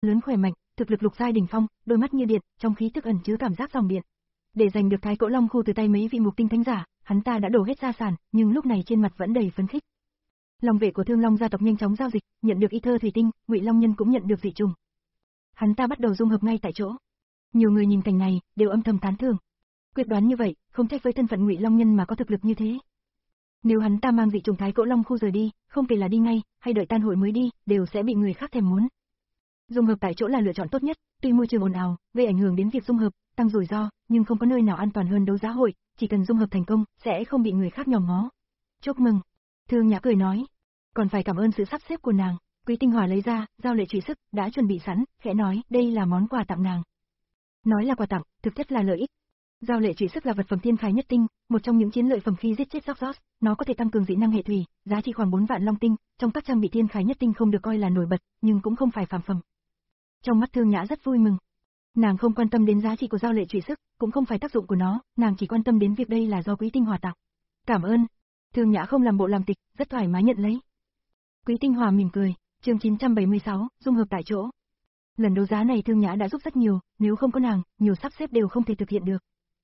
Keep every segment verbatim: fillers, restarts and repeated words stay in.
lớn khỏe mạnh, thực lực lục giai đỉnh phong, đôi mắt như điện, trong khí tức ẩn chứa cảm giác dòng điện. Để giành được Thái Cổ Long khu từ tay mấy vị mục tinh thánh giả, hắn ta đã đổ hết gia sản, nhưng lúc này trên mặt vẫn đầy phấn khích. Long vệ của Thương Long gia tộc nhanh chóng giao dịch, nhận được Ether thủy tinh, Ngụy Long Nhân cũng nhận được dị trùng. Hắn ta bắt đầu dung hợp ngay tại chỗ. Nhiều người nhìn cảnh này, đều âm thầm tán thưởng. Quyết đoán như vậy, không trách với thân phận Ngụy Long Nhân mà có thực lực như thế. Nếu hắn ta mang dị trùng Thái Cổ Long khu rời đi, không kể là đi ngay, hay đợi tan hội mới đi, đều sẽ bị người khác thèm muốn. Dung hợp tại chỗ là lựa chọn tốt nhất, tuy môi trường ồn ào, gây ảnh hưởng đến việc dung hợp, tăng rủi ro, nhưng không có nơi nào an toàn hơn đấu giá hội, chỉ cần dung hợp thành công, sẽ không bị người khác nhòm ngó. Chúc mừng. Thương Nhã cười nói. Còn phải cảm ơn sự sắp xếp của nàng. Quý Tinh Hòa lấy ra, giao lệ trụy sức, đã chuẩn bị sẵn, khẽ nói, đây là món quà tặng nàng. Nói là quà tặng, thực chất là lợi ích. Giao lệ trụy sức là vật phẩm thiên khải nhất tinh, một trong những chiến lợi phẩm khi giết chết Zorkos, nó có thể tăng cường dị năng hệ thủy, giá trị khoảng bốn vạn long tinh, trong các trang bị thiên khải nhất tinh không được coi là nổi bật, nhưng cũng không phải phàm phẩm. Trong mắt Thương Nhã rất vui mừng. Nàng không quan tâm đến giá trị của giao lệ trụy sức, cũng không phải tác dụng của nó, nàng chỉ quan tâm đến việc đây là do Quý Tinh Hòa tặng. Cảm ơn. Thương Nhã không làm bộ làm tịch, rất thoải mái nhận lấy. Quý Tinh Hòa mỉm cười, chương chín trăm bảy mươi sáu, dung hợp tại chỗ. Lần đấu giá này Thương Nhã đã giúp rất nhiều, nếu không có nàng, nhiều sắp xếp đều không thể thực hiện được.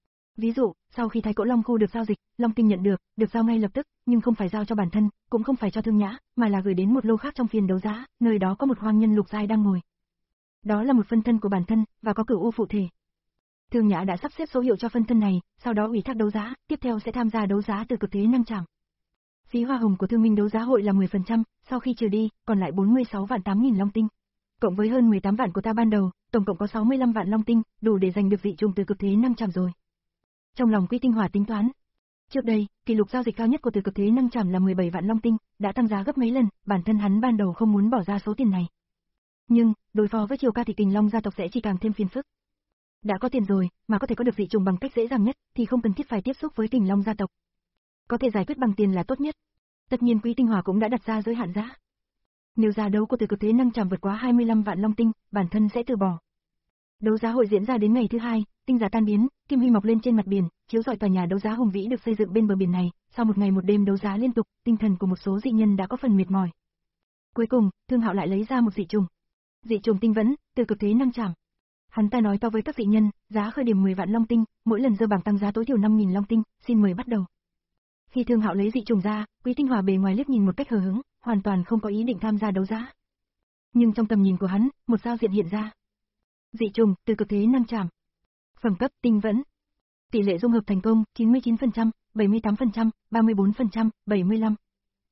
Ví dụ, sau khi Thái Cổ Long khu được giao dịch, Long tinh nhận được, được giao ngay lập tức, nhưng không phải giao cho bản thân, cũng không phải cho Thương Nhã, mà là gửi đến một lô khác trong phiên đấu giá, nơi đó có một hoang nhân lục giai đang ngồi. Đó là một phân thân của bản thân, và có cửu u phụ thể. Thương Nhã đã sắp xếp số hiệu cho phân thân này, sau đó ủy thác đấu giá, tiếp theo sẽ tham gia đấu giá từ cực thế năng trảm. Phí hoa hồng của Thương Minh đấu giá hội là mười phần trăm, sau khi trừ đi, còn lại bốn mươi sáu vạn tám nghìn long tinh. Cộng với hơn mười tám vạn của ta ban đầu, tổng cộng có sáu mươi lăm vạn long tinh, đủ để giành được dị trùng từ cực thế năng trảm rồi. Trong lòng Quý Tinh Hòa tính toán. Trước đây, kỷ lục giao dịch cao nhất của từ cực thế năng trảm là mười bảy vạn long tinh, đã tăng giá gấp mấy lần, bản thân hắn ban đầu không muốn bỏ ra số tiền này. Nhưng, đối phó với Triều Ca thì Kình Long gia tộc sẽ chỉ càng thêm phiền phức. Đã có tiền rồi, mà có thể có được dị trùng bằng cách dễ dàng nhất, thì không cần thiết phải tiếp xúc với Kình Long gia tộc. Có thể giải quyết bằng tiền là tốt nhất. Tất nhiên Quý Tinh Hòa cũng đã đặt ra giới hạn giá. Nếu giá đấu của từ cực thế năng trảm vượt quá hai mươi lăm vạn long tinh, bản thân sẽ từ bỏ. Đấu giá hội diễn ra đến ngày thứ hai, tinh giá tan biến, kim huy mọc lên trên mặt biển, chiếu rọi tòa nhà đấu giá hùng vĩ được xây dựng bên bờ biển này. Sau một ngày một đêm đấu giá liên tục, tinh thần của một số dị nhân đã có phần mệt mỏi. Cuối cùng, Thương Hạo lại lấy ra một dị trùng. Dị trùng tinh vẫn, từ cực thế năng trảm. Hắn ta nói to với các dị nhân, giá khởi điểm mười vạn long tinh, mỗi lần dơ bảng tăng giá tối thiểu năm nghìn long tinh, xin mời bắt đầu. Khi Thương Hạo lấy dị trùng ra, Quý Tinh Hòa bề ngoài liếc nhìn một cách hờ hững, hoàn toàn không có ý định tham gia đấu giá. Nhưng trong tầm nhìn của hắn, một giao diện hiện ra. Dị trùng, từ cực thế năng trảm. Phẩm cấp, tinh vẫn. Tỷ lệ dung hợp thành công, chín mươi chín phần trăm, bảy mươi tám phần trăm, ba mươi bốn phần trăm, bảy mươi lăm.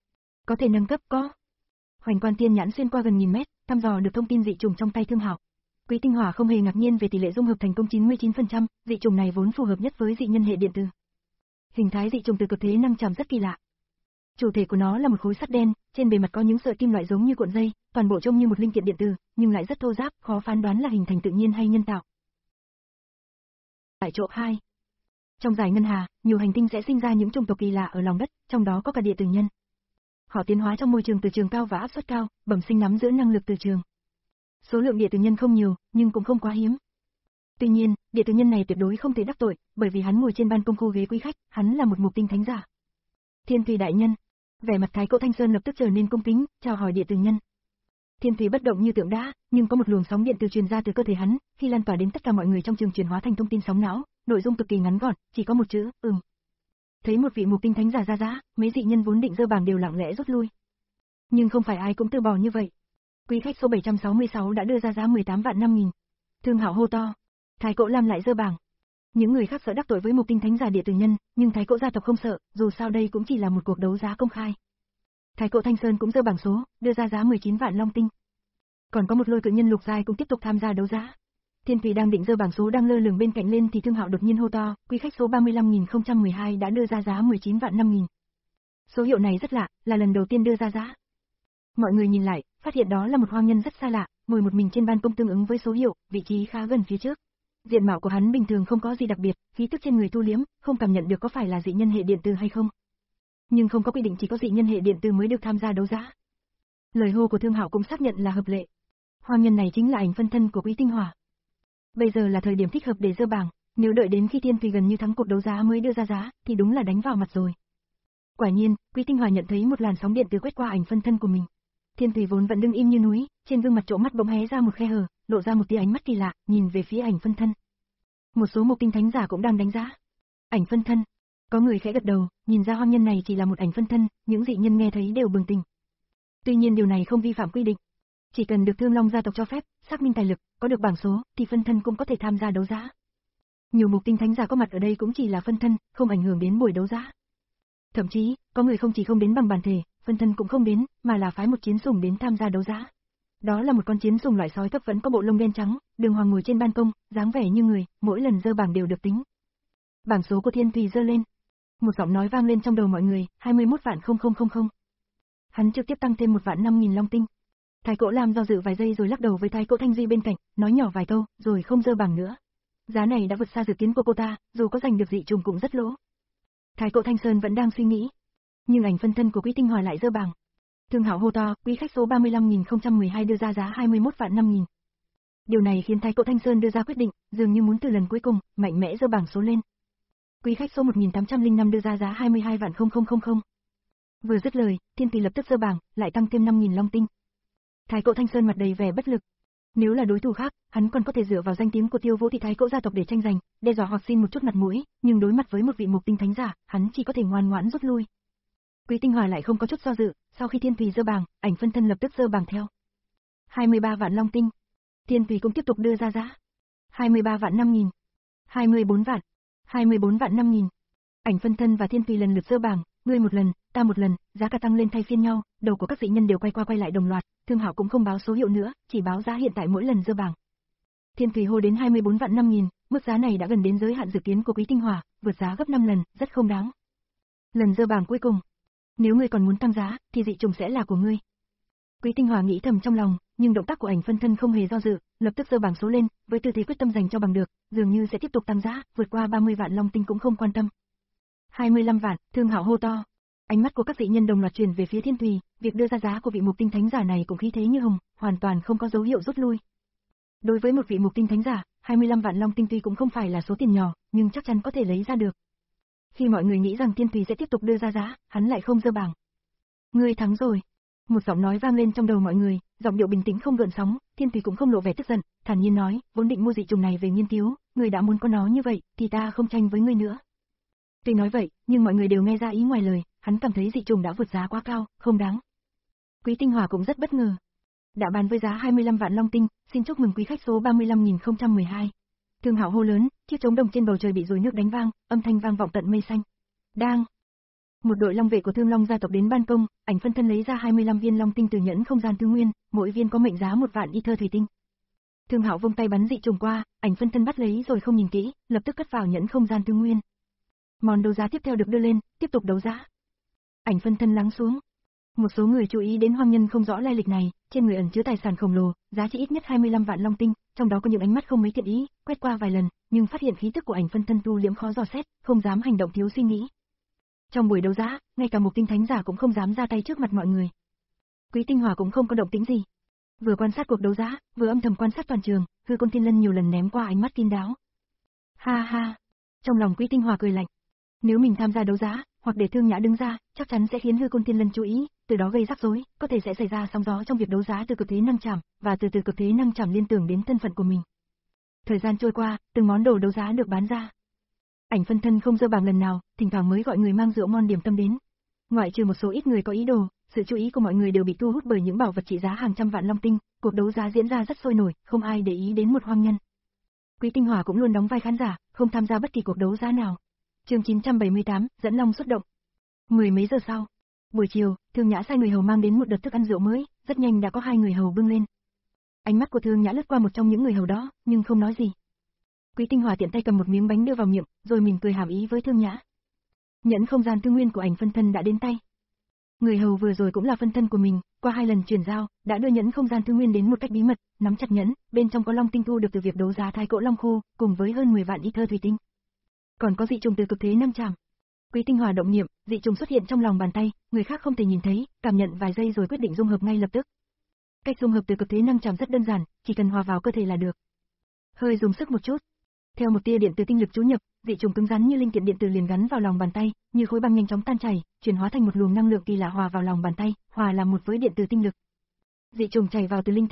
Có thể nâng cấp có. Hoành Quan Tiên nhãn xuyên qua gần nghìn mét, thăm dò được thông tin dị trùng trong tay Thương Hạo. Quý Tinh Hòa không hề ngạc nhiên về tỷ lệ dung hợp thành công chín mươi chín phần trăm, dị trùng này vốn phù hợp nhất với dị nhân hệ điện tử. Hình thái dị trùng từ cực thế năng trảm rất kỳ lạ. Chủ thể của nó là một khối sắt đen, trên bề mặt có những sợi kim loại giống như cuộn dây, toàn bộ trông như một linh kiện điện tử, nhưng lại rất thô ráp, khó phán đoán là hình thành tự nhiên hay nhân tạo. Tại chỗ hai. Trong giải ngân hà, nhiều hành tinh sẽ sinh ra những chủng tộc kỳ lạ ở lòng đất, trong đó có cả địa tử nhân. Họ tiến hóa trong môi trường từ trường cao và áp suất cao, bẩm sinh nắm giữ năng lực từ trường. Số lượng địa tử nhân không nhiều, nhưng cũng không quá hiếm. Tuy nhiên, địa tử nhân này tuyệt đối không thể đắc tội, bởi vì hắn ngồi trên ban công khu ghế quý khách, hắn là một mục tinh thánh giả. Thiên Thủy đại nhân. Vẻ mặt Thái Cổ Thanh Sơn lập tức trở nên cung kính, chào hỏi địa tử nhân. Thiên Thủy bất động như tượng đá, nhưng có một luồng sóng điện từ truyền ra từ cơ thể hắn, khi lan tỏa đến tất cả mọi người trong trường chuyển hóa thành thông tin sóng não, nội dung cực kỳ ngắn gọn, chỉ có một chữ, ừm. Thấy một vị mục tinh thánh giả ra giá, mấy dị nhân vốn định dơ bảng đều lặng lẽ rút lui. Nhưng không phải ai cũng từ bỏ như vậy. Quý khách số bảy trăm sáu mươi sáu đã đưa ra giá mười tám vạn năm nghìn. Thương Hạo hô to. Thái Cổ Lam lại dơ bảng. Những người khác sợ đắc tội với mục tinh thánh giả địa tử nhân, nhưng Thái Cổ gia tộc không sợ, dù sao đây cũng chỉ là một cuộc đấu giá công khai. Thái Cổ Thanh Sơn cũng dơ bảng số, đưa ra giá mười chín vạn long tinh. Còn có một lôi cự nhân lục giai cũng tiếp tục tham gia đấu giá. Thiên Thủy đang định dơ bảng số đang lơ lửng bên cạnh lên thì Thương Hạo đột nhiên hô to, quý khách số ba mươi lăm nghìn không trăm mười hai đã đưa ra giá mười chín vạn năm nghìn. Số hiệu này rất lạ, là lần đầu tiên đưa ra giá. Mọi người nhìn lại, phát hiện đó là một hoang nhân rất xa lạ, ngồi một mình trên ban công tương ứng với số hiệu, vị trí khá gần phía trước. Diện mạo của hắn bình thường không có gì đặc biệt, khí tức trên người thu liếm, không cảm nhận được có phải là dị nhân hệ điện tử hay không. Nhưng không có quy định chỉ có dị nhân hệ điện tử mới được tham gia đấu giá. Lời hô của Thương Hạo cũng xác nhận là hợp lệ. Hoang nhân này chính là ảnh phân thân của Quý Tinh Hòa. Bây giờ là thời điểm thích hợp để dơ bảng, nếu đợi đến khi Thiên Thủy gần như thắng cuộc đấu giá mới đưa ra giá, thì đúng là đánh vào mặt rồi. Quả nhiên, Quý Tinh Hòa nhận thấy một làn sóng điện từ quét qua ảnh phân thân của mình. Thiên Thủy vốn vẫn đứng im như núi, trên gương mặt chỗ mắt bỗng hé ra một khe hở, lộ ra một tia ánh mắt kỳ lạ, nhìn về phía ảnh phân thân. Một số mục tinh thánh giả cũng đang đánh giá. Ảnh phân thân. Có người khẽ gật đầu, nhìn ra hoang nhân này chỉ là một ảnh phân thân, những dị nhân nghe thấy đều bừng tỉnh. Tuy nhiên điều này không vi phạm quy định. Chỉ cần được Thương Long gia tộc cho phép, xác minh tài lực, có được bảng số, thì phân thân cũng có thể tham gia đấu giá. Nhiều mục tinh thánh giả có mặt ở đây cũng chỉ là phân thân, không ảnh hưởng đến buổi đấu giá. Thậm chí, có người không chỉ không đến bằng bản thể, phân thân cũng không đến, mà là phái một chiến sủng đến tham gia đấu giá. Đó là một con chiến sủng loại sói cấp vẫn có bộ lông đen trắng, Đường Hoàng ngồi trên ban công, dáng vẻ như người, mỗi lần dơ bảng đều được tính. Bảng số của Thiên Tùy dơ lên. Một giọng nói vang lên trong đầu mọi người, hai mươi mốt vạn không không không không. Hắn trực tiếp tăng thêm một vạn năm nghìn long tinh. Thái Cổ Lam do dự vài giây rồi lắc đầu với Thái Cổ Thanh Duy bên cạnh, nói nhỏ vài câu, rồi không dơ bảng nữa. Giá này đã vượt xa dự kiến của cô ta, dù có giành được dị trùng cũng rất lỗ. Thái Cổ Thanh Sơn vẫn đang suy nghĩ, nhưng ảnh phân thân của Quý Tinh Hòa lại dơ bảng. Thương Hạo hô to, quý khách số ba mươi lăm nghìn không trăm mười hai đưa ra giá hai mươi mốt vạn năm nghìn. Điều này khiến Thái Cổ Thanh Sơn đưa ra quyết định, dường như muốn từ lần cuối cùng, mạnh mẽ dơ bảng số lên. Quý khách số một nghìn tám trăm lẻ năm đưa ra giá hai mươi hai vạn không không không không. Vừa dứt lời, Thiên Tùy lập tức dơ bảng, lại tăng thêm năm nghìn long tinh. Thái Cổ Thanh Sơn mặt đầy vẻ bất lực. Nếu là đối thủ khác, hắn còn có thể dựa vào danh tiếng của Tiêu Vũ Thị Thái Cổ gia tộc để tranh giành, đe dọa hoặc xin một chút mặt mũi, nhưng đối mặt với một vị mục tinh thánh giả, hắn chỉ có thể ngoan ngoãn rút lui. Quý Tinh Hòa lại không có chút do dự, sau khi Thiên Tùy dơ bảng, ảnh phân thân lập tức dơ bảng theo. hai mươi ba vạn long tinh. Thiên Tùy cũng tiếp tục đưa ra giá. hai mươi ba vạn năm nghìn. hai mươi bốn vạn. hai mươi bốn vạn năm nghìn. Ảnh phân thân và Thiên Tùy lần lượt dơ bảng, ngươi một lần, ta một lần, giá cả tăng lên thay phiên nhau, đầu của các dị nhân đều quay qua quay lại đồng loạt, Thương Hạo cũng không báo số hiệu nữa, chỉ báo giá hiện tại mỗi lần dơ bảng. Thiên Tùy hô đến hai mươi bốn vạn năm nghìn, mức giá này đã gần đến giới hạn dự kiến của Quý Tinh Hòa, vượt giá gấp năm lần, rất không đáng. Lần dơ bảng cuối cùng, nếu ngươi còn muốn tăng giá, thì dị trùng sẽ là của ngươi. Quý Tinh Hòa nghĩ thầm trong lòng, nhưng động tác của ảnh phân thân không hề do dự, lập tức dơ bảng số lên, với tư thế quyết tâm giành cho bằng được, dường như sẽ tiếp tục tăng giá, vượt qua ba mươi vạn long tinh cũng không quan tâm. hai mươi lăm vạn, Thương Hạo hô to. Ánh mắt của các dị nhân đồng loạt chuyển về phía Thiên Tùy, việc đưa ra giá của vị mục tinh thánh giả này cũng khí thế như hồng, hoàn toàn không có dấu hiệu rút lui. Đối với một vị mục tinh thánh giả, hai mươi lăm vạn long tinh tuy cũng không phải là số tiền nhỏ, nhưng chắc chắn có thể lấy ra được. Khi mọi người nghĩ rằng Thiên Tùy sẽ tiếp tục đưa ra giá, hắn lại không dơ bảng. Ngươi thắng rồi. Một giọng nói vang lên trong đầu mọi người, giọng điệu bình tĩnh không gợn sóng, Thiên Tùy cũng không lộ vẻ tức giận, thản nhiên nói, vốn định mua dị trùng này về nghiên cứu, ngươi đã muốn có nó như vậy, thì ta không tranh với ngươi nữa. Tuy nói vậy, nhưng mọi người đều nghe ra ý ngoài lời, hắn cảm thấy dị trùng đã vượt giá quá cao, không đáng. Quý Tinh Hòa cũng rất bất ngờ. Đã bán với giá hai mươi lăm vạn long tinh, xin chúc mừng quý khách số ba mươi lăm nghìn không trăm mười hai. Thương Hạo hô lớn, chiếc trống đồng trên bầu trời bị dồi nước đánh vang, âm thanh vang vọng tận mây xanh. Đang. Một đội long vệ của Thương Long gia tộc đến ban công, ảnh phân thân lấy ra hai mươi lăm viên long tinh từ nhẫn không gian tư nguyên, mỗi viên có mệnh giá một vạn y thơ thủy tinh. Thương Hạo vung tay bắn dị trùng qua, ảnh phân thân bắt lấy rồi không nhìn kỹ, lập tức cất vào nhẫn không gian tư nguyên. Món đấu giá tiếp theo được đưa lên, tiếp tục đấu giá. Ảnh phân thân lắng xuống. Một số người chú ý đến hoang nhân không rõ lai lịch này, trên người ẩn chứa tài sản khổng lồ, giá trị ít nhất hai mươi lăm vạn long tinh, trong đó có những ánh mắt không mấy thiện ý, quét qua vài lần, nhưng phát hiện khí tức của ảnh phân thân tu liễm khó dò xét, không dám hành động thiếu suy nghĩ. Trong buổi đấu giá, ngay cả mục tinh thánh giả cũng không dám ra tay trước mặt mọi người. Quý Tinh Hòa cũng không có động tĩnh gì. Vừa quan sát cuộc đấu giá, vừa âm thầm quan sát toàn trường, Hư Côn Thiên Lân nhiều lần ném qua ánh mắt kín đáo. Ha ha. Trong lòng Quý Tinh Hòa cười lạnh. Nếu mình tham gia đấu giá, hoặc để Thương Nhã đứng ra, chắc chắn sẽ khiến Hư Côn Thiên Lân chú ý, từ đó gây rắc rối, có thể sẽ xảy ra sóng gió trong việc đấu giá từ cực thế năng trảm, và từ từ cực thế năng trảm liên tưởng đến thân phận của mình. Thời gian trôi qua, từng món đồ đấu giá được bán ra. Ảnh phân thân không dơ bảng lần nào, thỉnh thoảng mới gọi người mang rượu ngon điểm tâm đến. Ngoại trừ một số ít người có ý đồ, sự chú ý của mọi người đều bị thu hút bởi những bảo vật trị giá hàng trăm vạn long tinh, cuộc đấu giá diễn ra rất sôi nổi, không ai để ý đến một hoang nhân. Quý Tinh Hòa cũng luôn đóng vai khán giả, không tham gia bất kỳ cuộc đấu giá nào. Chương chín trăm bảy mươi tám, dẫn long xuất động. Mười mấy giờ sau, buổi chiều, Thương Nhã sai người hầu mang đến một đợt thức ăn rượu mới, rất nhanh đã có hai người hầu bưng lên. Ánh mắt của Thương Nhã lướt qua một trong những người hầu đó, nhưng không nói gì. Quý Tinh Hòa tiện tay cầm một miếng bánh đưa vào miệng, rồi mỉm cười hàm ý với Thương Nhã. Nhẫn không gian tư nguyên của ảnh phân thân đã đến tay. Người hầu vừa rồi cũng là phân thân của mình, qua hai lần chuyển giao, đã đưa nhẫn không gian tư nguyên đến một cách bí mật, nắm chặt nhẫn, bên trong có long tinh thu được từ việc đấu giá Thái Cổ Long Khô, cùng với hơn mười vạn y thơ thủy tinh. Còn có dị trùng từ cực thế năm trảm. Quý Tinh Hòa động niệm, dị trùng xuất hiện trong lòng bàn tay, người khác không thể nhìn thấy, cảm nhận vài giây rồi quyết định dung hợp ngay lập tức. Cách dung hợp từ cực thế năng trảm rất đơn giản, chỉ cần hòa vào cơ thể là được. Hơi dùng sức một chút. Theo một tia điện từ tinh lực chú nhập, dị trùng cứng rắn như linh kiện điện tử liền gắn vào lòng bàn tay, như khối băng nhanh chóng tan chảy, chuyển hóa thành một luồng năng lượng kỳ lạ hòa vào lòng bàn tay, hòa làm một với điện từ tinh lực. Dị trùng chảy vào từ linh tinh hạch,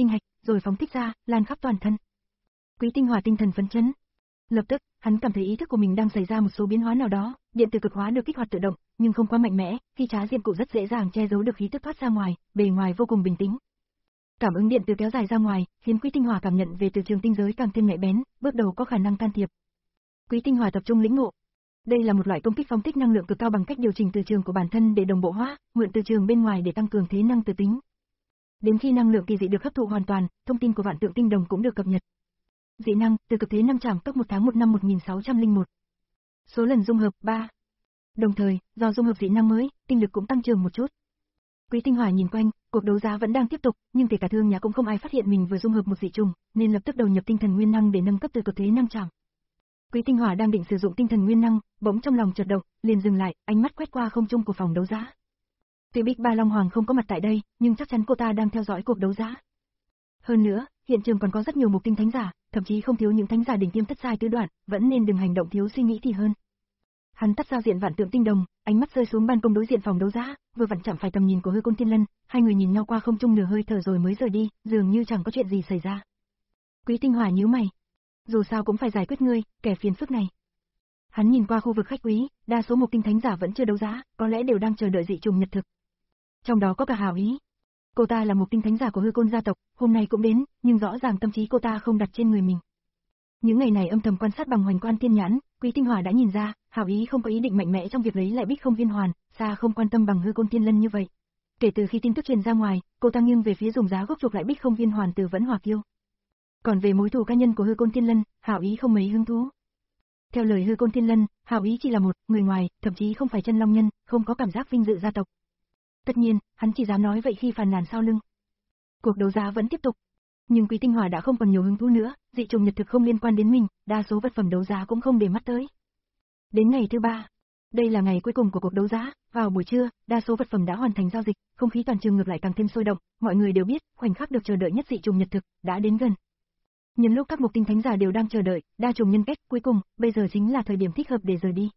rồi phóng thích ra, lan khắp toàn thân. Quý Tinh Hỏa tinh thần phấn chấn. Lập tức, hắn cảm thấy ý thức của mình đang xảy ra một số biến hóa nào đó, điện từ cực hóa được kích hoạt tự động, nhưng không quá mạnh mẽ, khi trá diệm cụ rất dễ dàng che giấu được khí tức thoát ra ngoài, bề ngoài vô cùng bình tĩnh. Cảm ứng điện từ kéo dài ra ngoài, khiến Quý Tinh Hỏa cảm nhận về từ trường tinh giới càng thêm nhạy bén, bước đầu có khả năng can thiệp. Quý Tinh Hỏa tập trung lĩnh ngộ. Đây là một loại công kích phóng thích năng lượng cực cao bằng cách điều chỉnh từ trường của bản thân để đồng bộ hóa, mượn từ trường bên ngoài để tăng cường thế năng từ tính. Đến khi năng lượng kỳ dị được hấp thụ hoàn toàn, thông tin của vạn tượng tinh đồng cũng được cập nhật. Dị năng, từ cực thế năm trảm tốc một tháng một năm một nghìn sáu trăm lẻ một. Số lần dung hợp ba. Đồng thời, do dung hợp dị năng mới, tinh lực cũng tăng trưởng một chút. Quý Tinh Hỏa nhìn quanh, cuộc đấu giá vẫn đang tiếp tục, nhưng kể cả Thương Nhã cũng không ai phát hiện mình vừa dung hợp một dị trùng, nên lập tức đầu nhập tinh thần nguyên năng để nâng cấp từ cực thế năm trảm. Quý Tinh Hỏa đang định sử dụng tinh thần nguyên năng, bỗng trong lòng chợt động, liền dừng lại, ánh mắt quét qua không trung của phòng đấu giá. Tuy Bích Ba Long Hoàng không có mặt tại đây, nhưng chắc chắn cô ta đang theo dõi cuộc đấu giá. Hơn nữa, hiện trường còn có rất nhiều mục tinh thánh giả, thậm chí không thiếu những thánh giả đỉnh tiêm thất giai tứ đoạn, vẫn nên đừng hành động thiếu suy nghĩ thì hơn. Hắn tắt giao diện vạn tượng tinh đồng, ánh mắt rơi xuống ban công đối diện phòng đấu giá, vừa vặn chạm phải tầm nhìn của Hư Côn Thiên Lân, hai người nhìn nhau qua không trung nửa hơi thở rồi mới rời đi, dường như chẳng có chuyện gì xảy ra. Quý Tinh Hỏa nhíu mày, dù sao cũng phải giải quyết ngươi, kẻ phiền phức này. Hắn nhìn qua khu vực khách quý, đa số mục tinh thánh giả vẫn chưa đấu giá, có lẽ đều đang chờ đợi dị trùng nhật thực. Trong đó có cả Hảo Ý. Cô ta là mục tinh thánh giả của Hư Côn gia tộc, hôm nay cũng đến, nhưng rõ ràng tâm trí cô ta không đặt trên người mình. Những ngày này âm thầm quan sát bằng hoành quan thiên nhãn, Quý Tinh Hỏa đã nhìn ra, Hảo Ý không có ý định mạnh mẽ trong việc lấy lại Bích Không Viên Hoàn, xa không quan tâm bằng Hư Côn Thiên Lân như vậy. Kể từ khi tin tức truyền ra ngoài, cô ta nghiêng về phía dùng giá gốc chuộc lại Bích Không Viên Hoàn từ Vẫn Hỏa Kiêu. Còn về mối thù cá nhân của Hư Côn Thiên Lân, Hảo Ý không mấy hứng thú. Theo lời Hư Côn Thiên Lân, Hảo Ý chỉ là một người ngoài, thậm chí không phải chân long nhân, không có cảm giác vinh dự gia tộc. Tất nhiên, hắn chỉ dám nói vậy khi phàn nàn sau lưng. Cuộc đấu giá vẫn tiếp tục, nhưng Quý Tinh Hỏa đã không còn nhiều hứng thú nữa, dị trùng nhật thực không liên quan đến mình, đa số vật phẩm đấu giá cũng không để mắt tới. Đến ngày thứ ba, đây là ngày cuối cùng của cuộc đấu giá, vào buổi trưa, đa số vật phẩm đã hoàn thành giao dịch, không khí toàn trường ngược lại càng thêm sôi động, mọi người đều biết, khoảnh khắc được chờ đợi nhất dị trùng nhật thực đã đến gần. Nhân lúc các mục tinh thánh giả đều đang chờ đợi, đa trùng nhân cách cuối cùng, bây giờ chính là thời điểm thích hợp để rời đi.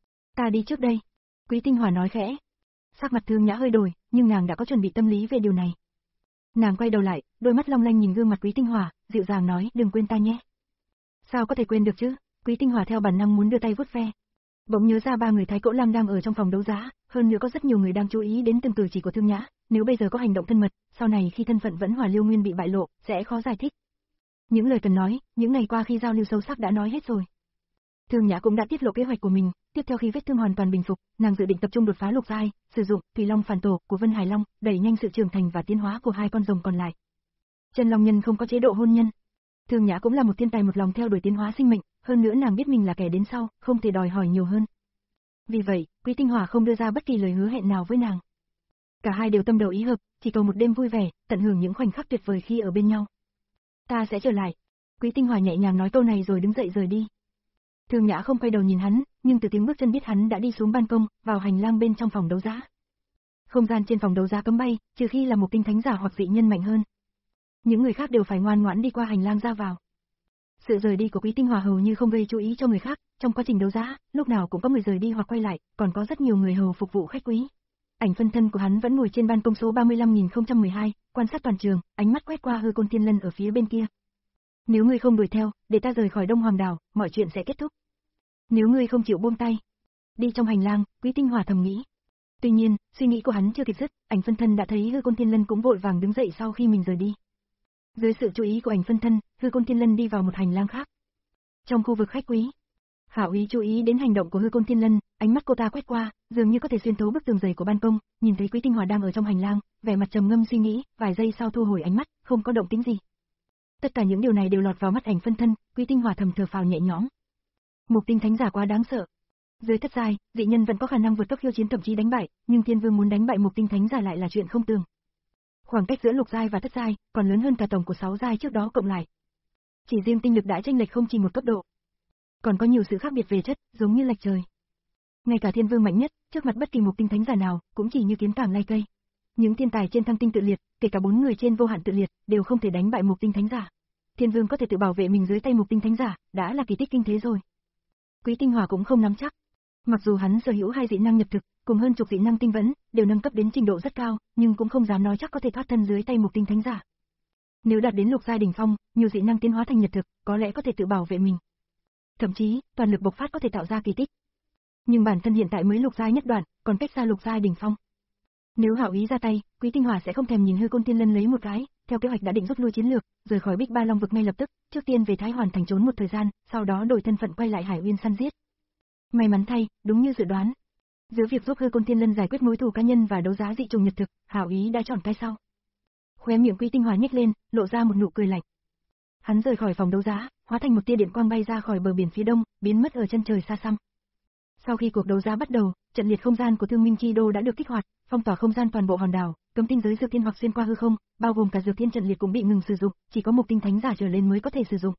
Ta đi trước đây. Quý Tinh Hỏa nói khẽ. Sắc mặt Thương Nhã hơi đổi, nhưng nàng đã có chuẩn bị tâm lý về điều này. Nàng quay đầu lại, đôi mắt long lanh nhìn gương mặt Quý Tinh Hỏa, dịu dàng nói, đừng quên ta nhé. Sao có thể quên được chứ? Quý Tinh Hỏa theo bản năng muốn đưa tay vuốt ve. Bỗng nhớ ra ba người Thái Cỗ Lang đang ở trong phòng đấu giá, hơn nữa có rất nhiều người đang chú ý đến từng cử chỉ của Thương Nhã, nếu bây giờ có hành động thân mật, sau này khi thân phận Vẫn Hỏa Liêu Nguyên bị bại lộ, sẽ khó giải thích. Những lời cần nói, những ngày qua khi giao lưu sâu sắc đã nói hết rồi. Thương Nhã cũng đã tiết lộ kế hoạch của mình, tiếp theo khi vết thương hoàn toàn bình phục, nàng dự định tập trung đột phá lục giai, sử dụng Thủy Long phản tổ của Vân Hải Long, đẩy nhanh sự trưởng thành và tiến hóa của hai con rồng còn lại. Chân Long nhân không có chế độ hôn nhân. Thương Nhã cũng là một thiên tài một lòng theo đuổi tiến hóa sinh mệnh, hơn nữa nàng biết mình là kẻ đến sau, không thể đòi hỏi nhiều hơn. Vì vậy, Quý Tinh Hỏa không đưa ra bất kỳ lời hứa hẹn nào với nàng. Cả hai đều tâm đầu ý hợp, chỉ cầu một đêm vui vẻ, tận hưởng những khoảnh khắc tuyệt vời khi ở bên nhau. Ta sẽ trở lại. Quý Tinh Hỏa nhẹ nhàng nói câu này rồi đứng dậy rời đi. Thương Nhã không quay đầu nhìn hắn, nhưng từ tiếng bước chân biết hắn đã đi xuống ban công, vào hành lang bên trong phòng đấu giá. Không gian trên phòng đấu giá cấm bay, trừ khi là một tinh thánh giả hoặc dị nhân mạnh hơn. Những người khác đều phải ngoan ngoãn đi qua hành lang ra vào. Sự rời đi của Quý Tinh Hỏa hầu như không gây chú ý cho người khác, trong quá trình đấu giá, lúc nào cũng có người rời đi hoặc quay lại, còn có rất nhiều người hầu phục vụ khách quý. Ảnh phân thân của hắn vẫn ngồi trên ban công số ba mươi lăm nghìn không trăm mười hai, quan sát toàn trường, ánh mắt quét qua Hư Côn Thiên Lân ở phía bên kia. Nếu ngươi không đuổi theo, để ta rời khỏi Đông Hoàng đảo, mọi chuyện sẽ kết thúc. Nếu ngươi không chịu buông tay. Đi trong hành lang, Quý Tinh Hỏa thầm nghĩ. Tuy nhiên, suy nghĩ của hắn chưa kịp dứt, ảnh phân thân đã thấy Hư Côn Thiên Lân cũng vội vàng đứng dậy sau khi mình rời đi. Dưới sự chú ý của ảnh phân thân, Hư Côn Thiên Lân đi vào một hành lang khác. Trong khu vực khách quý, Hảo Ý chú ý đến hành động của Hư Côn Thiên Lân, ánh mắt cô ta quét qua, dường như có thể xuyên thấu bức tường dày của ban công, nhìn thấy Quý Tinh Hỏa đang ở trong hành lang, vẻ mặt trầm ngâm suy nghĩ, vài giây sau thu hồi ánh mắt, không có động tĩnh gì. Tất cả những điều này đều lọt vào mắt ảnh phân thân, Quý Tinh Hỏa thầm thở phào nhẹ nhõm. Mục tinh thánh giả quá đáng sợ. Dưới thất giai, dị nhân vẫn có khả năng vượt cấp khiêu chiến thậm chí đánh bại, nhưng Thiên Vương muốn đánh bại mục tinh thánh giả lại là chuyện không tưởng. Khoảng cách giữa lục giai và thất giai còn lớn hơn cả tổng của sáu giai trước đó cộng lại. Chỉ riêng tinh lực đã chênh lệch không chỉ một cấp độ. Còn có nhiều sự khác biệt về chất, giống như lệch trời. Ngay cả Thiên Vương mạnh nhất, trước mặt bất kỳ mục tinh thánh giả nào, cũng chỉ như kiến tảng lai cây. Những thiên tài trên thăng tinh tự liệt, kể cả bốn người trên vô hạn tự liệt, đều không thể đánh bại mục tinh thánh giả. Thiên Vương có thể tự bảo vệ mình dưới tay mục tinh thánh giả, đã là kỳ tích kinh thế rồi. Quý Tinh Hỏa cũng không nắm chắc. Mặc dù hắn sở hữu hai dị năng nhật thực, cùng hơn chục dị năng tinh vẫn, đều nâng cấp đến trình độ rất cao, nhưng cũng không dám nói chắc có thể thoát thân dưới tay mục tinh thánh giả. Nếu đạt đến lục giai đỉnh phong, nhiều dị năng tiến hóa thành nhật thực, có lẽ có thể tự bảo vệ mình. Thậm chí, toàn lực bộc phát có thể tạo ra kỳ tích. Nhưng bản thân hiện tại mới lục giai nhất đoạn, còn cách xa lục giai đỉnh phong. Nếu Hạo Ý ra tay, Quý Tinh Hỏa sẽ không thèm nhìn Hư Côn Tiên Lân lấy một cái, theo kế hoạch đã định rút lui chiến lược, rời khỏi Bích Ba Long vực ngay lập tức, trước tiên về Thái Hoàn thành trốn một thời gian, sau đó đổi thân phận quay lại Hải Uyên săn giết. May mắn thay, đúng như dự đoán, giữa việc giúp Hư Côn Tiên Lân giải quyết mối thù cá nhân và đấu giá dị trùng nhật thực, Hạo Ý đã chọn cái sau. Khóe miệng Quý Tinh Hỏa nhếch lên, lộ ra một nụ cười lạnh. Hắn rời khỏi phòng đấu giá, hóa thành một tia điện quang bay ra khỏi bờ biển phía đông, biến mất ở chân trời xa xăm. Sau khi cuộc đấu giá bắt đầu, trận liệt không gian của Thương Minh Chi Đô đã được kích hoạt, phong tỏa không gian toàn bộ hòn đảo, cấm tinh giới dược thiên hoặc xuyên qua hư không, bao gồm cả dược thiên trận liệt cũng bị ngừng sử dụng, chỉ có mục tinh thánh giả trở lên mới có thể sử dụng.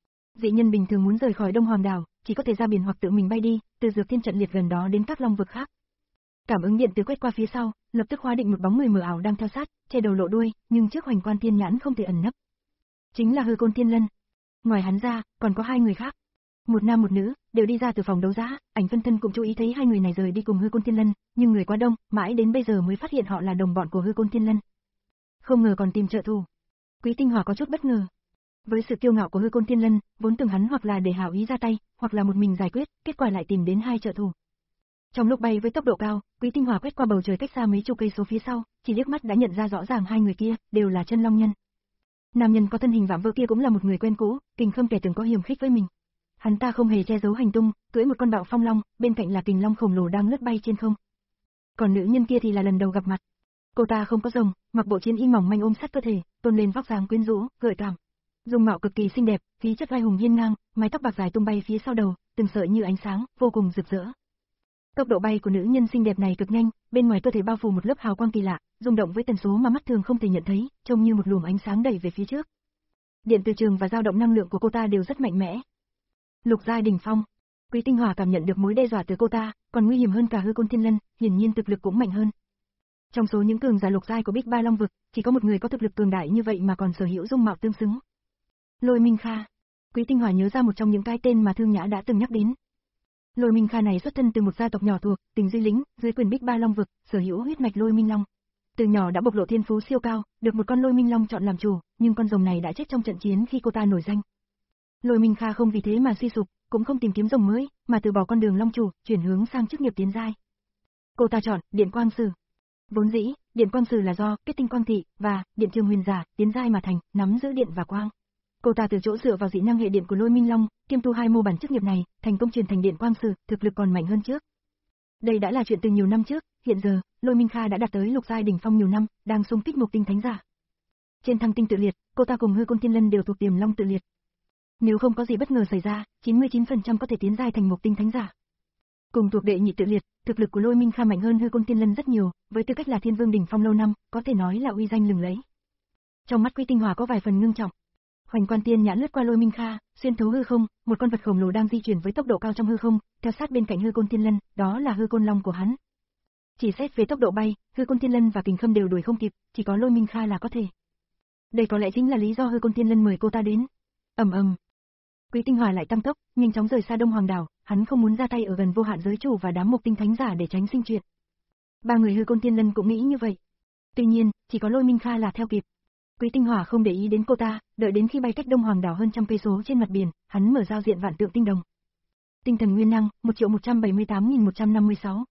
Dị nhân bình thường muốn rời khỏi Đông Hoàng đảo, chỉ có thể ra biển hoặc tự mình bay đi, từ dược thiên trận liệt gần đó đến các long vực khác. Cảm ứng điện từ quét qua phía sau, lập tức hóa định một bóng người mờ ảo đang theo sát, che đầu lộ đuôi, nhưng trước Hoành Quan Thiên Nhãn không thể ẩn nấp. Chính là Hư Côn Tiên Lân. Ngoài hắn ra, còn có hai người khác. Một nam một nữ, đều đi ra từ phòng đấu giá, Ảnh Phân Thân cũng chú ý thấy hai người này rời đi cùng Hư Côn Tiên Lân, nhưng người quá đông, mãi đến bây giờ mới phát hiện họ là đồng bọn của Hư Côn Tiên Lân. Không ngờ còn tìm trợ thủ. Quý Tinh Hỏa có chút bất ngờ. Với sự kiêu ngạo của Hư Côn Tiên Lân, vốn tưởng hắn hoặc là để Hạo Ý ra tay, hoặc là một mình giải quyết, kết quả lại tìm đến hai trợ thủ. Trong lúc bay với tốc độ cao, Quý Tinh Hỏa quét qua bầu trời cách xa mấy chục cây số phía sau, chỉ liếc mắt đã nhận ra rõ ràng hai người kia đều là chân long nhân. Nam nhân có thân hình vạm vỡ kia cũng là một người quen cũ, Kình Khâm kẻ từng có hiềm khích với mình. Hắn ta không hề che giấu hành tung, cưỡi một con bạo phong long, bên cạnh là kình long khổng lồ đang lướt bay trên không. Còn nữ nhân kia thì là lần đầu gặp mặt. Cô ta không có rồng, mặc bộ chiến y mỏng manh ôm sát cơ thể, tôn lên vóc dáng quyến rũ, gợi cảm. Dung mạo cực kỳ xinh đẹp, khí chất vai hùng hiên ngang, mái tóc bạc dài tung bay phía sau đầu, từng sợi như ánh sáng, vô cùng rực rỡ. Tốc độ bay của nữ nhân xinh đẹp này cực nhanh, bên ngoài cơ thể bao phủ một lớp hào quang kỳ lạ, rung động với tần số mà mắt thường không thể nhận thấy, trông như một luồng ánh sáng đẩy về phía trước. Điện từ trường và dao động năng lượng của cô ta đều rất mạnh mẽ. Lục giai đỉnh phong. Quý Tinh Hỏa cảm nhận được mối đe dọa từ cô ta, còn nguy hiểm hơn cả Hư Côn Thiên Lân, hiển nhiên thực lực cũng mạnh hơn. Trong số những cường giả lục giai của Bích Ba Long vực, chỉ có một người có thực lực cường đại như vậy mà còn sở hữu dung mạo tương xứng. Lôi Minh Kha. Quý Tinh Hỏa nhớ ra một trong những cái tên mà Thương Nhã đã từng nhắc đến. Lôi Minh Kha này xuất thân từ một gia tộc nhỏ thuộc Tình Duy Lĩnh, dưới quyền Bích Ba Long vực, sở hữu huyết mạch Lôi Minh Long. Từ nhỏ đã bộc lộ thiên phú siêu cao, được một con Lôi Minh Long chọn làm chủ, nhưng con rồng này đã chết trong trận chiến khi cô ta nổi danh. Lôi Minh Kha không vì thế mà suy sụp, cũng không tìm kiếm rồng mới, mà từ bỏ con đường long chủ, chuyển hướng sang chức nghiệp tiến giai. Cô ta chọn Điện Quang Sử. Vốn dĩ, Điện Quang Sử là do Kết Tinh Quang Thị và Điện Trường Huyền Giả tiến giai mà thành, nắm giữ điện và quang. Cô ta từ chỗ dựa vào dị năng hệ điện của Lôi Minh Long, kiêm tu hai mô bản chức nghiệp này, thành công truyền thành Điện Quang Sử, thực lực còn mạnh hơn trước. Đây đã là chuyện từ nhiều năm trước, hiện giờ, Lôi Minh Kha đã đạt tới lục giai đỉnh phong nhiều năm, đang xung kích mục tinh thánh giả. Trên thăng tinh tự liệt, cô ta cùng Hư Côn Thiên Lân đều thuộc Tiềm Long tự liệt. Nếu không có gì bất ngờ xảy ra, chín mươi chín phần trăm có thể tiến giai thành mục tinh thánh giả. Cùng thuộc đệ nhị tự liệt, thực lực của Lôi Minh Kha mạnh hơn Hư Côn Thiên Lân rất nhiều, với tư cách là Thiên Vương đỉnh phong lâu năm, có thể nói là uy danh lừng lẫy. Trong mắt Quý Tinh Hỏa có vài phần ngưng trọng. Hoành Quan Tiên Nhãn lướt qua Lôi Minh Kha, xuyên thấu hư không, một con vật khổng lồ đang di chuyển với tốc độ cao trong hư không, theo sát bên cạnh Hư Côn Thiên Lân, đó là Hư Côn Long của hắn. Chỉ xét về tốc độ bay, Hư Côn Thiên Lân và Kình Khâm đều đuổi không kịp, chỉ có Lôi Minh Kha là có thể. Đây có lẽ chính là lý do Hư Côn Thiên Lân mời cô ta đến. Ầm ầm. Quý Tinh Hỏa lại tăng tốc, nhanh chóng rời xa Đông Hoàng đảo, hắn không muốn ra tay ở gần Vô Hạn giới chủ và đám mục tinh thánh giả để tránh sinh chuyện. Ba người Hư Côn Thiên Lân cũng nghĩ như vậy. Tuy nhiên, chỉ có Lôi Minh Kha là theo kịp. Quý Tinh Hỏa không để ý đến cô ta, đợi đến khi bay cách Đông Hoàng đảo hơn trăm cây số trên mặt biển, hắn mở giao diện vạn tượng tinh đồng. Tinh thần nguyên năng một triệu một trăm bảy mươi tám nghìn một trăm năm mươi sáu.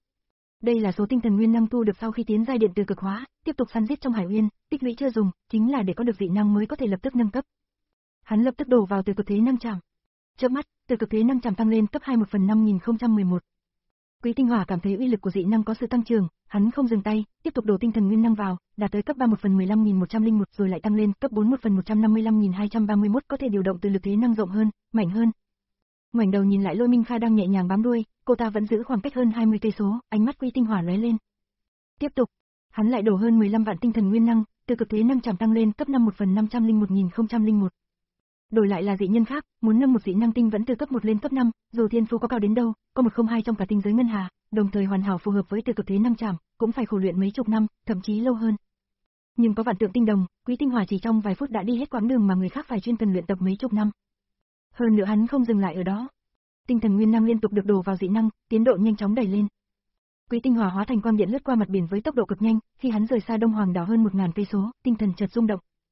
Đây là số tinh thần nguyên năng tu được sau khi tiến giai điện từ cực hóa, tiếp tục săn giết trong Hải Uyên, tích lũy chưa dùng, chính là để có được dị năng mới có thể lập tức nâng cấp. Hắn lập tức đổ vào từ cực thế năng trảm. Chớp mắt, từ cực thế năng trảm tăng lên cấp hai một phần năm nghìn không trăm mười một. Quý Tinh Hỏa cảm thấy uy lực của dị năng có sự tăng trưởng, hắn không dừng tay, tiếp tục đổ tinh thần nguyên năng vào, đạt tới cấp ba một phần mười lăm nghìn một trăm lẻ một rồi lại tăng lên cấp bốn một phần một trăm năm mươi lăm nghìn hai trăm ba mươi mốt, có thể điều động từ lực thế năng rộng hơn, mạnh hơn. Ngoảnh đầu nhìn lại Lôi Minh Kha đang nhẹ nhàng bám đuôi, cô ta vẫn giữ khoảng cách hơn hai mươi cây số, ánh mắt Quý Tinh Hỏa lóe lên. Tiếp tục, hắn lại đổ hơn mười lăm vạn tinh thần nguyên năng, từ cực thế năng trảm tăng lên cấp năm một phần năm trăm lẻ một nghìn không trăm lẻ một. Đổi lại là dị nhân khác, muốn nâng một dị năng tinh vẫn từ cấp một lên cấp năm, dù thiên phú có cao đến đâu, có một không hai trong cả tinh giới ngân hà, đồng thời hoàn hảo phù hợp với từ cực thế năng trảm, cũng phải khổ luyện mấy chục năm, thậm chí lâu hơn. Nhưng có vạn tượng tinh đồng, Quý Tinh Hỏa chỉ trong vài phút đã đi hết quãng đường mà người khác phải chuyên cần luyện tập mấy chục năm. Hơn nữa hắn không dừng lại ở đó. Tinh thần nguyên năng liên tục được đổ vào dị năng, tiến độ nhanh chóng đẩy lên. Quý Tinh Hỏa hóa thành quang điện lướt qua mặt biển với tốc độ cực nhanh, khi hắn rời xa Đông Hoàng đảo hơn một ngàn cây số, tinh thần chợt rung động.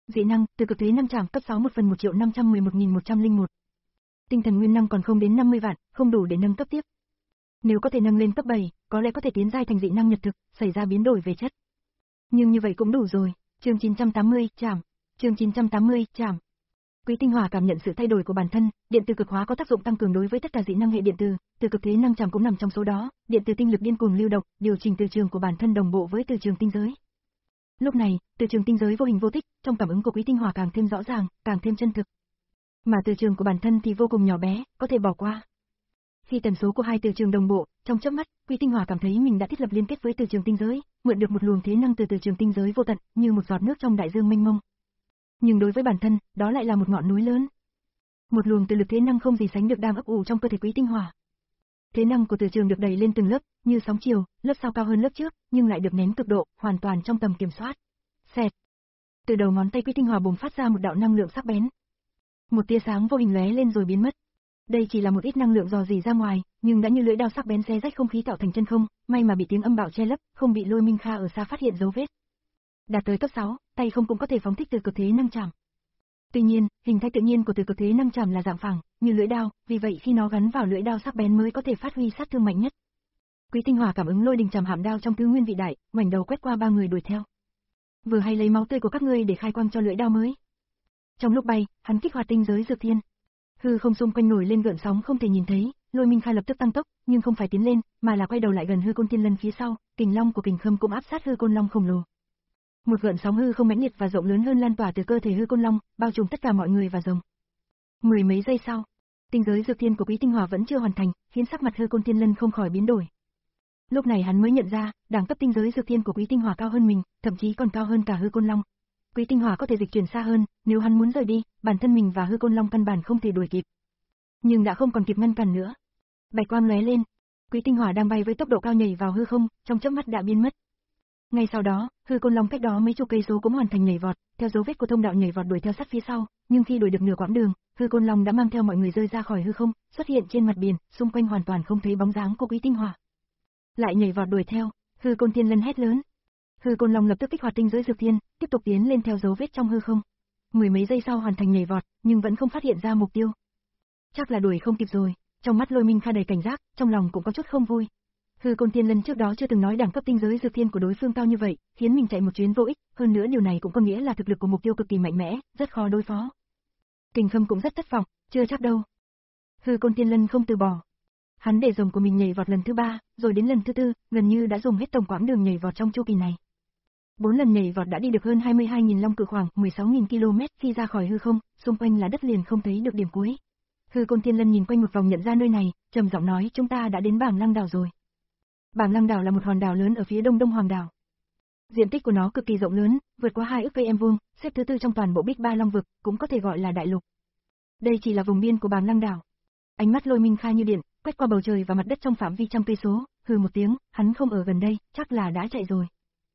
Dị năng, từ cực thế năng trảm cấp sáu một phần một triệu năm trăm mười một nghìn một trăm lẻ một. Tinh thần nguyên năng còn không đến năm mươi vạn, không đủ để nâng cấp tiếp. Nếu có thể nâng lên cấp bảy, có lẽ có thể tiến giai thành dị năng nhật thực, xảy ra biến đổi về chất. Nhưng như vậy cũng đủ rồi. Chương chín trăm tám mươi, trảm. Chương chín trăm tám mươi, trảm. Quý Tinh Hỏa cảm nhận sự thay đổi của bản thân, điện từ cực hóa có tác dụng tăng cường đối với tất cả dị năng hệ điện từ, từ cực thế năng trảm cũng nằm trong số đó, điện từ tinh lực điên cuồng lưu động, điều chỉnh từ trường của bản thân đồng bộ với từ trường tinh giới. Lúc này, từ trường tinh giới vô hình vô tích, trong cảm ứng của Quý Tinh Hỏa càng thêm rõ ràng, càng thêm chân thực. Mà từ trường của bản thân thì vô cùng nhỏ bé, có thể bỏ qua. Khi tần số của hai từ trường đồng bộ, trong chớp mắt, Quý Tinh Hỏa cảm thấy mình đã thiết lập liên kết với từ trường tinh giới, mượn được một luồng thế năng từ từ trường tinh giới vô tận, như một giọt nước trong đại dương mênh mông. Nhưng đối với bản thân, đó lại là một ngọn núi lớn. Một luồng từ lực thế năng không gì sánh được đang ấp ủ trong cơ thể Quý Tinh Hỏa. Thế năng của từ trường được đẩy lên từng lớp, như sóng chiều, lớp sau cao hơn lớp trước, nhưng lại được nén cực độ, hoàn toàn trong tầm kiểm soát. Xẹt. Từ đầu ngón tay Quý Tinh Hỏa bùng phát ra một đạo năng lượng sắc bén. Một tia sáng vô hình lóe lên rồi biến mất. Đây chỉ là một ít năng lượng dò dỉ ra ngoài, nhưng đã như lưỡi dao sắc bén xé rách không khí tạo thành chân không, may mà bị tiếng âm bạo che lấp, không bị Lôi Minh Kha ở xa phát hiện dấu vết. Đạt tới cấp sáu, tay không cũng có thể phóng thích từ cực thế năng trảm. Tuy nhiên, hình thái tự nhiên của từ cực thế năng trảm là dạng phẳng, như lưỡi dao, vì vậy khi nó gắn vào lưỡi dao sắc bén mới có thể phát huy sát thương mạnh nhất. Quý Tinh Hỏa cảm ứng lôi đình trảm hàm đao trong tứ nguyên vị đại, ngoảnh đầu quét qua ba người đuổi theo. Vừa hay lấy máu tươi của các ngươi để khai quang cho lưỡi dao mới. Trong lúc bay, hắn kích hoạt tinh giới dược thiên. Hư không xung quanh nổi lên gợn sóng không thể nhìn thấy, Lôi Minh Kha lập tức tăng tốc, nhưng không phải tiến lên, mà là quay đầu lại gần hư côn thiên lân phía sau, kình long của kình khâm cũng áp sát hư côn long khổng lồ. Một gợn sóng hư không mãnh liệt và rộng lớn hơn lan tỏa từ cơ thể hư côn long, bao trùm tất cả mọi người và rồng. Mười mấy giây sau, tinh giới dược thiên của Quý Tinh Hỏa vẫn chưa hoàn thành, khiến sắc mặt hư côn thiên lân không khỏi biến đổi. Lúc này hắn mới nhận ra, đẳng cấp tinh giới dược thiên của Quý Tinh Hỏa cao hơn mình, thậm chí còn cao hơn cả hư côn long. Quý Tinh Hỏa có thể dịch chuyển xa hơn, nếu hắn muốn rời đi, bản thân mình và hư côn long căn bản không thể đuổi kịp. Nhưng đã không còn kịp ngăn cản nữa. Bạch quang lóe lên, Quý Tinh Hỏa đang bay với tốc độ cao nhảy vào hư không, trong chớp mắt đã biến mất. Ngay sau đó, hư côn long cách đó mấy chục cây số cũng hoàn thành nhảy vọt, theo dấu vết của thông đạo nhảy vọt đuổi theo sát phía sau, nhưng khi đuổi được nửa quãng đường, hư côn long đã mang theo mọi người rơi ra khỏi hư không, xuất hiện trên mặt biển, xung quanh hoàn toàn không thấy bóng dáng của Quý Tinh Hỏa. Lại nhảy vọt đuổi theo, hư côn thiên lân hét lớn. Hư côn long lập tức kích hoạt tinh giới dược thiên, tiếp tục tiến lên theo dấu vết trong hư không. Mười mấy giây sau hoàn thành nhảy vọt, nhưng vẫn không phát hiện ra mục tiêu. Chắc là đuổi không kịp rồi. Trong mắt Lôi Minh Kha đầy cảnh giác, trong lòng cũng có chút không vui. Hư côn thiên lân trước đó chưa từng nói đẳng cấp tinh giới dược thiên của đối phương cao như vậy, khiến mình chạy một chuyến vô ích, hơn nữa điều này cũng có nghĩa là thực lực của mục tiêu cực kỳ mạnh mẽ, rất khó đối phó. Kình Khâm cũng rất thất vọng, chưa chắc đâu. Hư côn thiên lân không từ bỏ. Hắn để rồng của mình nhảy vọt lần thứ ba, rồi đến lần thứ tư, gần như đã dùng hết tổng quãng đường nhảy vọt trong chu kỳ này. Bốn lần nhảy vọt đã đi được hơn hai mươi hai nghìn long cự khoảng mười sáu nghìn ki lô mét, khi ra khỏi hư không, xung quanh là đất liền không thấy được điểm cuối. Hư côn thiên lân nhìn quanh một vòng nhận ra nơi này, trầm giọng nói chúng ta đã đến Bảng Lăng đảo rồi. Bảng Lăng đảo là một hòn đảo lớn ở phía đông đông hoàng đảo. Diện tích của nó cực kỳ rộng lớn, vượt qua hai ức cây em vuông, xếp thứ tư trong toàn bộ Bích Ba Long vực, cũng có thể gọi là đại lục. Đây chỉ là vùng biên của Bảng Lăng đảo. Ánh mắt Lôi Minh Kha như điện, quét qua bầu trời và mặt đất trong phạm vi trăm cây số, hừ một tiếng, hắn không ở gần đây, chắc là đã chạy rồi.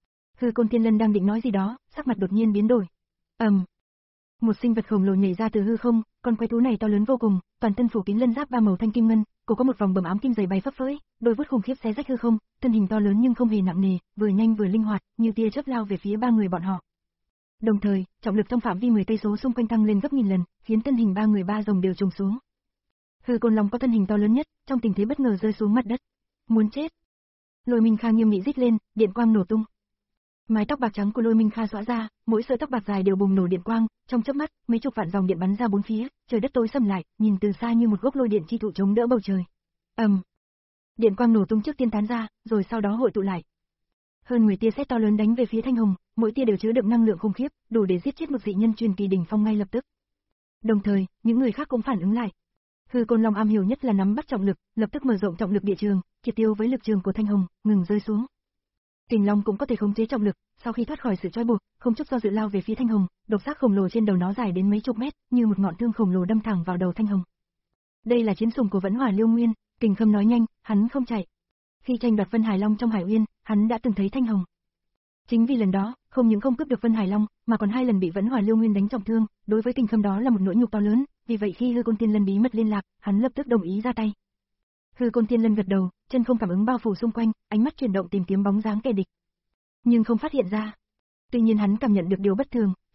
Hư côn thiên lân đang định nói gì đó, sắc mặt đột nhiên biến đổi. ầm, um. Một sinh vật khổng lồ nhảy ra từ hư không, con quái thú này to lớn vô cùng, toàn thân phủ kín lân giáp ba màu thanh kim ngân, cổ có một vòng bầm ám kim dày bay phấp phới, đôi vuốt khủng khiếp xé rách hư không, thân hình to lớn nhưng không hề nặng nề, vừa nhanh vừa linh hoạt, như tia chớp lao về phía ba người bọn họ. Đồng thời, trọng lực trong phạm vi mười cây số xung quanh tăng lên gấp nghìn lần, khiến thân hình ba người ba rồng đều trùng xuống. Hư côn long có thân hình to lớn nhất, trong tình thế bất ngờ rơi xuống mặt đất. Muốn chết! Lôi Minh Kha nghiêm nghị rít lên, điện quang nổ tung. Mái tóc bạc trắng của Lôi Minh Kha xõa ra, mỗi sợi tóc bạc dài đều bùng nổ điện quang, trong chớp mắt, mấy chục vạn dòng điện bắn ra bốn phía, trời đất tối sầm lại, nhìn từ xa như một gốc lôi điện chi thụ chống đỡ bầu trời. ầm, um. Điện quang nổ tung trước tiên tán ra, rồi sau đó hội tụ lại. Hơn mười tia sét to lớn đánh về phía Thanh Hồng, mỗi tia đều chứa đựng năng lượng khủng khiếp, đủ để giết chết một dị nhân truyền kỳ đỉnh phong ngay lập tức. Đồng thời, những người khác cũng phản ứng lại. Hư côn long am hiểu nhất là nắm bắt trọng lực, lập tức mở rộng trọng lực địa trường, triệt tiêu với lực trường của Thanh Hồng, ngừng rơi xuống. Kình long cũng có thể khống chế trọng lực, sau khi thoát khỏi sự trói buộc, không chút do dự lao về phía Thanh Hồng, độc giác khổng lồ trên đầu nó dài đến mấy chục mét, như một ngọn thương khổng lồ đâm thẳng vào đầu Thanh Hồng. Đây là chiến sủng của Vẫn Hỏa Liêu Nguyên, Kình Khâm nói nhanh, hắn không chạy. Khi tranh đoạt Vân Hải Long trong Hải Uyên, hắn đã từng thấy Thanh Hồng. Chính vì lần đó, không những không cướp được Vân Hải Long, mà còn hai lần bị Vẫn Hỏa Liêu Nguyên đánh trọng thương, đối với Kình Khâm đó là một nỗi nhục to lớn, vì vậy khi Hư Côn Tiên Lân bí mật liên lạc, hắn lập tức đồng ý ra tay. Hư Côn Tiên Lân gật đầu, chân không cảm ứng bao phủ xung quanh, ánh mắt chuyển động tìm kiếm bóng dáng kẻ địch, nhưng không phát hiện ra. Tuy nhiên hắn cảm nhận được điều bất thường,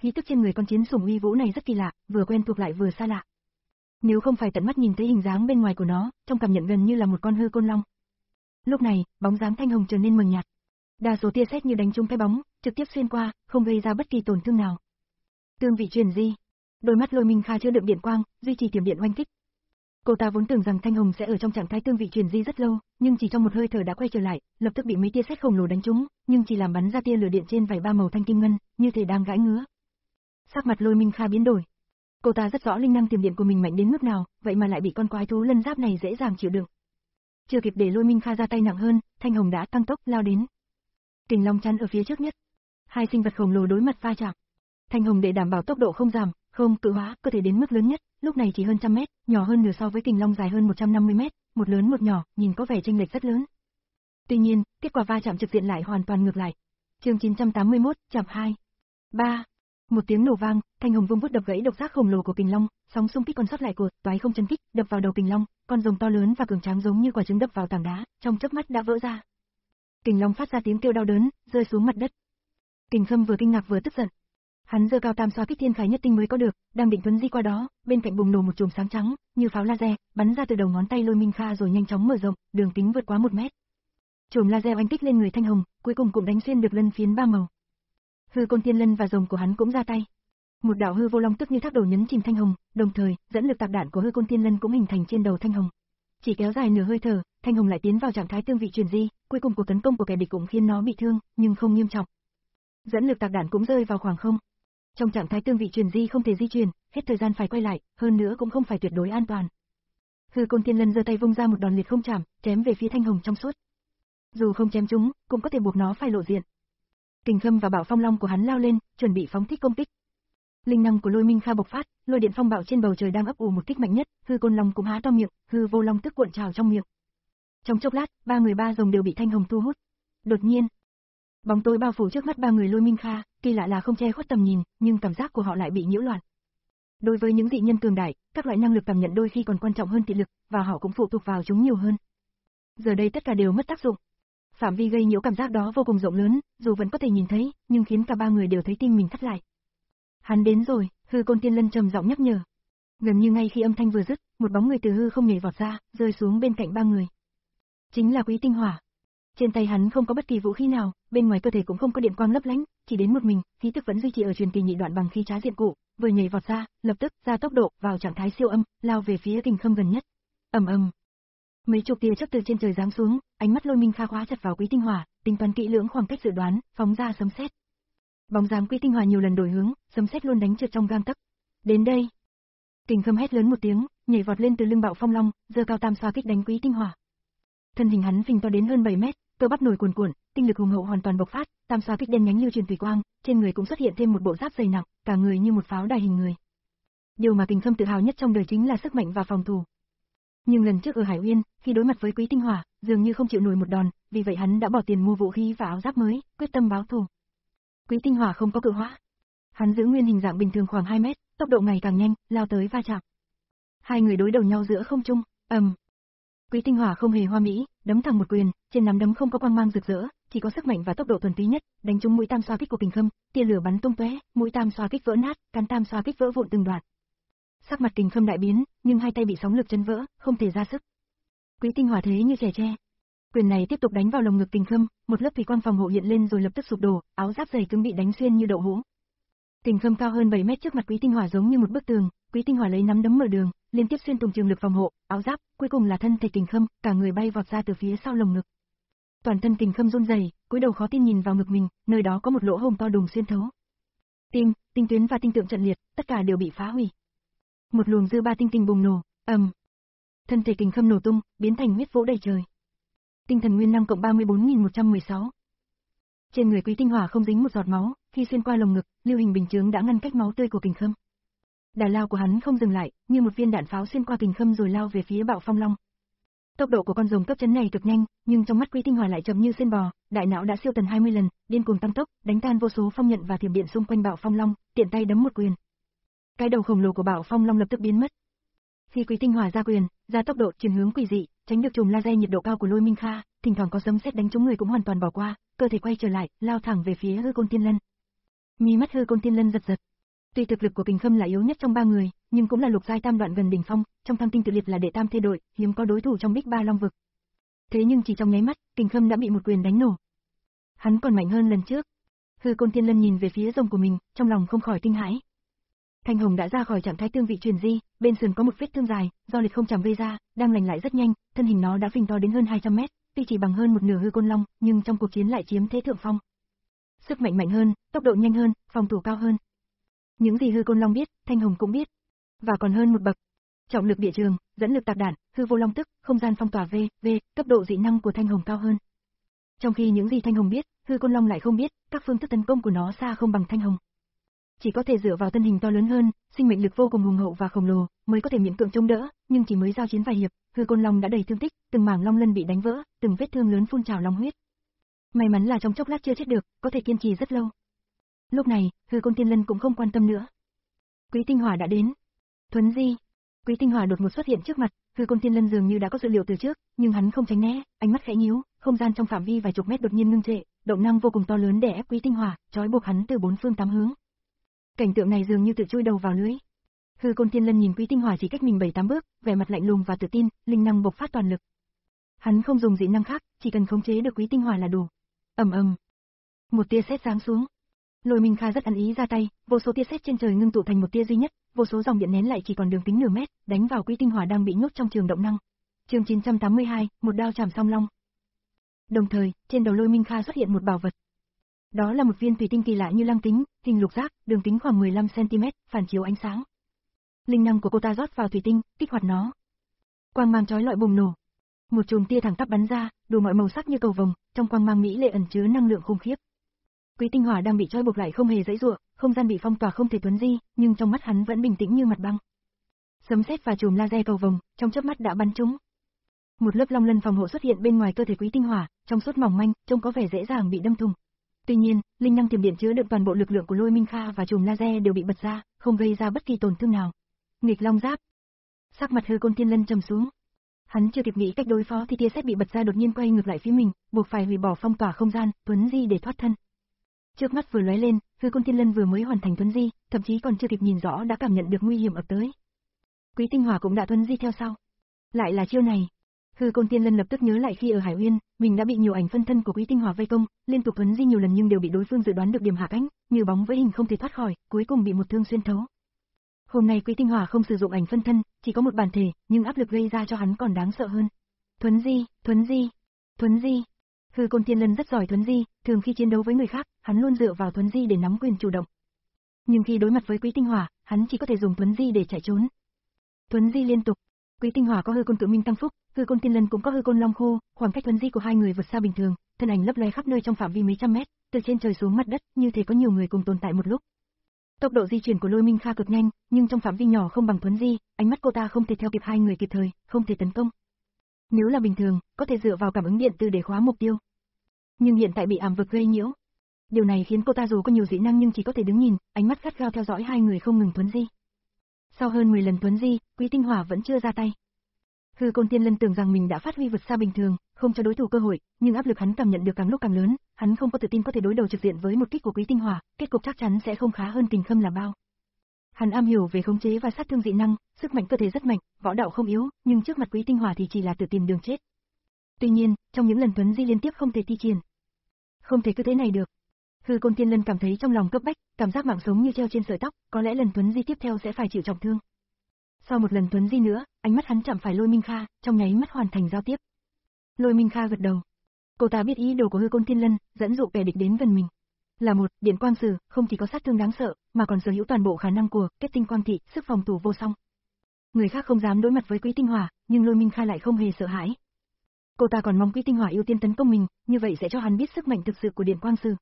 khí tức trên người con chiến sủng uy vũ này rất kỳ lạ, vừa quen thuộc lại vừa xa lạ. Nếu không phải tận mắt nhìn thấy hình dáng bên ngoài của nó, trong cảm nhận gần như là một con hư côn long. Lúc này, bóng dáng Thanh Hồng trở nên mờ nhạt. Đa số tia sét như đánh trúng cái bóng, trực tiếp xuyên qua, không gây ra bất kỳ tổn thương nào. Tương vị truyền di. Đôi mắt Lôi Minh Kha chứa đựng điện quang, duy trì tiềm điện oanh kích. Cô ta vốn tưởng rằng Thanh Hồng sẽ ở trong trạng thái tương vị truyền di rất lâu, nhưng chỉ trong một hơi thở đã quay trở lại, lập tức bị mấy tia sét khổng lồ đánh trúng, nhưng chỉ làm bắn ra tia lửa điện trên vảy ba màu thanh kim ngân, như thể đang gãi ngứa. Sắc mặt Lôi Minh Kha biến đổi. Cô ta rất rõ linh năng tiềm điện của mình mạnh đến mức nào, vậy mà lại bị con quái thú lân giáp này dễ dàng chịu đựng. Chưa kịp để Lôi Minh Kha ra tay nặng hơn, Thanh Hồng đã tăng tốc lao đến. Kình Long chắn ở phía trước nhất. Hai sinh vật khổng lồ đối mặt va chạm. Thanh Hồng để đảm bảo tốc độ không giảm, không cự hóa cơ thể đến mức lớn nhất, lúc này chỉ hơn trăm mét, nhỏ hơn nửa so với Kình Long dài hơn một trăm năm mươi mét, một lớn một nhỏ, nhìn có vẻ chênh lệch rất lớn. Tuy nhiên, kết quả va chạm trực diện lại hoàn toàn ngược lại. Chương chín trăm tám mươi mốt, chapter hai. ba. Một tiếng nổ vang, Thanh Hồng vung vút đập gãy độc giác khổng lồ của Kình Long, sóng xung kích còn sót lại của toái không chấn kích, đập vào đầu Kình Long, con rồng to lớn và cường tráng giống như quả trứng đập vào tảng đá, trong chớp mắt đã vỡ ra. Kình Long phát ra tiếng kêu đau đớn, rơi xuống mặt đất. Kình Khâm vừa kinh ngạc vừa tức giận. Hắn giơ cao tam xoa kích thiên khải nhất tinh mới có được, đang định tuấn di qua đó, bên cạnh bùng nổ một chùm sáng trắng, như pháo laser, bắn ra từ đầu ngón tay Lôi Minh Kha rồi nhanh chóng mở rộng, đường kính vượt quá một mét. Chùm laser oanh kích lên người Thanh Hồng, cuối cùng cũng đánh xuyên được lân phiến ba màu. Hư côn thiên lân và rồng của hắn cũng ra tay. Một đạo hư vô long tức như thác đổ nhấn chìm Thanh Hồng, đồng thời, dẫn lực tạc đạn của hư côn thiên lân cũng hình thành trên đầu Thanh Hồng. Chỉ kéo dài nửa hơi thở, Thanh Hồng lại tiến vào trạng thái tương vị truyền di, cuối cùng cuộc tấn công của kẻ địch cũng khiến nó bị thương, nhưng không nghiêm trọng. Dẫn lực tạc đạn cũng rơi vào khoảng không. Trong trạng thái tương vị truyền di không thể di chuyển, hết thời gian phải quay lại, hơn nữa cũng không phải tuyệt đối an toàn. Hư côn thiên lân giơ tay vung ra một đòn liệt không chạm, chém về phía Thanh Hồng trong suốt. Dù không chém trúng, cũng có thể buộc nó phải lộ diện. Kình Khâm và Bạo Phong Long của hắn lao lên, chuẩn bị phóng thích công kích. Linh năng của Lôi Minh Kha bộc phát, lôi điện phong bạo trên bầu trời đang ấp ủ một kích mạnh nhất, hư côn long cũng há to miệng, hư vô long tức cuộn trào trong miệng. Trong chốc lát, ba người ba rồng đều bị Thanh Hồng thu hút. Đột nhiên, bóng tối bao phủ trước mắt ba người Lôi Minh Kha, kỳ lạ là không che khuất tầm nhìn, nhưng cảm giác của họ lại bị nhiễu loạn. Đối với những dị nhân cường đại, các loại năng lực cảm nhận đôi khi còn quan trọng hơn thị lực, và họ cũng phụ thuộc vào chúng nhiều hơn. Giờ đây tất cả đều mất tác dụng. Phạm vi gây nhiễu cảm giác đó vô cùng rộng lớn, dù vẫn có thể nhìn thấy, nhưng khiến cả ba người đều thấy tim mình thắt lại. Hắn đến rồi, hư côn tiên lân trầm giọng nhắc nhở. Gần như ngay khi âm thanh vừa dứt, một bóng người từ hư không nhảy vọt ra, rơi xuống bên cạnh ba người. Chính là Quý Tinh Hỏa. Trên tay hắn không có bất kỳ vũ khí nào, bên ngoài cơ thể cũng không có điện quang lấp lánh, chỉ đến một mình, khí tức vẫn duy trì ở truyền kỳ nhị đoạn bằng khí trá diện cụ, vừa nhảy vọt ra, lập tức ra tốc độ, vào trạng thái siêu âm, lao về phía Kình Khâm gần nhất. Ầm ầm. Mấy chục tia chớp từ trên trời giáng xuống, ánh mắt Lôi Minh Kha khóa chặt vào Quý Tinh Hỏa, tính toán kỹ lưỡng khoảng cách dự đoán, phóng ra sấm sét. Bóng dáng Quý Tinh Hỏa nhiều lần đổi hướng, sấm sét luôn đánh trượt trong gang tấc. Đến đây. Kình Khâm hét lớn một tiếng, nhảy vọt lên từ lưng Bạo Phong Long, giơ cao tam xoa kích đánh Quý Tinh Hỏa. Thân hình hắn phình to đến hơn bảy mét, cơ bắp nổi cuồn cuộn, tinh lực hùng hậu hoàn toàn bộc phát, tam xoa kích đen nhánh lưu truyền tùy quang, trên người cũng xuất hiện thêm một bộ giáp dày nặng, cả người như một pháo đài hình người. Điều mà Kình Khâm tự hào nhất trong đời chính là sức mạnh và phòng thủ. Nhưng lần trước ở Hải Uyên, khi đối mặt với Quý Tinh Hỏa, dường như không chịu nổi một đòn, vì vậy hắn đã bỏ tiền mua vũ khí và áo giáp mới, quyết tâm báo thù. Quý Tinh Hỏa không có cự hóa. Hắn giữ nguyên hình dạng bình thường khoảng hai mét, tốc độ ngày càng nhanh, lao tới va chạm. Hai người đối đầu nhau giữa không trung, ầm. Um. Quý Tinh Hỏa không hề hoa mỹ, đấm thẳng một quyền, trên nắm đấm không có quang mang rực rỡ, chỉ có sức mạnh và tốc độ thuần túy nhất, đánh trúng mũi tam xoa kích của Kình Khâm, tia lửa bắn tung tóe, mũi tam xoa kích vỡ nát, can tam xoa kích vỡ vụn từng đoạn. Sắc mặt Kình Khâm đại biến, nhưng hai tay bị sóng lực chấn vỡ, không thể ra sức. Quý Tinh Hỏa thế như trẻ tre. Quyền này tiếp tục đánh vào lồng ngực Kình Khâm, một lớp thủy quang phòng hộ hiện lên rồi lập tức sụp đổ, áo giáp dày cứng bị đánh xuyên như đậu hũ. Kình Khâm cao hơn bảy mét trước mặt Quý Tinh Hỏa giống như một bức tường, Quý Tinh Hỏa lấy nắm đấm mở đường, liên tiếp xuyên thủng trường lực phòng hộ, áo giáp, cuối cùng là thân thể Kình Khâm, cả người bay vọt ra từ phía sau lồng ngực. Toàn thân Kình Khâm run rẩy, cúi đầu khó tin nhìn vào ngực mình, nơi đó có một lỗ hổng to đùng xuyên thấu. Tim, tinh tuyến và tinh tượng trận liệt, tất cả đều bị phá hủy. Một luồng dư ba tinh tinh bùng nổ, ầm. Um. Thân thể Kình Khâm nổ tung, biến thành huyết vỗ đầy trời. Tinh thần nguyên năng cộng ba mươi bốn nghìn một trăm mười sáu. Trên người Quý Tinh Hỏa không dính một giọt máu, khi xuyên qua lồng ngực, lưu hình bình chướng đã ngăn cách máu tươi của Kình Khâm. Đà lao của hắn không dừng lại, như một viên đạn pháo xuyên qua Kình Khâm rồi lao về phía Bạo Phong Long. Tốc độ của con rồng cấp chấn này cực nhanh, nhưng trong mắt Quý Tinh Hỏa lại chậm như sen bò, đại não đã siêu tần hai mươi lần, điên cuồng tăng tốc, đánh tan vô số phong nhận và thiểm điện xung quanh Bạo Phong Long, tiện tay đấm một quyền. Cái đầu khổng lồ của Bạo Phong Long lập tức biến mất. Khi Quý Tinh Hỏa ra quyền, ra tốc độ chuyển hướng quỷ dị, tránh được chùm laser nhiệt độ cao của Lôi Minh Kha, thỉnh thoảng có sấm sét đánh trúng người cũng hoàn toàn bỏ qua, cơ thể quay trở lại, lao thẳng về phía Hư Côn Tiên Lân. Mí mắt Hư Côn Tiên Lân giật giật, Tuy thực lực của Kình Khâm là yếu nhất trong ba người, nhưng cũng là lục giai tam đoạn gần đỉnh phong, trong Thăng Tinh Tự Liệt là đệ tam thê đội, hiếm có đối thủ trong Bích Ba Long vực. Thế nhưng chỉ trong nháy mắt, Kình Khâm đã bị một quyền đánh nổ. Hắn còn mạnh hơn lần trước. Hư Côn Tiên Lân nhìn về phía rồng của mình, trong lòng không khỏi kinh hãi. Thanh Hồng đã ra khỏi trạng thái tương vị truyền di, bên sườn có một vết thương dài, do liệt không chằm gây ra, đang lành lại rất nhanh, thân hình nó đã phình to đến hơn hai trăm mét, tuy chỉ bằng hơn một nửa Hư Côn Long, nhưng trong cuộc chiến lại chiếm thế thượng phong. Sức mạnh mạnh hơn, tốc độ nhanh hơn, phòng thủ cao hơn. Những gì Hư Côn Long biết, Thanh Hồng cũng biết, và còn hơn một bậc. Trọng lực địa trường, dẫn lực tạc đạn, hư vô long tức, không gian phong tỏa V, V, cấp độ dị năng của Thanh Hồng cao hơn. Trong khi những gì Thanh Hồng biết, Hư Côn Long lại không biết, các phương thức tấn công của nó xa không bằng Thanh Hồng. Chỉ có thể dựa vào thân hình to lớn hơn, sinh mệnh lực vô cùng hùng hậu và khổng lồ, mới có thể miễn cưỡng chống đỡ, nhưng chỉ mới giao chiến vài hiệp, Hư Côn Long đã đầy thương tích, từng mảng long lân bị đánh vỡ, từng vết thương lớn phun trào long huyết. May mắn là trong chốc lát chưa chết được, có thể kiên trì rất lâu. Lúc này, Hư Côn Tiên Lân cũng không quan tâm nữa. Quý Tinh Hỏa đã đến. Thuấn di. Quý Tinh Hỏa đột ngột xuất hiện trước mặt, Hư Côn Tiên Lân dường như đã có dự liệu từ trước, nhưng hắn không tránh né, ánh mắt khẽ nhíu, không gian trong phạm vi vài chục mét đột nhiên ngưng trệ, động năng vô cùng to lớn đè ép Quý Tinh Hỏa, trói buộc hắn từ bốn phương tám hướng. Cảnh tượng này dường như tự chui đầu vào lưới. Hư Côn Tiên Lân nhìn Quý Tinh Hỏa chỉ cách mình bảy tám bước, vẻ mặt lạnh lùng và tự tin, linh năng bộc phát toàn lực. Hắn không dùng dị năng khác, chỉ cần khống chế được Quý Tinh Hỏa là đủ. Ầm ầm. Một tia sét giáng xuống. Lôi Minh Kha rất ăn ý ra tay, vô số tia sét trên trời ngưng tụ thành một tia duy nhất, vô số dòng điện nén lại chỉ còn đường kính nửa mét, đánh vào Quý Tinh Hỏa đang bị nhốt trong trường động năng. Chương chín trăm tám mươi hai, một đao chảm song long. Đồng thời, trên đầu Lôi Minh Kha xuất hiện một bảo vật. Đó là một viên thủy tinh kỳ lạ như lăng kính, hình lục giác, đường kính khoảng mười lăm xăng ti mét, phản chiếu ánh sáng. Linh năng của cô ta rót vào thủy tinh, kích hoạt nó. Quang mang chói lọi bùng nổ. Một chùm tia thẳng tắp bắn ra, đủ mọi màu sắc như cầu vồng, trong quang mang mỹ lệ ẩn chứa năng lượng khủng khiếp. Quý Tinh Hỏa đang bị trói buộc lại không hề giãy giụa, không gian bị phong tỏa không thể thuấn di, nhưng trong mắt hắn vẫn bình tĩnh như mặt băng. Sấm sét và chùm laser cầu vồng, trong chớp mắt đã bắn trúng. Một lớp long lân phòng hộ xuất hiện bên ngoài cơ thể Quý Tinh Hỏa, trong suốt mỏng manh, trông có vẻ dễ dàng bị đâm thủng. Tuy nhiên, linh năng tiềm điện chứa đựng toàn bộ lực lượng của Lôi Minh Kha và chùm laser đều bị bật ra, không gây ra bất kỳ tổn thương nào. Nghịch Long Giáp. Sắc mặt Hư Côn Tiên Lân trầm xuống. Hắn chưa kịp nghĩ cách đối phó thì tia sét bị bật ra đột nhiên quay ngược lại phía mình, buộc phải hủy bỏ phong tỏa không gian, thuấn di để thoát thân. Trước mắt vừa lóe lên, Hư Côn Tiên Lân vừa mới hoàn thành thuấn di, thậm chí còn chưa kịp nhìn rõ đã cảm nhận được nguy hiểm ập tới. Quý Tinh Hỏa cũng đã thuấn di theo sau. Lại là chiêu này. Hư Côn Tiên Lân lập tức nhớ lại khi ở Hải Uyên, mình đã bị nhiều ảnh phân thân của Quý Tinh Hỏa vây công, liên tục thuấn di nhiều lần nhưng đều bị đối phương dự đoán được điểm hạ cánh, như bóng với hình không thể thoát khỏi, cuối cùng bị một thương xuyên thấu. Hôm nay Quý Tinh Hỏa không sử dụng ảnh phân thân, chỉ có một bản thể, nhưng áp lực gây ra cho hắn còn đáng sợ hơn. Thuấn di, thuấn di, thuấn di. Hư Côn Tiên Lân rất giỏi thuấn di, thường khi chiến đấu với người khác, hắn luôn dựa vào thuấn di để nắm quyền chủ động. Nhưng khi đối mặt với Quý Tinh Hỏa, hắn chỉ có thể dùng thuấn di để chạy trốn. Thuấn di liên tục. Quý Tinh Hỏa có Hư Côn Cự Minh tăng phúc, Hư Côn Tiên Lân cũng có Hư Côn Long Khô, khoảng cách thuấn di của hai người vượt xa bình thường, thân ảnh lấp lóe khắp nơi trong phạm vi mấy trăm mét, từ trên trời xuống mặt đất, như thể có nhiều người cùng tồn tại một lúc. Tốc độ di chuyển của Lôi Minh Kha cực nhanh, nhưng trong phạm vi nhỏ không bằng thuấn di, ánh mắt cô ta không thể theo kịp hai người kịp thời, không thể tấn công. Nếu là bình thường, có thể dựa vào cảm ứng điện từ để khóa mục tiêu. Nhưng hiện tại bị ảm vực gây nhiễu. Điều này khiến cô ta dù có nhiều dị năng nhưng chỉ có thể đứng nhìn, ánh mắt gắt gao theo dõi hai người không ngừng thuấn di. Sau hơn mười lần thuấn di, Quý Tinh Hỏa vẫn chưa ra tay. Hư Côn Tiên Lân tưởng rằng mình đã phát huy vượt xa bình thường, không cho đối thủ cơ hội, nhưng áp lực hắn cảm nhận được càng lúc càng lớn, hắn không có tự tin có thể đối đầu trực diện với một kích của Quý Tinh Hỏa, kết cục chắc chắn sẽ không khá hơn Kình Khâm là bao. Hắn am hiểu về khống chế và sát thương dị năng, sức mạnh cơ thể rất mạnh, võ đạo không yếu, nhưng trước mặt Quý Tinh Hỏa thì chỉ là tự tìm đường chết. Tuy nhiên, trong những lần thuấn di liên tiếp không thể thi triển. Không thể cứ thế này được. Hư Côn Tiên Lân cảm thấy trong lòng cấp bách, cảm giác mạng sống như treo trên sợi tóc, có lẽ lần thuấn di tiếp theo sẽ phải chịu trọng thương. Sau một lần thuấn di nữa, ánh mắt hắn chạm phải Lôi Minh Kha, trong nháy mắt hoàn thành giao tiếp. Lôi Minh Kha gật đầu. Cô ta biết ý đồ của Hư Côn Tiên Lân, dẫn dụ kẻ địch đến gần mình. Là một, điện quang sử, không chỉ có sát thương đáng sợ, mà còn sở hữu toàn bộ khả năng của kết tinh quang thị, sức phòng thủ vô song. Người khác không dám đối mặt với Quý Tinh Hỏa, nhưng Lôi Minh Kha lại không hề sợ hãi. Cô ta còn mong Quý Tinh Hỏa ưu tiên tấn công mình, như vậy sẽ cho hắn biết sức mạnh thực sự của điện quang sử.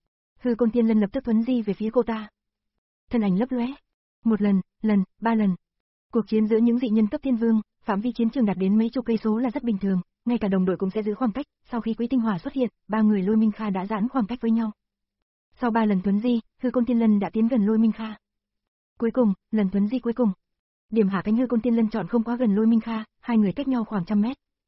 Hư Côn Tiên Lân lập tức thuấn di về phía cô ta. Thân ảnh lấp lóe. Một lần, lần, ba lần. Cuộc chiến giữa những dị nhân cấp thiên vương, phạm vi chiến trường đạt đến mấy chục cây số là rất bình thường, ngay cả đồng đội cũng sẽ giữ khoảng cách, sau khi Quý Tinh Hỏa xuất hiện, ba người Lôi Minh Kha đã giãn khoảng cách với nhau. Sau ba lần thuấn di, Hư Côn Tiên Lân đã tiến gần Lôi Minh Kha. Cuối cùng, lần thuấn di cuối cùng. Điểm hạ cánh Hư Côn Tiên Lân chọn không quá gần Lôi Minh Kha, hai người cách nhau khoảng trăm mét.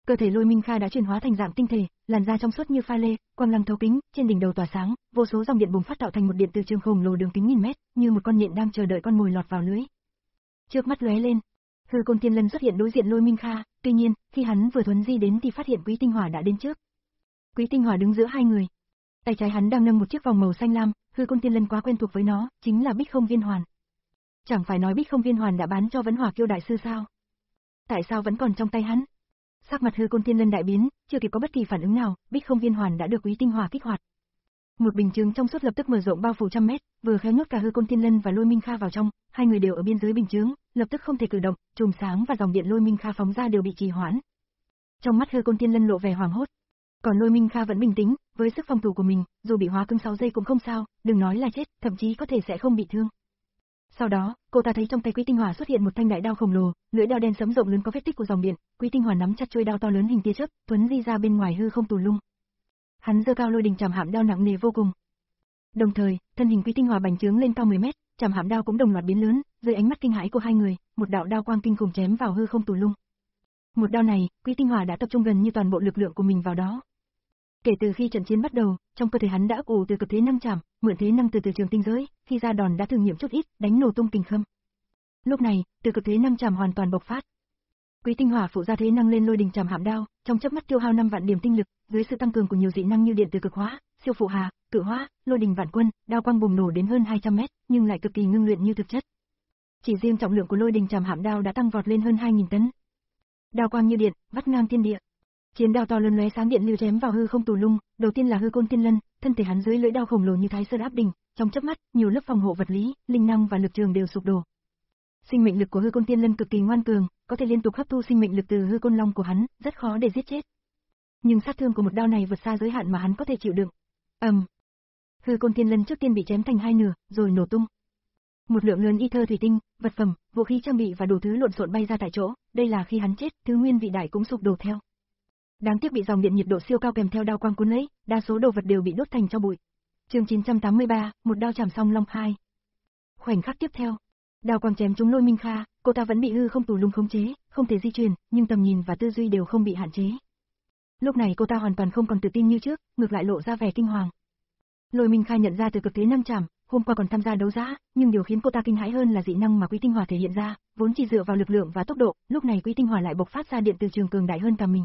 Cơ thể Lôi Minh Kha đã chuyển hóa thành dạng tinh thể, làn da trong suốt như pha lê, quang lăng thấu kính, trên đỉnh đầu tỏa sáng, vô số dòng điện bùng phát tạo thành một điện từ trường khổng lồ đường kính nghìn mét, như một con nhện đang chờ đợi con mồi lọt vào lưới. Trước mắt lóe lên, Hư Côn Tiên Lân xuất hiện đối diện Lôi Minh Kha, tuy nhiên, khi hắn vừa thuấn di đến thì phát hiện Quý Tinh Hỏa đã đến trước. Quý Tinh Hỏa đứng giữa hai người. Tay trái hắn đang nâng một chiếc vòng màu xanh lam, Hư Côn Tiên Lân quá quen thuộc với nó, chính là Bích Không Viên Hoàn. Chẳng phải nói Bích Không Viên Hoàn đã bán cho Vẫn Hỏa Kiêu đại sư sao? Tại sao vẫn còn trong tay hắn? Sắc mặt Hư Côn Tiên Lân đại biến, chưa kịp có bất kỳ phản ứng nào, Bích Không Viên Hoàn đã được Quý Tinh Hỏa kích hoạt. Một bình chướng trong suốt lập tức mở rộng bao phủ trăm mét, vừa khéo nhốt cả Hư Côn Tiên Lân và Lôi Minh Kha vào trong, hai người đều ở biên giới bình chướng, lập tức không thể cử động, chùm sáng và dòng điện Lôi Minh Kha phóng ra đều bị trì hoãn. Trong mắt Hư Côn Tiên Lân lộ vẻ hoảng hốt, còn Lôi Minh Kha vẫn bình tĩnh, với sức phòng thủ của mình, dù bị hóa cứng sáu giây cũng không sao, đừng nói là chết, thậm chí có thể sẽ không bị thương. Sau đó, cô ta thấy trong tay Quý Tinh Hỏa xuất hiện một thanh đại đao khổng lồ, lưỡi đao đen sẫm rộng lớn có vết tích của dòng điện, Quý Tinh Hỏa nắm chặt chuôi đao to lớn hình tia chớp, tuấn di ra bên ngoài hư không tù lung. Hắn giơ cao Lôi Đình Trảm Hạm đao nặng nề vô cùng. Đồng thời, thân hình Quý Tinh Hỏa bành trướng lên cao mười mét, Trảm Hạm đao cũng đồng loạt biến lớn, dưới ánh mắt kinh hãi của hai người, một đạo đao quang kinh khủng chém vào hư không tù lung. Một đao này, Quý Tinh Hỏa đã tập trung gần như toàn bộ lực lượng của mình vào đó. Kể từ khi trận chiến bắt đầu, trong cơ thể hắn đã ấp ủ từ cực thế năng trảm, mượn thế năng từ từ trường tinh giới, khi ra đòn đã thử nghiệm chút ít, đánh nổ tung kình khâm. Lúc này, từ cực thế năng trảm hoàn toàn bộc phát. Quý Tinh Hỏa phụ ra thế năng lên Lôi Đình Trảm Hạm đao, trong chớp mắt tiêu hao năm vạn điểm tinh lực, dưới sự tăng cường của nhiều dị năng như điện từ cực hóa, siêu phụ hà, cự hóa, Lôi Đình Vạn Quân, đao quang bùng nổ đến hơn hai trăm mét, nhưng lại cực kỳ ngưng luyện như thực chất. Chỉ riêng trọng lượng của Lôi Đình Trảm Hạm đao đã tăng vọt lên hơn hai nghìn tấn. Đao quang như điện, vắt ngang thiên địa. Chiến đao to lớn lóe sáng điện lưu chém vào hư không tù lung, đầu tiên là Hư Côn Tiên Lân, thân thể hắn dưới lưỡi đao khổng lồ như Thái Sơn áp đỉnh, trong chớp mắt, nhiều lớp phòng hộ vật lý, linh năng và lực trường đều sụp đổ. Sinh mệnh lực của Hư Côn Tiên Lân cực kỳ ngoan cường, có thể liên tục hấp thu sinh mệnh lực từ Hư Côn Long của hắn, rất khó để giết chết. Nhưng sát thương của một đao này vượt xa giới hạn mà hắn có thể chịu đựng. Ầm. Um. Hư Côn Tiên Lân trước tiên bị chém thành hai nửa, rồi nổ tung. Một lượng lớn y thơ thủy tinh, vật phẩm, vũ khí trang bị và đủ thứ lộn xộn bay ra tại chỗ, đây là khi hắn chết, thứ nguyên vị đại cũng sụp đổ theo. Đáng tiếc bị dòng điện nhiệt độ siêu cao kèm theo đao quang cuốn lấy, đa số đồ vật đều bị đốt thành tro bụi. Chương chín trăm tám mươi ba, một đao chảm song long hai. Khoảnh khắc tiếp theo, đao quang chém trúng Lôi Minh Kha, cô ta vẫn bị hư không tù lung khống chế, không thể di chuyển, nhưng tầm nhìn và tư duy đều không bị hạn chế. Lúc này cô ta hoàn toàn không còn tự tin như trước, ngược lại lộ ra vẻ kinh hoàng. Lôi Minh Kha nhận ra từ cực thế năng trảm, hôm qua còn tham gia đấu giá, nhưng điều khiến cô ta kinh hãi hơn là dị năng mà Quý Tinh Hỏa thể hiện ra, vốn chỉ dựa vào lực lượng và tốc độ, lúc này Quý Tinh Hỏa lại bộc phát ra điện từ trường cường đại hơn cả mình.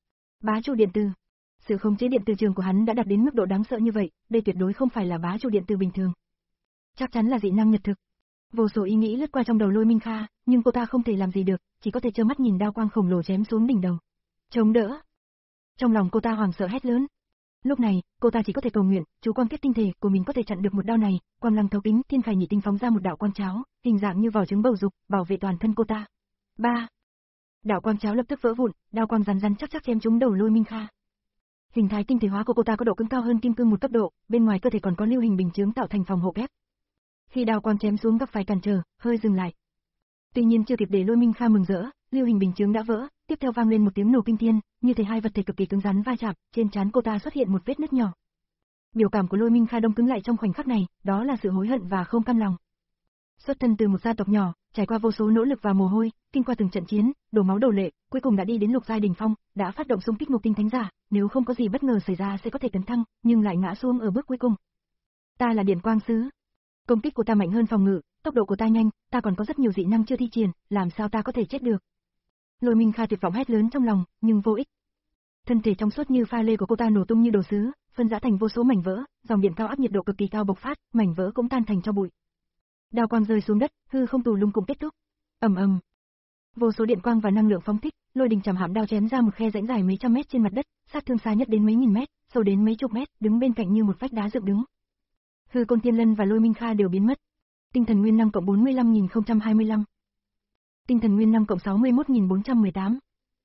Bá chủ điện từ. Sự khống chế điện từ trường của hắn đã đạt đến mức độ đáng sợ như vậy, đây tuyệt đối không phải là bá chủ điện từ bình thường. Chắc chắn là dị năng nhật thực. Vô số ý nghĩ lướt qua trong đầu Lôi Minh Kha, nhưng cô ta không thể làm gì được, chỉ có thể trơ mắt nhìn đao quang khổng lồ chém xuống đỉnh đầu. Chống đỡ. Trong lòng cô ta hoảng sợ hét lớn. Lúc này, cô ta chỉ có thể cầu nguyện, chú quang kết tinh thể của mình có thể chặn được một đao này, quang lăng thấu kính, thiên khải nhị tinh phóng ra một đạo quang cháo, hình dạng như vỏ trứng bầu dục, bảo vệ toàn thân cô ta. Ba. Đạo quang cháo lập tức vỡ vụn, đao quang rắn rắn chắc chắc chém trúng đầu Lôi Minh Kha. Hình thái tinh thể hóa của cô ta có độ cứng cao hơn kim cương một cấp độ, bên ngoài cơ thể còn có lưu hình bình chướng tạo thành phòng hộ kép. Khi đao quang chém xuống gặp phải cản trở, hơi dừng lại. Tuy nhiên chưa kịp để Lôi Minh Kha mừng rỡ, lưu hình bình chướng đã vỡ, tiếp theo vang lên một tiếng nổ kinh thiên, như thể hai vật thể cực kỳ cứng rắn va chạm, trên trán cô ta xuất hiện một vết nứt nhỏ. Biểu cảm của Lôi Minh Kha đông cứng lại trong khoảnh khắc này, đó là sự hối hận và không cam lòng. Xuất thân từ một gia tộc nhỏ, trải qua vô số nỗ lực và mồ hôi, kinh qua từng trận chiến, đổ máu đổ lệ, cuối cùng đã đi đến lục giai đỉnh phong, đã phát động xung kích ngục tinh thánh giả, nếu không có gì bất ngờ xảy ra sẽ có thể tấn thăng, nhưng lại ngã xuống ở bước cuối cùng. Ta là Điện Quang Sứ. Công kích của ta mạnh hơn phòng ngự, tốc độ của ta nhanh, ta còn có rất nhiều dị năng chưa thi triển, làm sao ta có thể chết được? Lôi Minh Kha tuyệt vọng hét lớn trong lòng, nhưng vô ích. Thân thể trong suốt như pha lê của cô ta nổ tung như đồ sứ, phân rã thành vô số mảnh vỡ, dòng điện cao áp nhiệt độ cực kỳ cao bộc phát, mảnh vỡ cũng tan thành tro bụi. Đao quang rơi xuống đất, hư không tù lung cùng kết thúc. Ầm ầm. Vô số điện quang và năng lượng phóng thích, Lôi Đình Trảm Hạm đao chém ra một khe rãnh dài mấy trăm mét trên mặt đất, sát thương xa nhất đến mấy nghìn mét, sâu đến mấy chục mét, đứng bên cạnh như một vách đá dựng đứng. Hư Côn Tiên Lân và Lôi Minh Kha đều biến mất. Tinh thần nguyên năng cộng bốn mươi lăm nghìn không trăm hai mươi lăm. Tinh thần nguyên năng cộng sáu mươi mốt nghìn bốn trăm mười tám.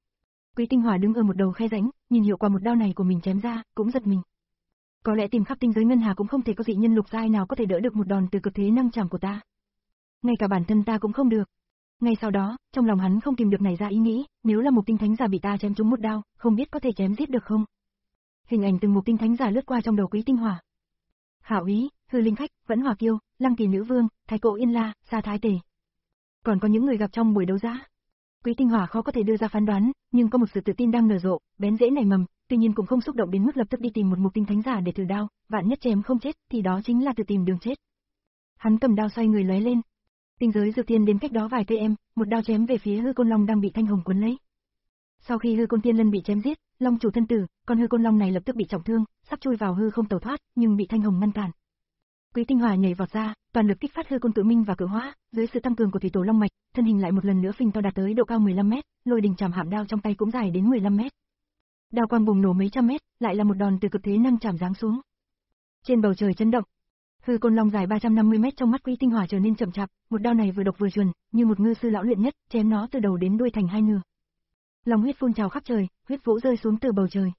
Quý Tinh Hỏa đứng ở một đầu khe rãnh, nhìn hiệu quả một đao này của mình chém ra, cũng giật mình. Có lẽ tìm khắp tinh giới ngân hà cũng không thể có dị nhân lục giai nào có thể đỡ được một đòn từ cực thế năng trảm của ta. Ngay cả bản thân ta cũng không được. Ngay sau đó, trong lòng hắn không kìm được nảy ra ý nghĩ, nếu là một tinh thánh giả bị ta chém trúng một đao, không biết có thể chém giết được không? Hình ảnh từng một tinh thánh giả lướt qua trong đầu Quý Tinh Hỏa. Hảo Ý, Hư Linh Khách, Vẫn Hỏa Kiêu, Lăng Kỳ Nữ Vương, Thái Cổ Yên La, Sa Thái Tề. Còn có những người gặp trong buổi đấu giá. Quý Tinh Hỏa khó có thể đưa ra phán đoán, nhưng có một sự tự tin đang nở rộ, bén rễ nảy mầm, tuy nhiên cũng không xúc động đến mức lập tức đi tìm một mục tinh thánh giả để thử đao, vạn nhất chém không chết thì đó chính là tự tìm đường chết. Hắn cầm đao xoay người lóe lên. Tinh giới dược tiên đến cách đó vài cây em, một đao chém về phía hư côn long đang bị thanh hồng cuốn lấy. Sau khi hư côn tiên lân bị chém giết, long chủ thân tử, con hư côn long này lập tức bị trọng thương, sắp chui vào hư không tẩu thoát, nhưng bị thanh hồng ngăn cản. Quý Tinh Hỏa nhảy vọt ra, toàn lực kích phát hư côn cự minh và cự hóa, dưới sự tăng cường của thủy tổ long mạch, thân hình lại một lần nữa phình to đạt tới độ cao mười lăm mét, lôi đình chảm hạm đao trong tay cũng dài đến mười lăm mét. Đao quang bùng nổ mấy trăm mét, lại là một đòn từ cực thế năng chảm giáng xuống. Trên bầu trời chấn động. Hư côn long dài ba trăm năm mươi mét trong mắt Quý Tinh Hỏa trở nên chậm chạp, một đao này vừa độc vừa chuẩn, như một ngư sư lão luyện nhất, chém nó từ đầu đến đuôi thành hai nửa. Long huyết phun trào khắp trời, huyết vũ rơi xuống từ bầu trời.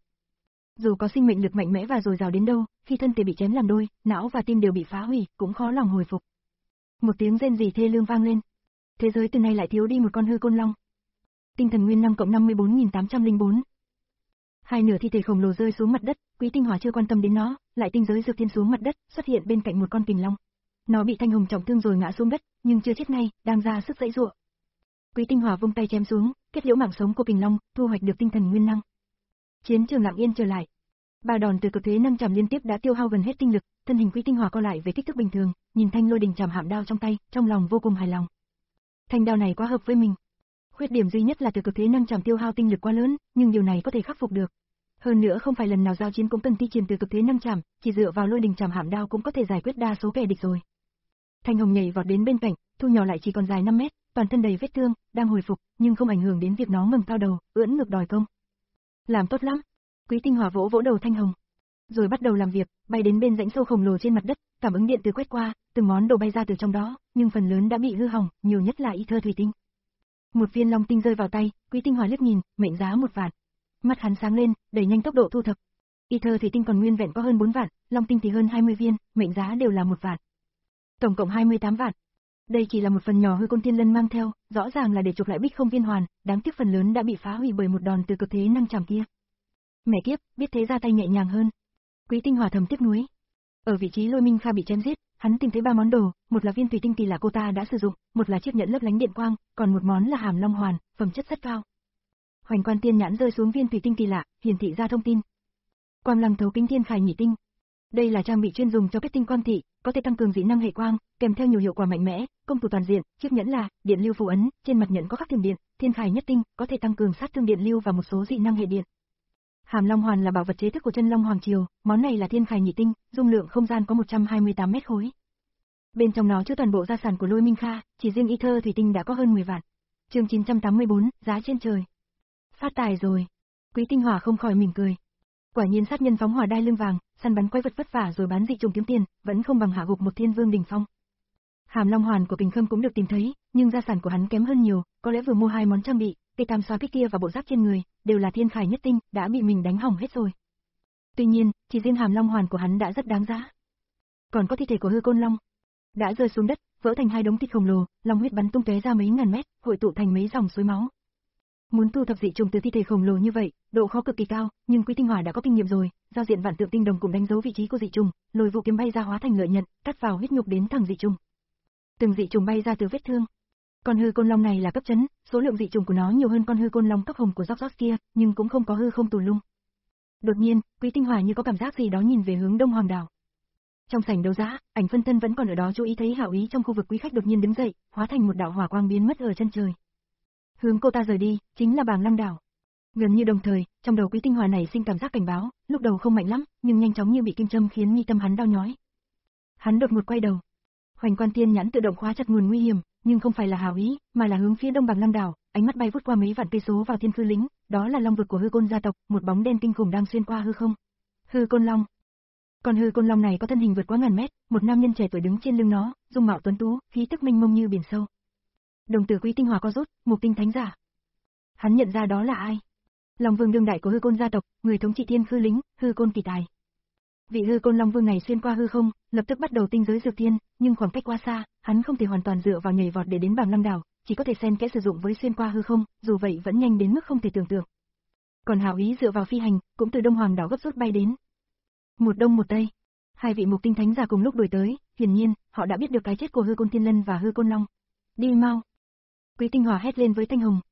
Dù có sinh mệnh lực mạnh mẽ và dồi dào đến đâu, khi thân thể bị chém làm đôi, não và tim đều bị phá hủy, cũng khó lòng hồi phục. Một tiếng rên rỉ thê lương vang lên. Thế giới từ nay lại thiếu đi một con hư côn long. Tinh thần nguyên năng cộng năm mươi bốn nghìn tám trăm lẻ bốn. Hai nửa thi thể khổng lồ rơi xuống mặt đất, Quý Tinh Hỏa chưa quan tâm đến nó, lại tinh giới dược thiên xuống mặt đất, xuất hiện bên cạnh một con kình long. Nó bị thanh hồng trọng thương rồi ngã xuống đất, nhưng chưa chết ngay, đang ra sức giãy giụa. Quý Tinh Hỏa vung tay chém xuống, kết liễu mạng sống của kình long, thu hoạch được tinh thần nguyên năng. Chiến trường lặng yên trở lại. Ba đòn từ cực thế năng chảm liên tiếp đã tiêu hao gần hết tinh lực, thân hình Quý Tinh Hỏa co lại với kích thước bình thường, nhìn thanh lôi đình chảm hạm đao trong tay, trong lòng vô cùng hài lòng. Thanh đao này quá hợp với mình. Khuyết điểm duy nhất là từ cực thế năng chảm tiêu hao tinh lực quá lớn, nhưng điều này có thể khắc phục được. Hơn nữa không phải lần nào giao chiến cũng cần thi triển từ cực thế năng chảm, chỉ dựa vào lôi đình chảm hạm đao cũng có thể giải quyết đa số kẻ địch rồi. Thanh hồng nhảy vọt đến bên cạnh, thu nhỏ lại chỉ còn dài năm mét, toàn thân đầy vết thương, đang hồi phục, nhưng không ảnh hưởng đến việc nó ngẩng cao đầu, ưỡn ngực đòi công. Làm tốt lắm. Quý Tinh Hỏa vỗ vỗ đầu thanh hồng, rồi bắt đầu làm việc, bay đến bên rãnh sâu khổng lồ trên mặt đất, cảm ứng điện từ quét qua, từng món đồ bay ra từ trong đó, nhưng phần lớn đã bị hư hỏng, nhiều nhất là y thơ thủy tinh. Một viên long tinh rơi vào tay, Quý Tinh Hỏa liếc nhìn, mệnh giá một vạn. Mắt hắn sáng lên, đẩy nhanh tốc độ thu thập. Y thơ thủy tinh còn nguyên vẹn có hơn bốn vạn, long tinh thì hơn hai mươi viên, mệnh giá đều là một vạn. Tổng cộng hai mươi tám vạn. Đây chỉ là một phần nhỏ hư côn tiên lân mang theo, rõ ràng là để chuộc lại bích không viên hoàn, đáng tiếc phần lớn đã bị phá hủy bởi một đòn từ cực thế năng chảm kia. Mẹ kiếp, biết thế ra tay nhẹ nhàng hơn. Quý Tinh Hỏa thầm tiếc nuối. Ở vị trí Lôi Minh Kha bị chém giết, hắn tìm thấy ba món đồ, một là viên thủy tinh kỳ lạ cô ta đã sử dụng, một là chiếc nhẫn lấp lánh điện quang, còn một món là hàm long hoàn, phẩm chất rất cao. Hoành Quan Tiên nhãn rơi xuống viên thủy tinh kỳ lạ, hiển thị ra thông tin. Quang Lăng Thấu Kính Thiên Khải Nhị Tinh. Đây là trang bị chuyên dùng cho kết tinh quang thị, có thể tăng cường dị năng hệ quang, kèm theo nhiều hiệu quả mạnh mẽ, công thủ toàn diện. Chiếc nhẫn là điện lưu phù ấn, trên mặt nhẫn có khắc thiểm điện, Thiên Khải Nhất Tinh, có thể tăng cường sát thương điện lưu và một số dị năng hệ điện. Hàm Long Hoàn là bảo vật chế thức của Chân Long Hoàng Triều, món này là Thiên Khải Nhị Tinh, dung lượng không gian có một trăm hai mươi tám mét khối. Bên trong nó chứa toàn bộ gia sản của Lôi Minh Kha, chỉ riêng y thơ thủy tinh đã có hơn mười vạn. Chương chín trăm tám mươi bốn, giá trên trời. Phát tài rồi. Quý Tinh Hỏa không khỏi mỉm cười. Quả nhiên sát nhân phóng hỏa đai lưng vàng, săn bắn quái vật vất vả rồi bán dị trùng kiếm tiền, vẫn không bằng hạ gục một thiên vương đỉnh phong. Hàm Long Hoàn của Kình Khâm cũng được tìm thấy, nhưng gia sản của hắn kém hơn nhiều, có lẽ vừa mua hai món trang bị, cây tam xoa kích kia và bộ giáp trên người, đều là Thiên Khải Nhất Tinh, đã bị mình đánh hỏng hết rồi. Tuy nhiên, chỉ riêng Hàm Long Hoàn của hắn đã rất đáng giá. Còn có thi thể của hư côn long, đã rơi xuống đất, vỡ thành hai đống thịt khổng lồ, long huyết bắn tung tóe ra mấy ngàn mét, hội tụ thành mấy dòng suối máu. Muốn thu thập dị trùng từ thi thể khổng lồ như vậy, độ khó cực kỳ cao, nhưng Quý Tinh Hỏa đã có kinh nghiệm rồi, giao diện vạn tượng tinh đồng cũng đánh dấu vị trí của dị trùng, lôi vụ kiếm bay ra hóa thành lợi nhận, cắt vào huyết nhục đến thẳng dị trùng. Từng dị trùng bay ra từ vết thương. Con hư côn long này là cấp chấn, số lượng dị trùng của nó nhiều hơn con hư côn long tóc hồng của Róc kia, nhưng cũng không có hư không tù lung. Đột nhiên, Quý Tinh Hỏa như có cảm giác gì đó nhìn về hướng Đông Hoàng đảo. Trong sảnh đấu giá, Ảnh Phân Thân vẫn còn ở đó chú ý thấy hảo ý trong khu vực quý khách đột nhiên đứng dậy, hóa thành một đạo hỏa quang biến mất ở chân trời. Hướng cô ta rời đi, chính là Bàng Lăng đảo. Gần như đồng thời, trong đầu Quý Tinh Hỏa này sinh cảm giác cảnh báo, lúc đầu không mạnh lắm, nhưng nhanh chóng như bị kim châm khiến mi tâm hắn đau nhói. Hắn đột ngột quay đầu. Hoành Quan Tiên nhãn tự động khóa chặt nguồn nguy hiểm, nhưng không phải là hảo ý, mà là hướng phía đông Bàng Lăng đảo, ánh mắt bay vút qua mấy vạn cây số vào Thiên Khư Lĩnh, đó là long vực của Hư Côn gia tộc, một bóng đen kinh khủng đang xuyên qua hư không. Hư Côn Long. Còn hư côn long này có thân hình vượt quá ngàn mét, một nam nhân trẻ tuổi đứng trên lưng nó, dung mạo tuấn tú, khí tức mênh mông như biển sâu. Đồng tử Quý Tinh Hỏa co rút, Mục Tinh Thánh giả. Hắn nhận ra đó là ai? Long Vương đương đại của Hư Côn gia tộc, người thống trị Thiên Khư Lĩnh, Hư Côn Kỳ Tài. Vị Hư Côn Long Vương này xuyên qua hư không, lập tức bắt đầu tinh giới dược thiên, nhưng khoảng cách quá xa, hắn không thể hoàn toàn dựa vào nhảy vọt để đến Bàng Lăng đảo, chỉ có thể xen kẽ sử dụng với xuyên qua hư không, dù vậy vẫn nhanh đến mức không thể tưởng tượng. Còn hảo ý dựa vào phi hành, cũng từ Đông Hoàng đảo gấp rút bay đến. Một đông một tây, hai vị Mục Tinh Thánh giả cùng lúc đuổi tới, hiển nhiên, họ đã biết được cái chết của Hư Côn Thiên Lân và Hư Côn Long. Đi mau! Quý Tinh Hỏa hét lên với Thanh Hồng,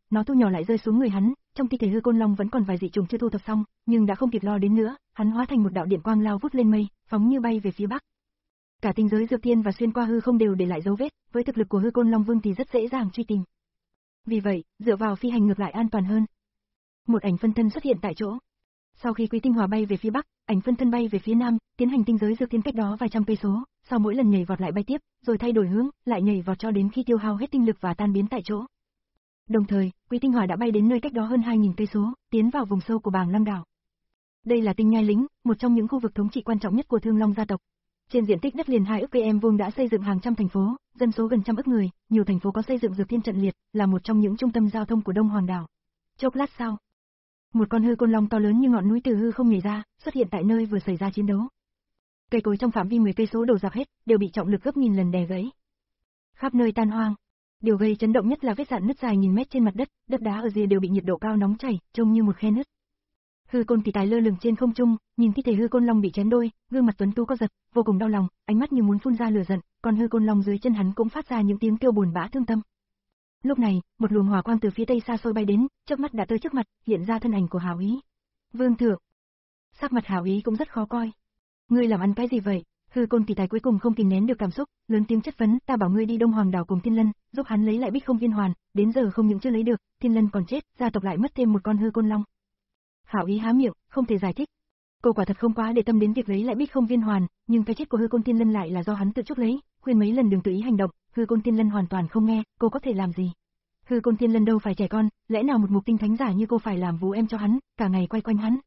nó thu nhỏ lại rơi xuống người hắn, trong thi thể hư côn long vẫn còn vài dị trùng chưa thu thập xong, nhưng đã không kịp lo đến nữa, hắn hóa thành một đạo điện quang lao vút lên mây, phóng như bay về phía bắc. Cả tinh giới dược thiên và xuyên qua hư không đều để lại dấu vết, với thực lực của hư côn long vương thì rất dễ dàng truy tìm. Vì vậy, dựa vào phi hành ngược lại an toàn hơn. Một ảnh phân thân xuất hiện tại chỗ. Sau khi Quý Tinh Hòa bay về phía bắc, ảnh phân thân bay về phía nam, tiến hành tinh giới dược thiên cách đó vài trăm cây số, sau mỗi lần nhảy vọt lại bay tiếp, rồi thay đổi hướng, lại nhảy vọt cho đến khi tiêu hao hết tinh lực và tan biến tại chỗ. Đồng thời, Quý Tinh Hòa đã bay đến nơi cách đó hơn hai nghìn cây số, tiến vào vùng sâu của Bàng Lăng đảo. Đây là tinh nhai lĩnh, một trong những khu vực thống trị quan trọng nhất của Thương Long gia tộc. Trên diện tích đất liền hai ức km vuông đã xây dựng hàng trăm thành phố, dân số gần trăm ức người, nhiều thành phố có xây dựng dược thiên trận liệt, là một trong những trung tâm giao thông của Đông Hoàng đảo. Chốc lát sau, một con hư côn long to lớn như ngọn núi từ hư không nhảy ra, xuất hiện tại nơi vừa xảy ra chiến đấu. Cây cối trong phạm vi mười cây số đổ rạp hết, đều bị trọng lực gấp nghìn lần đè gãy. Khắp nơi tan hoang. Điều gây chấn động nhất là vết rạn nứt dài nghìn mét trên mặt đất, đất đá ở rìa đều bị nhiệt độ cao nóng chảy, trông như một khe nứt. Hư côn kỳ tài lơ lửng trên không trung, nhìn thi thể hư côn long bị chém đôi, gương mặt tuấn tú co giật, vô cùng đau lòng, ánh mắt như muốn phun ra lửa giận, còn hư côn long dưới chân hắn cũng phát ra những tiếng kêu buồn bã thương tâm. Lúc này, một luồng hỏa quang từ phía tây xa xôi bay đến, chớp mắt đã tới trước mặt, hiện ra thân ảnh của Hảo Ý. Vương thượng. Sắc mặt Hảo Ý cũng rất khó coi. Ngươi làm ăn cái gì vậy? Hư côn kỳ tài cuối cùng không kìm nén được cảm xúc, lớn tiếng chất vấn, ta bảo ngươi đi Đông Hoàng đảo cùng Thiên Lân, giúp hắn lấy lại Bích Không Viên Hoàn, đến giờ không những chưa lấy được, Thiên Lân còn chết, gia tộc lại mất thêm một con hư côn long. Hảo Ý há miệng, không thể giải thích. Cô quả thật không quá để tâm đến việc lấy lại Bích Không Viên Hoàn, nhưng cái chết của hư côn Thiên Lân lại là do hắn tự chuốc lấy, khuyên mấy lần đừng tự ý hành động, hư côn Thiên Lân hoàn toàn không nghe, cô có thể làm gì? Hư côn Thiên Lân đâu phải trẻ con, lẽ nào một mục tinh thánh giả như cô phải làm vú em cho hắn, cả ngày quay quanh hắn?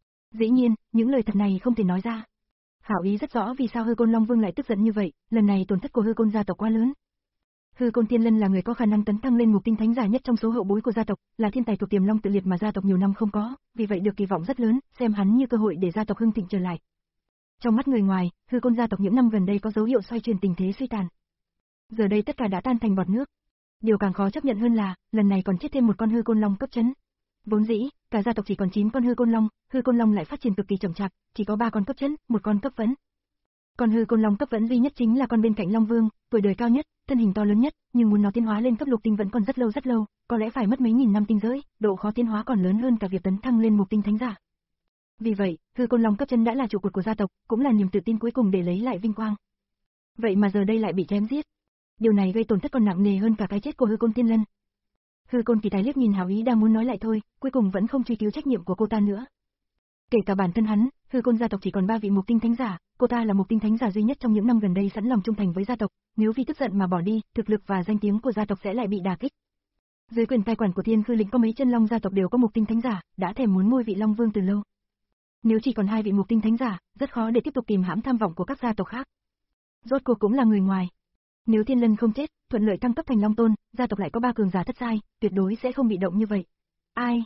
Dĩ nhiên, những lời thật này không thể nói ra. Hảo Ý rất rõ vì sao hư côn Long Vương lại tức giận như vậy, lần này tổn thất của hư côn gia tộc quá lớn. Hư côn Thiên Lân là người có khả năng tấn thăng lên mục tinh thánh giả nhất trong số hậu bối của gia tộc, là thiên tài thuộc tiềm long tự liệt mà gia tộc nhiều năm không có, vì vậy được kỳ vọng rất lớn, xem hắn như cơ hội để gia tộc hưng thịnh trở lại. Trong mắt người ngoài, hư côn gia tộc những năm gần đây có dấu hiệu xoay chuyển tình thế suy tàn. Giờ đây tất cả đã tan thành bọt nước. Điều càng khó chấp nhận hơn là, lần này còn chết thêm một con hư côn long cấp chấn. Vốn dĩ, cả gia tộc chỉ còn chín con hư côn long, hư côn long lại phát triển cực kỳ chậm chạp, chỉ có ba con cấp chấn, một con cấp vẫn. Con hư côn long cấp vẫn duy nhất chính là con bên cạnh Long Vương, tuổi đời cao nhất, thân hình to lớn nhất, nhưng muốn nó tiến hóa lên cấp lục tinh vẫn còn rất lâu rất lâu, có lẽ phải mất mấy nghìn năm tinh giới, độ khó tiến hóa còn lớn hơn cả việc tấn thăng lên mục tinh thánh giả. Vì vậy, hư côn long cấp chân đã là trụ cột của gia tộc, cũng là niềm tự tin cuối cùng để lấy lại vinh quang. Vậy mà giờ đây lại bị chém giết. Điều này gây tổn thất còn nặng nề hơn cả cái chết của hư côn Thiên Lân. Hư côn kỳ tài liếc nhìn Hảo Ý đang muốn nói lại thôi, cuối cùng vẫn không truy cứu trách nhiệm của cô ta nữa. Kể cả bản thân hắn, hư côn gia tộc chỉ còn ba vị mục tinh thánh giả, cô ta là mục tinh thánh giả duy nhất trong những năm gần đây sẵn lòng trung thành với gia tộc, nếu vì tức giận mà bỏ đi, thực lực và danh tiếng của gia tộc sẽ lại bị đả kích. Dưới quyền cai quản của Thiên Khư Lĩnh có mấy chân long gia tộc đều có mục tinh thánh giả, đã thèm muốn ngôi vị Long Vương từ lâu. Nếu chỉ còn hai vị mục tinh thánh giả, rất khó để tiếp tục kìm hãm tham vọng của các gia tộc khác. Rốt cuộc cũng là người ngoài. Nếu Thiên Lân không chết, thuận lợi thăng cấp thành Long Tôn, gia tộc lại có ba cường giả thất giai, tuyệt đối sẽ không bị động như vậy. Ai?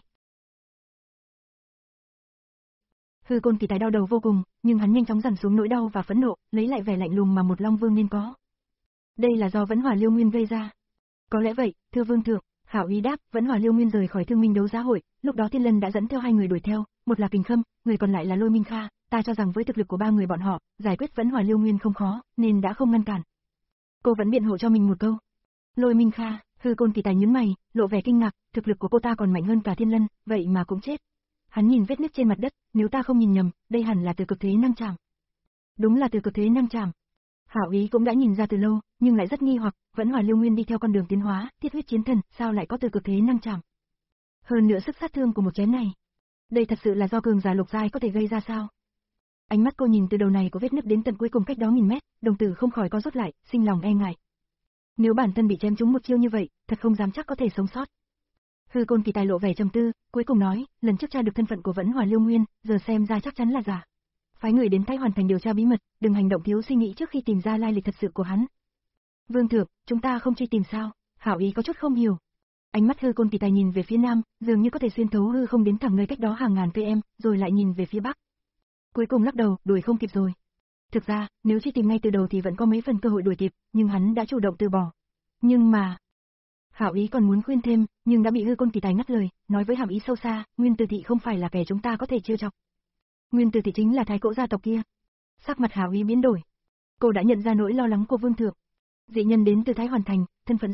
Hư côn kỳ tài đau đầu vô cùng, nhưng hắn nhanh chóng dằn xuống nỗi đau và phẫn nộ, lấy lại vẻ lạnh lùng mà một Long Vương nên có. Đây là do Vẫn Hỏa Liêu Nguyên gây ra. Có lẽ vậy, thưa Vương thượng. Hảo Ý đáp, Vẫn Hỏa Liêu Nguyên rời khỏi Thương Minh đấu giá hội, lúc đó Thiên Lân đã dẫn theo hai người đuổi theo, một là Kình Khâm, người còn lại là Lôi Minh Kha, ta cho rằng với thực lực của ba người bọn họ, giải quyết Vẫn Hỏa Liêu Nguyên không khó, nên đã không ngăn cản. Cô vẫn biện hộ cho mình một câu. Lôi Minh Kha, hư côn kỳ tài nhướng mày, lộ vẻ kinh ngạc, thực lực của cô ta còn mạnh hơn cả Thiên Lân, vậy mà cũng chết. Hắn nhìn vết nứt trên mặt đất, nếu ta không nhìn nhầm, đây hẳn là từ cực thế năng trảm. Đúng là từ cực thế năng trảm. Hảo Ý cũng đã nhìn ra từ lâu, nhưng lại rất nghi hoặc, Vẫn Hỏa Liêu Nguyên đi theo con đường tiến hóa, thiết huyết chiến thần, sao lại có từ cực thế năng trảm? Hơn nữa sức sát thương của một chém này, đây thật sự là do cường giả lục giai có thể gây ra sao? Ánh mắt cô nhìn từ đầu này của vết nứt đến tận cuối cùng cách đó nghìn mét, đồng tử không khỏi co rút lại, sinh lòng e ngại. Nếu bản thân bị chém trúng một chiêu như vậy, thật không dám chắc có thể sống sót. Hư côn kỳ tài lộ vẻ trầm tư, cuối cùng nói, lần trước tra được thân phận của Vẫn Hỏa Liêu Nguyên, giờ xem ra chắc chắn là giả. Phái người đến Thái Hoàn Thành điều tra bí mật, đừng hành động thiếu suy nghĩ trước khi tìm ra lai lịch thật sự của hắn. Vương thượng, chúng ta không truy tìm sao? Hảo Ý có chút không hiểu. Ánh mắt hư côn kỳ tài nhìn về phía nam, dường như có thể xuyên thấu hư không đến thẳng nơi cách đó hàng ngàn cây em, rồi lại nhìn về phía bắc. Cuối cùng lắc đầu, đuổi không kịp rồi. Thực ra, nếu truy tìm ngay từ đầu thì vẫn có mấy phần cơ hội đuổi kịp, nhưng hắn đã chủ động từ bỏ. Nhưng mà... Hảo Ý còn muốn khuyên thêm, nhưng đã bị hư côn kỳ tài ngắt lời, nói với hàm ý sâu xa, Nguyên Từ Thị không phải là kẻ chúng ta có thể trêu chọc. Nguyên Từ Thị chính là thái cỗ gia tộc kia. Sắc mặt Hảo Ý biến đổi. Cô đã nhận ra nỗi lo lắng của Vương thượng. Dị nhân đến từ Thái Hoàn Thành, thân phận giả mạo,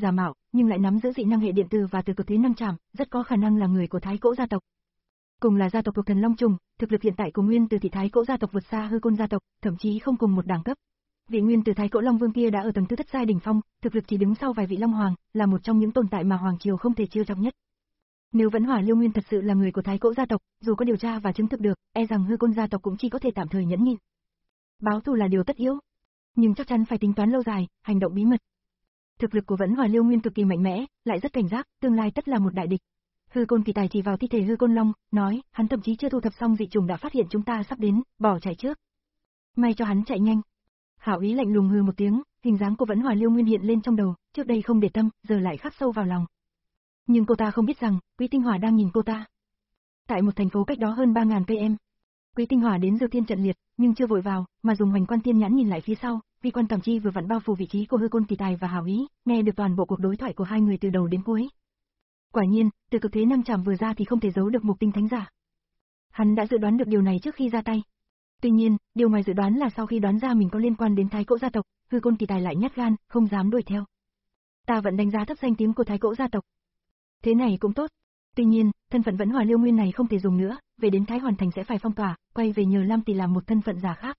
nhưng lại nắm giữ dị năng hệ điện từ và từ cực thế năng chảm, rất có khả năng là người của Thái Cỗ gia tộc. Cùng là gia tộc thuộc Thần Long trùng, thực lực hiện tại của Nguyên Từ thị Thái Cỗ gia tộc vượt xa Hư Côn gia tộc, thậm chí không cùng một đẳng cấp. Vị Nguyên Từ Thái Cỗ Long Vương kia đã ở tầng thứ thất giai đỉnh phong, thực lực chỉ đứng sau vài vị Long Hoàng, là một trong những tồn tại mà hoàng triều không thể chiêu chọc nhất. Nếu Vẫn Hỏa Liêu Nguyên thật sự là người của Thái Cỗ gia tộc, dù có điều tra và chứng thực được, e rằng Hư Côn gia tộc cũng chỉ có thể tạm thời nhẫn nhịn. Báo thù là điều tất yếu, nhưng chắc chắn phải tính toán lâu dài, hành động bí mật. Thực lực của Vẫn Hỏa Liêu Nguyên cực kỳ mạnh mẽ, lại rất cảnh giác, tương lai tất là một đại địch. Hư Côn Kỳ Tài chỉ vào thi thể Hư Côn Long, nói, hắn thậm chí chưa thu thập xong dị trùng đã phát hiện chúng ta sắp đến, bỏ chạy trước. May cho hắn chạy nhanh. Hảo Ý lạnh lùng hừ một tiếng, hình dáng của Vẫn Hỏa Liêu Nguyên hiện lên trong đầu, trước đây không để tâm, giờ lại khắc sâu vào lòng. Nhưng cô ta không biết rằng, Quý Tinh Hỏa đang nhìn cô ta. Tại một thành phố cách đó hơn ba nghìn cây số, Quý Tinh Hỏa đến Dược Thiên trận liệt, nhưng chưa vội vào, mà dùng Hoành Quan Tiên nhãn nhìn lại phía sau, vi quan cảm chi vừa vặn bao phủ vị trí của Hư Côn Kỳ Tài và Hảo Ý, nghe được toàn bộ cuộc đối thoại của hai người từ đầu đến cuối. Quả nhiên, từ cực thế năng chảm vừa ra thì không thể giấu được Mục Tinh Thánh Giả. Hắn đã dự đoán được điều này trước khi ra tay. Tuy nhiên, điều ngoài dự đoán là sau khi đoán ra mình có liên quan đến Thái Cỗ gia tộc, Hư Côn Kỳ Tài lại nhát gan, không dám đuổi theo. Ta vẫn đánh giá thấp danh tiếng của Thái Cỗ gia tộc. Thế này cũng tốt. Tuy nhiên, thân phận Vẫn Hỏa Liêu Nguyên này không thể dùng nữa, về đến Thái Hoàn Thành sẽ phải phong tỏa, quay về nhờ Lam Tỷ làm một thân phận giả khác.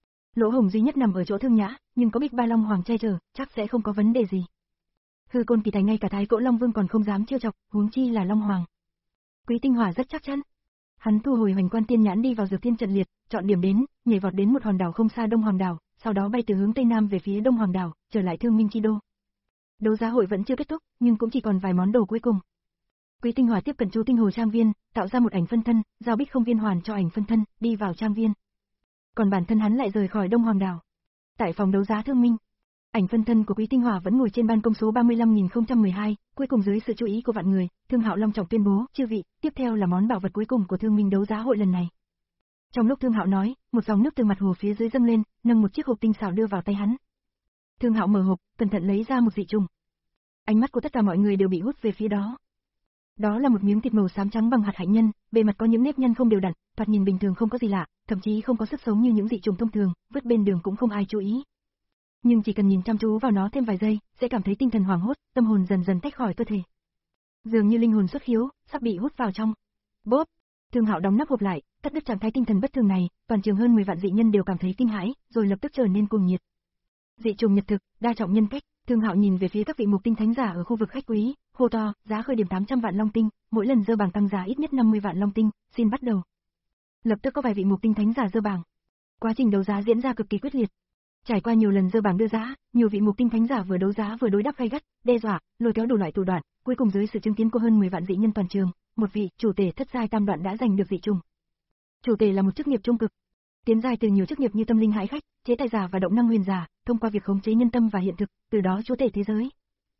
Lỗ hổng duy nhất nằm ở chỗ Thương Nhã, nhưng có Bích Ba Long Hoàng che chở, chắc sẽ không có vấn đề gì. Hư Côn Kỳ Tài ngay cả Thái Cỗ Long Vương còn không dám trêu chọc, huống chi là Long Hoàng. Quý Tinh Hỏa rất chắc chắn. Hắn thu hồi Hoành Quan Tiên nhãn đi vào Dược Thiên trận liệt, chọn điểm đến, nhảy vọt đến một hòn đảo không xa Đông Hoàng đảo, sau đó bay từ hướng tây nam về phía Đông Hoàng đảo, trở lại Thương Minh chi đô. Đấu giá hội vẫn chưa kết thúc, nhưng cũng chỉ còn vài món đồ cuối cùng. Quý Tinh Hỏa tiếp cận chú Tinh Hồ trang viên, tạo ra một ảnh phân thân, giao Bích Không Viên Hoàn cho ảnh phân thân, đi vào trang viên. Còn bản thân hắn lại rời khỏi Đông Hoàng đảo. Tại phòng đấu giá Thương Minh, ảnh phân thân của Quý Tinh Hỏa vẫn ngồi trên ban công số ba mươi lăm nghìn không trăm mười hai, cuối cùng dưới sự chú ý của vạn người, Thương Hạo long trọng tuyên bố, chư vị, tiếp theo là món bảo vật cuối cùng của Thương Minh đấu giá hội lần này. Trong lúc Thương Hạo nói, một dòng nước từ mặt hồ phía dưới dâng lên, nâng một chiếc hộp tinh xảo đưa vào tay hắn. Thương Hạo mở hộp, cẩn thận lấy ra một dị trùng. Ánh mắt của tất cả mọi người đều bị hút về phía đó. Đó là một miếng thịt màu xám trắng bằng hạt hạnh nhân, bề mặt có những nếp nhăn không đều đặn, thoạt nhìn bình thường không có gì lạ, thậm chí không có sức sống như những dị trùng thông thường, vứt bên đường cũng không ai chú ý. Nhưng chỉ cần nhìn chăm chú vào nó thêm vài giây, sẽ cảm thấy tinh thần hoảng hốt, tâm hồn dần dần tách khỏi cơ thể. Dường như linh hồn xuất khiếu, sắp bị hút vào trong. Bốp! Thương Hạo đóng nắp hộp lại, cắt đứt trạng thái tinh thần bất thường này, toàn trường hơn mười vạn dị nhân đều cảm thấy kinh hãi, rồi lập tức trở nên cuồng nhiệt. Dị trùng nhật thực, đa trọng nhân cách, Thương Hạo nhìn về phía các vị Mục Tinh Thánh giả ở khu vực khách quý, hô to, giá khởi điểm tám trăm vạn long tinh, mỗi lần dơ bảng tăng giá ít nhất năm mươi vạn long tinh, xin bắt đầu. Lập tức có vài vị Mục Tinh Thánh giả dơ bảng. Quá trình đấu giá diễn ra cực kỳ quyết liệt. Trải qua nhiều lần dơ bảng đưa giá, nhiều vị Mục Tinh Thánh giả vừa đấu giá vừa đối đáp gay gắt, đe dọa, lôi kéo đủ loại thủ đoạn, cuối cùng dưới sự chứng kiến của hơn mười vạn dị nhân toàn trường, một vị chủ tể thất giai tam đoạn đã giành được dị trùng. Chủ tể là một chức nghiệp trung cực, tiến giai từ nhiều chức nghiệp như tâm linh hãi khách, chế tài giả và động năng huyền giả, thông qua việc khống chế nhân tâm và hiện thực, từ đó chúa tể thế giới.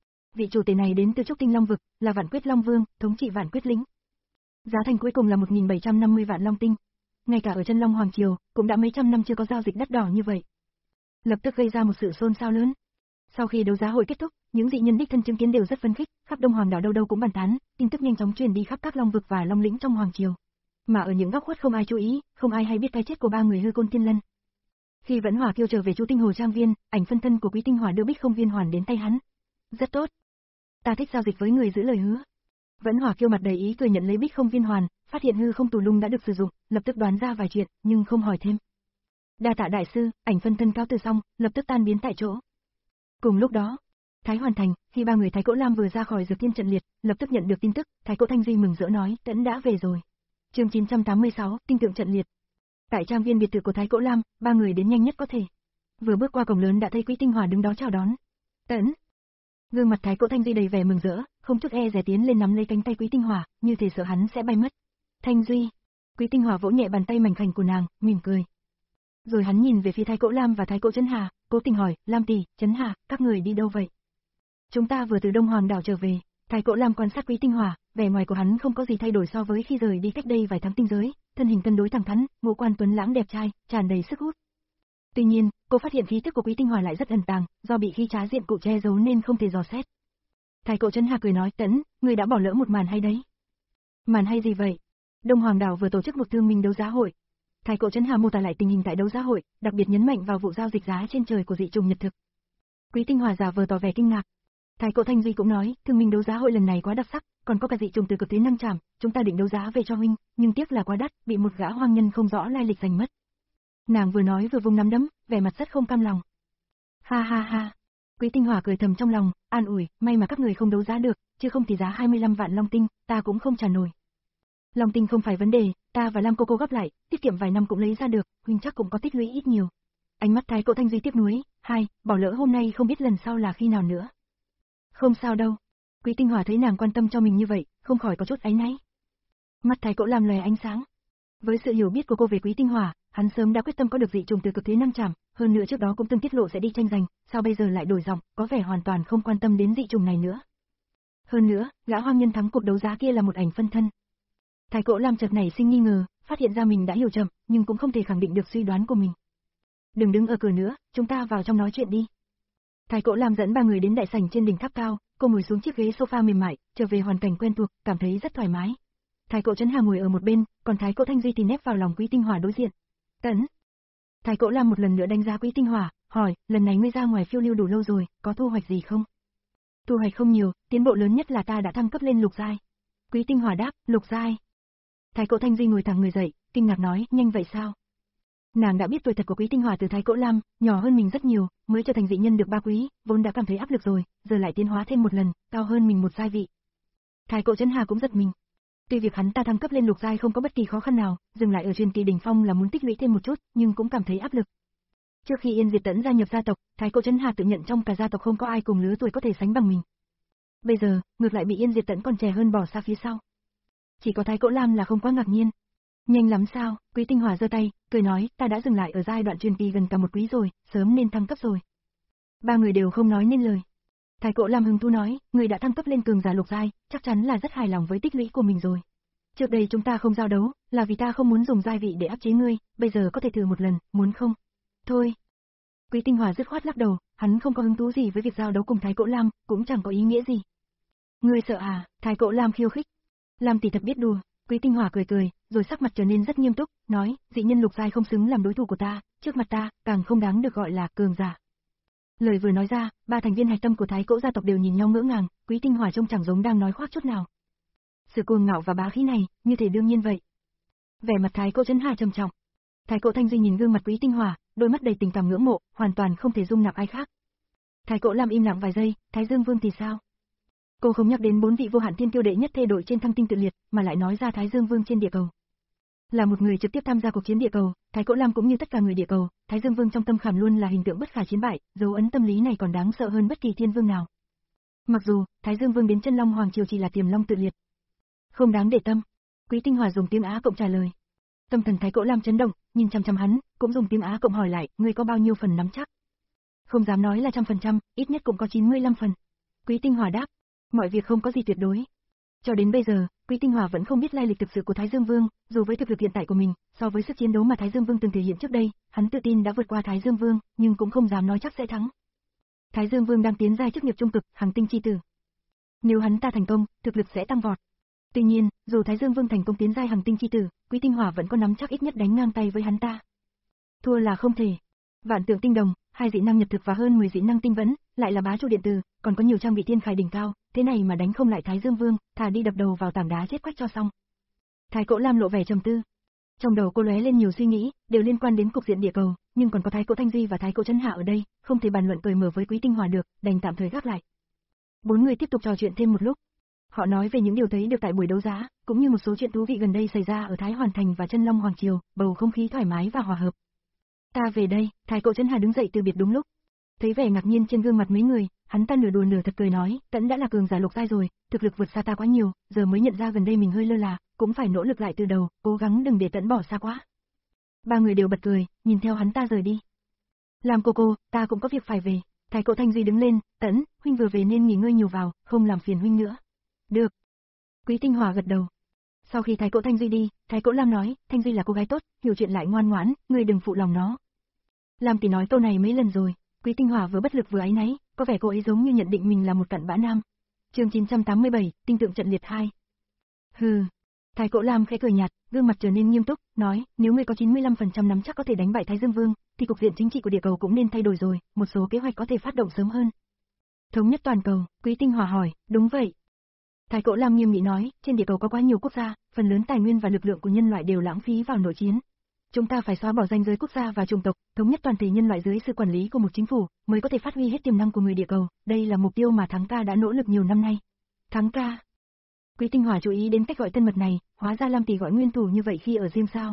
Vị chủ tể này đến từ Trúc Tinh Long vực, là Vạn Quyết Long Vương, thống trị Vạn Quyết lĩnh. Giá thành cuối cùng là một nghìn bảy trăm năm mươi vạn long tinh. Ngay cả ở Chân Long Hoàng triều, cũng đã mấy trăm năm chưa có giao dịch đắt đỏ như vậy. Lập tức gây ra một sự xôn xao lớn. Sau khi đấu giá hội kết thúc, những dị nhân đích thân chứng kiến đều rất phấn khích, khắp Đông Hoàng đảo đâu đâu cũng bàn tán, tin tức nhanh chóng truyền đi khắp các long vực và long lĩnh trong hoàng triều. Mà ở những góc khuất không ai chú ý, không ai hay biết cái chết của ba người Hư Côn Thiên Lân. Khi Vẫn Hỏa Kiêu trở về chú Tinh Hồ trang viên, ảnh phân thân của Quý Tinh Hỏa đưa Bích Không Viên Hoàn đến tay hắn. Rất tốt. Ta thích giao dịch với người giữ lời hứa. Vẫn Hỏa Kiêu mặt đầy ý cười nhận lấy Bích Không Viên Hoàn, phát hiện hư không tù lung đã được sử dụng, lập tức đoán ra vài chuyện, nhưng không hỏi thêm. Đa tạ đại sư, ảnh phân thân cáo từ xong, lập tức tan biến tại chỗ. Cùng lúc đó, Thái Hoàn Thành, khi ba người Thái Cỗ Lam vừa ra khỏi Dược Thiên trận liệt, lập tức nhận được tin tức, Thái Cỗ Thanh Duy mừng rỡ nói, Tẫn đã về rồi. Chương chín trăm tám mươi sáu, tinh tượng trận liệt. Tại trang viên biệt thự của Thái Cỗ Lam, ba người đến nhanh nhất có thể. Vừa bước qua cổng lớn đã thấy Quý Tinh Hỏa đứng đó chào đón. Tẫn. Gương mặt Thái Cỗ Thanh Duy đầy vẻ mừng rỡ, không chút e dè tiến lên nắm lấy cánh tay Quý Tinh Hỏa, như thể sợ hắn sẽ bay mất. Thanh Duy. Quý Tinh Hỏa vỗ nhẹ bàn tay mảnh khảnh của nàng, mỉm cười. Rồi hắn nhìn về phía Thái Cỗ Lam và Thái Cỗ Trấn Hà, cố tình hỏi, Lam tỷ, Trấn Hà, các người đi đâu vậy? Chúng ta vừa từ Đông Hoàng đảo trở về. Thái Cỗ Lam quan sát Quý Tinh Hỏa, vẻ ngoài của hắn không có gì thay đổi so với khi rời đi cách đây vài tháng tinh giới, thân hình cân đối thẳng thắn, ngũ quan tuấn lãng đẹp trai, tràn đầy sức hút. Tuy nhiên, cô phát hiện khí tức của Quý Tinh Hỏa lại rất ẩn tàng, do bị khí trá diện cụ che giấu nên không thể dò xét. Thái Cỗ Trấn Hà cười nói, Tẫn, người đã bỏ lỡ một màn hay đấy. Màn hay gì vậy? Đông Hoàng đảo vừa tổ chức một thương minh đấu giá hội. Thái Cỗ Trấn Hà mô tả lại tình hình tại đấu giá hội, đặc biệt nhấn mạnh vào vụ giao dịch giá trên trời của dị trùng nhật thực. Quý Tinh Hỏa giả vờ tỏ vẻ kinh ngạc. Thái Cổ Thanh Duy cũng nói, thương minh đấu giá hội lần này quá đặc sắc, còn có cả dị trùng từ cực thế năng trảm, chúng ta định đấu giá về cho huynh, nhưng tiếc là quá đắt, bị một gã hoang nhân không rõ lai lịch giành mất. Nàng vừa nói vừa vung nắm đấm, vẻ mặt rất không cam lòng. Ha ha ha. Quý Tinh Hỏa cười thầm trong lòng, an ủi, may mà các người không đấu giá được, chứ không thì giá hai mươi lăm vạn long tinh, ta cũng không trả nổi. Long tinh không phải vấn đề, ta và Lam cô cô góp lại, tiết kiệm vài năm cũng lấy ra được, huynh chắc cũng có tích lũy ít nhiều. Ánh mắt Thái Cổ Thanh Duy tiếc nuối, hai, bỏ lỡ hôm nay không biết lần sau là khi nào nữa. Không sao đâu. Quý Tinh Hỏa thấy nàng quan tâm cho mình như vậy, không khỏi có chút áy náy. Mắt Thái Cổ làm lòe ánh sáng. Với sự hiểu biết của cô về Quý Tinh Hỏa, hắn sớm đã quyết tâm có được dị trùng từ cực thế năng trảm, hơn nữa trước đó cũng từng tiết lộ sẽ đi tranh giành, sao bây giờ lại đổi giọng, có vẻ hoàn toàn không quan tâm đến dị trùng này nữa. Hơn nữa, gã hoang nhân thắng cuộc đấu giá kia là một ảnh phân thân. Thái Cổ Lam chợt nảy sinh nghi ngờ, phát hiện ra mình đã hiểu chậm, nhưng cũng không thể khẳng định được suy đoán của mình. Đừng đứng ở cửa nữa, chúng ta vào trong nói chuyện đi. Thái Cổ Lam dẫn ba người đến đại sảnh trên đỉnh tháp cao, cô ngồi xuống chiếc ghế sofa mềm mại, trở về hoàn cảnh quen thuộc, cảm thấy rất thoải mái. Thái Cổ Trấn Hà ngồi ở một bên, còn Thái Cổ Thanh Duy thì nép vào lòng Quý Tinh Hỏa đối diện. Tấn. Thái Cổ Lam một lần nữa đánh giá Quý Tinh Hỏa, hỏi, lần này ngươi ra ngoài phiêu lưu đủ lâu rồi, có thu hoạch gì không? Thu hoạch không nhiều, tiến bộ lớn nhất là ta đã thăng cấp lên lục giai. Quý Tinh Hỏa đáp, lục giai. Thái Cổ Thanh Duy ngồi thẳng người dậy, kinh ngạc nói, nhanh vậy sao? Nàng đã biết tuổi thật của Quý Tinh Hỏa từ Thái Cổ Lam, nhỏ hơn mình rất nhiều, mới trở thành dị nhân được ba quý, vốn đã cảm thấy áp lực rồi, giờ lại tiến hóa thêm một lần, cao hơn mình một giai vị. Thái Cổ Trấn Hà cũng giật mình. Tuy việc hắn ta thăng cấp lên lục giai không có bất kỳ khó khăn nào, dừng lại ở truyền kỳ đỉnh phong là muốn tích lũy thêm một chút, nhưng cũng cảm thấy áp lực. Trước khi Yên Diệt Tẫn gia nhập gia tộc, Thái Cổ Trấn Hà tự nhận trong cả gia tộc không có ai cùng lứa tuổi có thể sánh bằng mình. Bây giờ, ngược lại bị Yên Diệt Tẫn còn trẻ hơn bỏ xa phía sau. Chỉ có Thái Cổ Lam là không quá ngạc nhiên. Nhanh lắm sao? Quý Tinh Hỏa giơ tay, cười nói, ta đã dừng lại ở giai đoạn truyền kỳ gần cả một quý rồi, sớm nên thăng cấp rồi. Ba người đều không nói nên lời. Thái Cổ Lam hứng thú nói, người đã thăng cấp lên cường giả lục giai, chắc chắn là rất hài lòng với tích lũy của mình rồi. Trước đây chúng ta không giao đấu, là vì ta không muốn dùng giai vị để áp chế ngươi, bây giờ có thể thử một lần, muốn không? Thôi. Quý Tinh Hỏa dứt khoát lắc đầu, hắn không có hứng thú gì với việc giao đấu cùng Thái Cổ Lam, cũng chẳng có ý nghĩa gì. Ngươi sợ à? Thái Cổ Lam khiêu khích. Lam tỷ thật biết đùa. Quý Tinh Hỏa cười cười, rồi sắc mặt trở nên rất nghiêm túc, nói, dị nhân lục giai không xứng làm đối thủ của ta, trước mặt ta, càng không đáng được gọi là cường giả. Lời vừa nói ra, ba thành viên hạch tâm của Thái Cổ gia tộc đều nhìn nhau ngỡ ngàng, Quý Tinh Hỏa trông chẳng giống đang nói khoác chút nào. Sự cuồng ngạo và bá khí này, như thể đương nhiên vậy. Vẻ mặt Thái Cổ Trấn Hà trầm trọng. Thái Cổ Thanh Duy nhìn gương mặt Quý Tinh Hỏa, đôi mắt đầy tình cảm ngưỡng mộ, hoàn toàn không thể dung nạp ai khác. Thái Cổ Lam im lặng vài giây, Thái Dương Vương thì sao? Cô không nhắc đến bốn vị vô hạn thiên kiêu đệ nhất thê đội trên thăng tinh tự liệt, mà lại nói ra Thái Dương Vương trên địa cầu. Là một người trực tiếp tham gia cuộc chiến địa cầu, Thái Cổ Lam cũng như tất cả người địa cầu, Thái Dương Vương trong tâm khảm luôn là hình tượng bất khả chiến bại, dấu ấn tâm lý này còn đáng sợ hơn bất kỳ thiên vương nào. Mặc dù, Thái Dương Vương đến chân Long Hoàng Triều chỉ là tiềm long tự liệt. Không đáng để tâm. Quý Tinh Hỏa dùng tiếng Á cộng trả lời. Tâm thần Thái Cổ Lam chấn động, nhìn chăm chăm hắn, cũng dùng tiếng Á cộng hỏi lại, ngươi có bao nhiêu phần nắm chắc? Không dám nói là trăm phần trăm, ít nhất cũng có chín mươi lăm phần. Quý Tinh Hỏa đáp. Mọi việc không có gì tuyệt đối. Cho đến bây giờ, Quý Tinh Hỏa vẫn không biết lai lịch thực sự của Thái Dương Vương, dù với thực lực hiện tại của mình, so với sức chiến đấu mà Thái Dương Vương từng thể hiện trước đây, hắn tự tin đã vượt qua Thái Dương Vương, nhưng cũng không dám nói chắc sẽ thắng. Thái Dương Vương đang tiến giai chức nghiệp trung cực, Hằng Tinh chi tử. Nếu hắn ta thành công, thực lực sẽ tăng vọt. Tuy nhiên, dù Thái Dương Vương thành công tiến giai Hằng Tinh chi tử, Quý Tinh Hỏa vẫn có nắm chắc ít nhất đánh ngang tay với hắn ta. Thua là không thể. Vạn tượng tinh đồng, hai dị năng nhật thực và hơn mười dị năng tinh vẫn, lại là bá chủ điện tử, còn có nhiều trang bị thiên khải đỉnh cao, thế này mà đánh không lại Thái Dương Vương, thà đi đập đầu vào tảng đá chết quách cho xong. Thái Cổ Lam lộ vẻ trầm tư. Trong đầu cô lóe lên nhiều suy nghĩ, đều liên quan đến cục diện địa cầu, nhưng còn có Thái Cổ Thanh Duy và Thái Cổ Trấn Hạ ở đây, không thể bàn luận cởi mở với Quý Tinh Hỏa được, đành tạm thời gác lại. Bốn người tiếp tục trò chuyện thêm một lúc. Họ nói về những điều thấy được tại buổi đấu giá, cũng như một số chuyện thú vị gần đây xảy ra ở Thái Hoàn Thành và Chân Long Hoàng Triều, bầu không khí thoải mái và hòa hợp. Ta về đây, Thái Cổ Trấn Hà đứng dậy từ biệt đúng lúc. Thấy vẻ ngạc nhiên trên gương mặt mấy người, hắn ta nửa đùa nửa thật cười nói, Tẫn đã là cường giả lục giai rồi, thực lực vượt xa ta quá nhiều, giờ mới nhận ra gần đây mình hơi lơ là, cũng phải nỗ lực lại từ đầu, cố gắng đừng để Tẫn bỏ xa quá. Ba người đều bật cười, nhìn theo hắn ta rời đi. Làm cô cô, ta cũng có việc phải về. Thái Cổ Thanh Duy đứng lên, Tẫn, huynh vừa về nên nghỉ ngơi nhiều vào, không làm phiền huynh nữa. Được. Quý Tinh Hỏa gật đầu. Sau khi Thái Cổ Thanh Duy đi, Thái Cổ Lam nói, Thanh Duy là cô gái tốt, hiểu chuyện lại ngoan ngoãn, ngươi đừng phụ lòng nó. Lam tỷ nói câu này mấy lần rồi. Quý Tinh Hỏa vừa bất lực vừa áy náy, có vẻ cô ấy giống như nhận định mình là một cặn bã nam. Chương chín trăm tám mươi bảy, tinh tượng trận liệt hai. Hừ. Thái Cổ Lam khẽ cười nhạt, gương mặt trở nên nghiêm túc, nói, nếu ngươi có chín mươi lăm phần trăm nắm chắc có thể đánh bại Thái Dương Vương, thì cục diện chính trị của địa cầu cũng nên thay đổi rồi, một số kế hoạch có thể phát động sớm hơn. Thống nhất toàn cầu, Quý Tinh Hòa hỏi, đúng vậy. Thái Cỗ Lam nghiêm nghị nói, trên địa cầu có quá nhiều quốc gia, phần lớn tài nguyên và lực lượng của nhân loại đều lãng phí vào nội chiến. Chúng ta phải xóa bỏ ranh giới quốc gia và chủng tộc, thống nhất toàn thể nhân loại dưới sự quản lý của một chính phủ, mới có thể phát huy hết tiềm năng của người địa cầu, đây là mục tiêu mà Thắng ca đã nỗ lực nhiều năm nay. Thắng ca. Quý Tinh Hòa chú ý đến cách gọi thân mật này, hóa ra Lam tỷ gọi nguyên thủ như vậy khi ở riêng sao.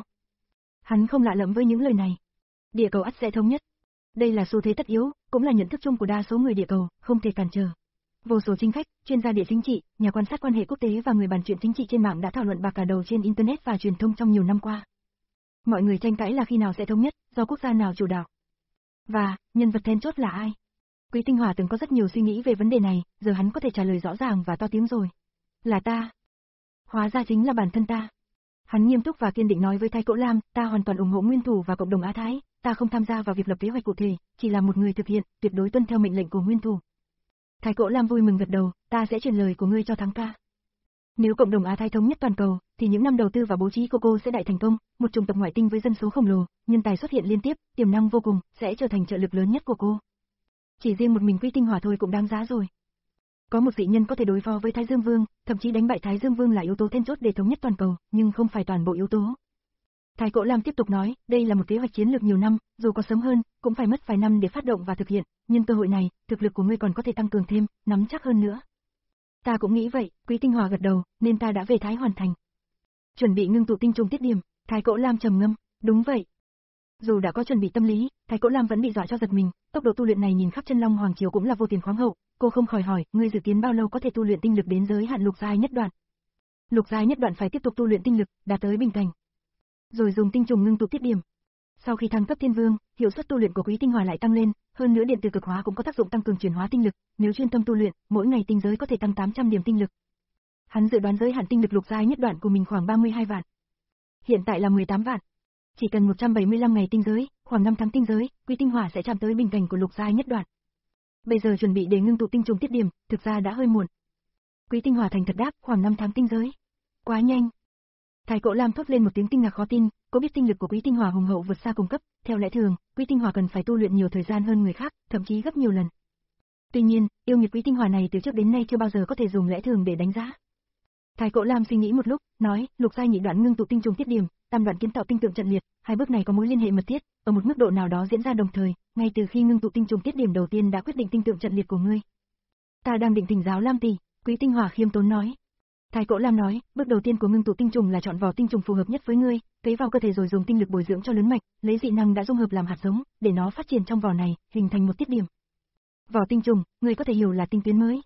Hắn không lạ lẫm với những lời này. Địa cầu ắt sẽ thống nhất. Đây là xu thế tất yếu, cũng là nhận thức chung của đa số người địa cầu, không thể cản trở. Vô số chính khách, chuyên gia địa chính trị, nhà quan sát quan hệ quốc tế và người bàn chuyện chính trị trên mạng đã thảo luận bạc cả đầu trên internet và truyền thông trong nhiều năm qua. Mọi người tranh cãi là khi nào sẽ thống nhất, do quốc gia nào chủ đạo. Và, nhân vật then chốt là ai? Quý Tinh Hòa từng có rất nhiều suy nghĩ về vấn đề này, giờ hắn có thể trả lời rõ ràng và to tiếng rồi. Là ta. Hóa ra chính là bản thân ta. Hắn nghiêm túc và kiên định nói với Thái Cỗ Lam, ta hoàn toàn ủng hộ nguyên thủ và cộng đồng Á Thái, ta không tham gia vào việc lập kế hoạch cụ thể, chỉ là một người thực hiện, tuyệt đối tuân theo mệnh lệnh của nguyên thủ. Thái Cỗ Lam vui mừng gật đầu, ta sẽ truyền lời của ngươi cho Thắng ca. Nếu cộng đồng Á Thái thống nhất toàn cầu, thì những năm đầu tư và bố trí của cô sẽ đại thành công, một chủng tộc ngoại tinh với dân số khổng lồ, nhân tài xuất hiện liên tiếp, tiềm năng vô cùng, sẽ trở thành trợ lực lớn nhất của cô. Chỉ riêng một mình Quý Tinh Hòa thôi cũng đáng giá rồi. Có một dị nhân có thể đối phó với Thái Dương Vương, thậm chí đánh bại Thái Dương Vương là yếu tố then chốt để thống nhất toàn cầu, nhưng không phải toàn bộ yếu tố. Thái Cỗ Lam tiếp tục nói, đây là một kế hoạch chiến lược nhiều năm, dù có sớm hơn, cũng phải mất vài năm để phát động và thực hiện, nhưng cơ hội này, thực lực của ngươi còn có thể tăng cường thêm, nắm chắc hơn nữa. Ta cũng nghĩ vậy, Quý Tinh Hòa gật đầu, nên ta đã về Thái hoàn thành. Chuẩn bị ngưng tụ tinh trùng tiết điểm, Thái Cỗ Lam trầm ngâm, đúng vậy. Dù đã có chuẩn bị tâm lý, Thái Cỗ Lam vẫn bị dọa cho giật mình, tốc độ tu luyện này nhìn khắp Chân Long Hoàng Triều cũng là vô tiền khoáng hậu, cô không khỏi hỏi, ngươi dự kiến bao lâu có thể tu luyện tinh lực đến giới hạn lục giai nhất đoạn? Lục giai nhất đoạn phải tiếp tục tu luyện tinh lực, đạt tới bình cảnh, rồi dùng tinh trùng ngưng tụ tiết điểm. Sau khi thăng cấp Thiên Vương, hiệu suất tu luyện của Quý Tinh Hòa lại tăng lên, hơn nữa điện tử cực hóa cũng có tác dụng tăng cường chuyển hóa tinh lực, nếu chuyên tâm tu luyện, mỗi ngày tinh giới có thể tăng tám trăm điểm tinh lực. Hắn dự đoán giới hạn tinh lực lục giai nhất đoạn của mình khoảng ba mươi hai vạn. Hiện tại là mười tám vạn. Chỉ cần một trăm bảy mươi lăm ngày tinh giới, khoảng năm tháng tinh giới, Quý Tinh Hòa sẽ chạm tới bình cảnh của lục giai nhất đoạn. Bây giờ chuẩn bị để ngưng tụ tinh trùng tiết điểm, thực ra đã hơi muộn. Quý Tinh Hòa thành thật đáp, khoảng năm tháng tinh giới. Quá nhanh. Thái Cỗ Lam thốt lên một tiếng kinh ngạc khó tin, có biết tinh lực của Quý Tinh Hòa hùng hậu vượt xa cùng cấp, theo lẽ thường, Quý Tinh Hòa cần phải tu luyện nhiều thời gian hơn người khác, thậm chí gấp nhiều lần. Tuy nhiên, yêu nghiệt Quý Tinh Hòa này từ trước đến nay chưa bao giờ có thể dùng lẽ thường để đánh giá. Thái Cỗ Lam suy nghĩ một lúc, nói, lục giai nhị đoạn ngưng tụ tinh trùng tiết điểm, tam đoạn kiến tạo tinh tượng trận liệt, hai bước này có mối liên hệ mật thiết, ở một mức độ nào đó diễn ra đồng thời, ngay từ khi ngưng tụ tinh trùng tiết điểm đầu tiên đã quyết định tinh tượng trận liệt của ngươi. Ta đang định thỉnh giáo Lam tỷ, Quý Tinh Hòa khiêm tốn nói. Thái Cỗ Lam nói, bước đầu tiên của ngưng tụ tinh trùng là chọn vỏ tinh trùng phù hợp nhất với ngươi, cấy vào cơ thể rồi dùng tinh lực bồi dưỡng cho lớn mạch, lấy dị năng đã dung hợp làm hạt giống, để nó phát triển trong vỏ này, hình thành một tiết điểm. Vỏ tinh trùng, ngươi có thể hiểu là tinh tuyến mới.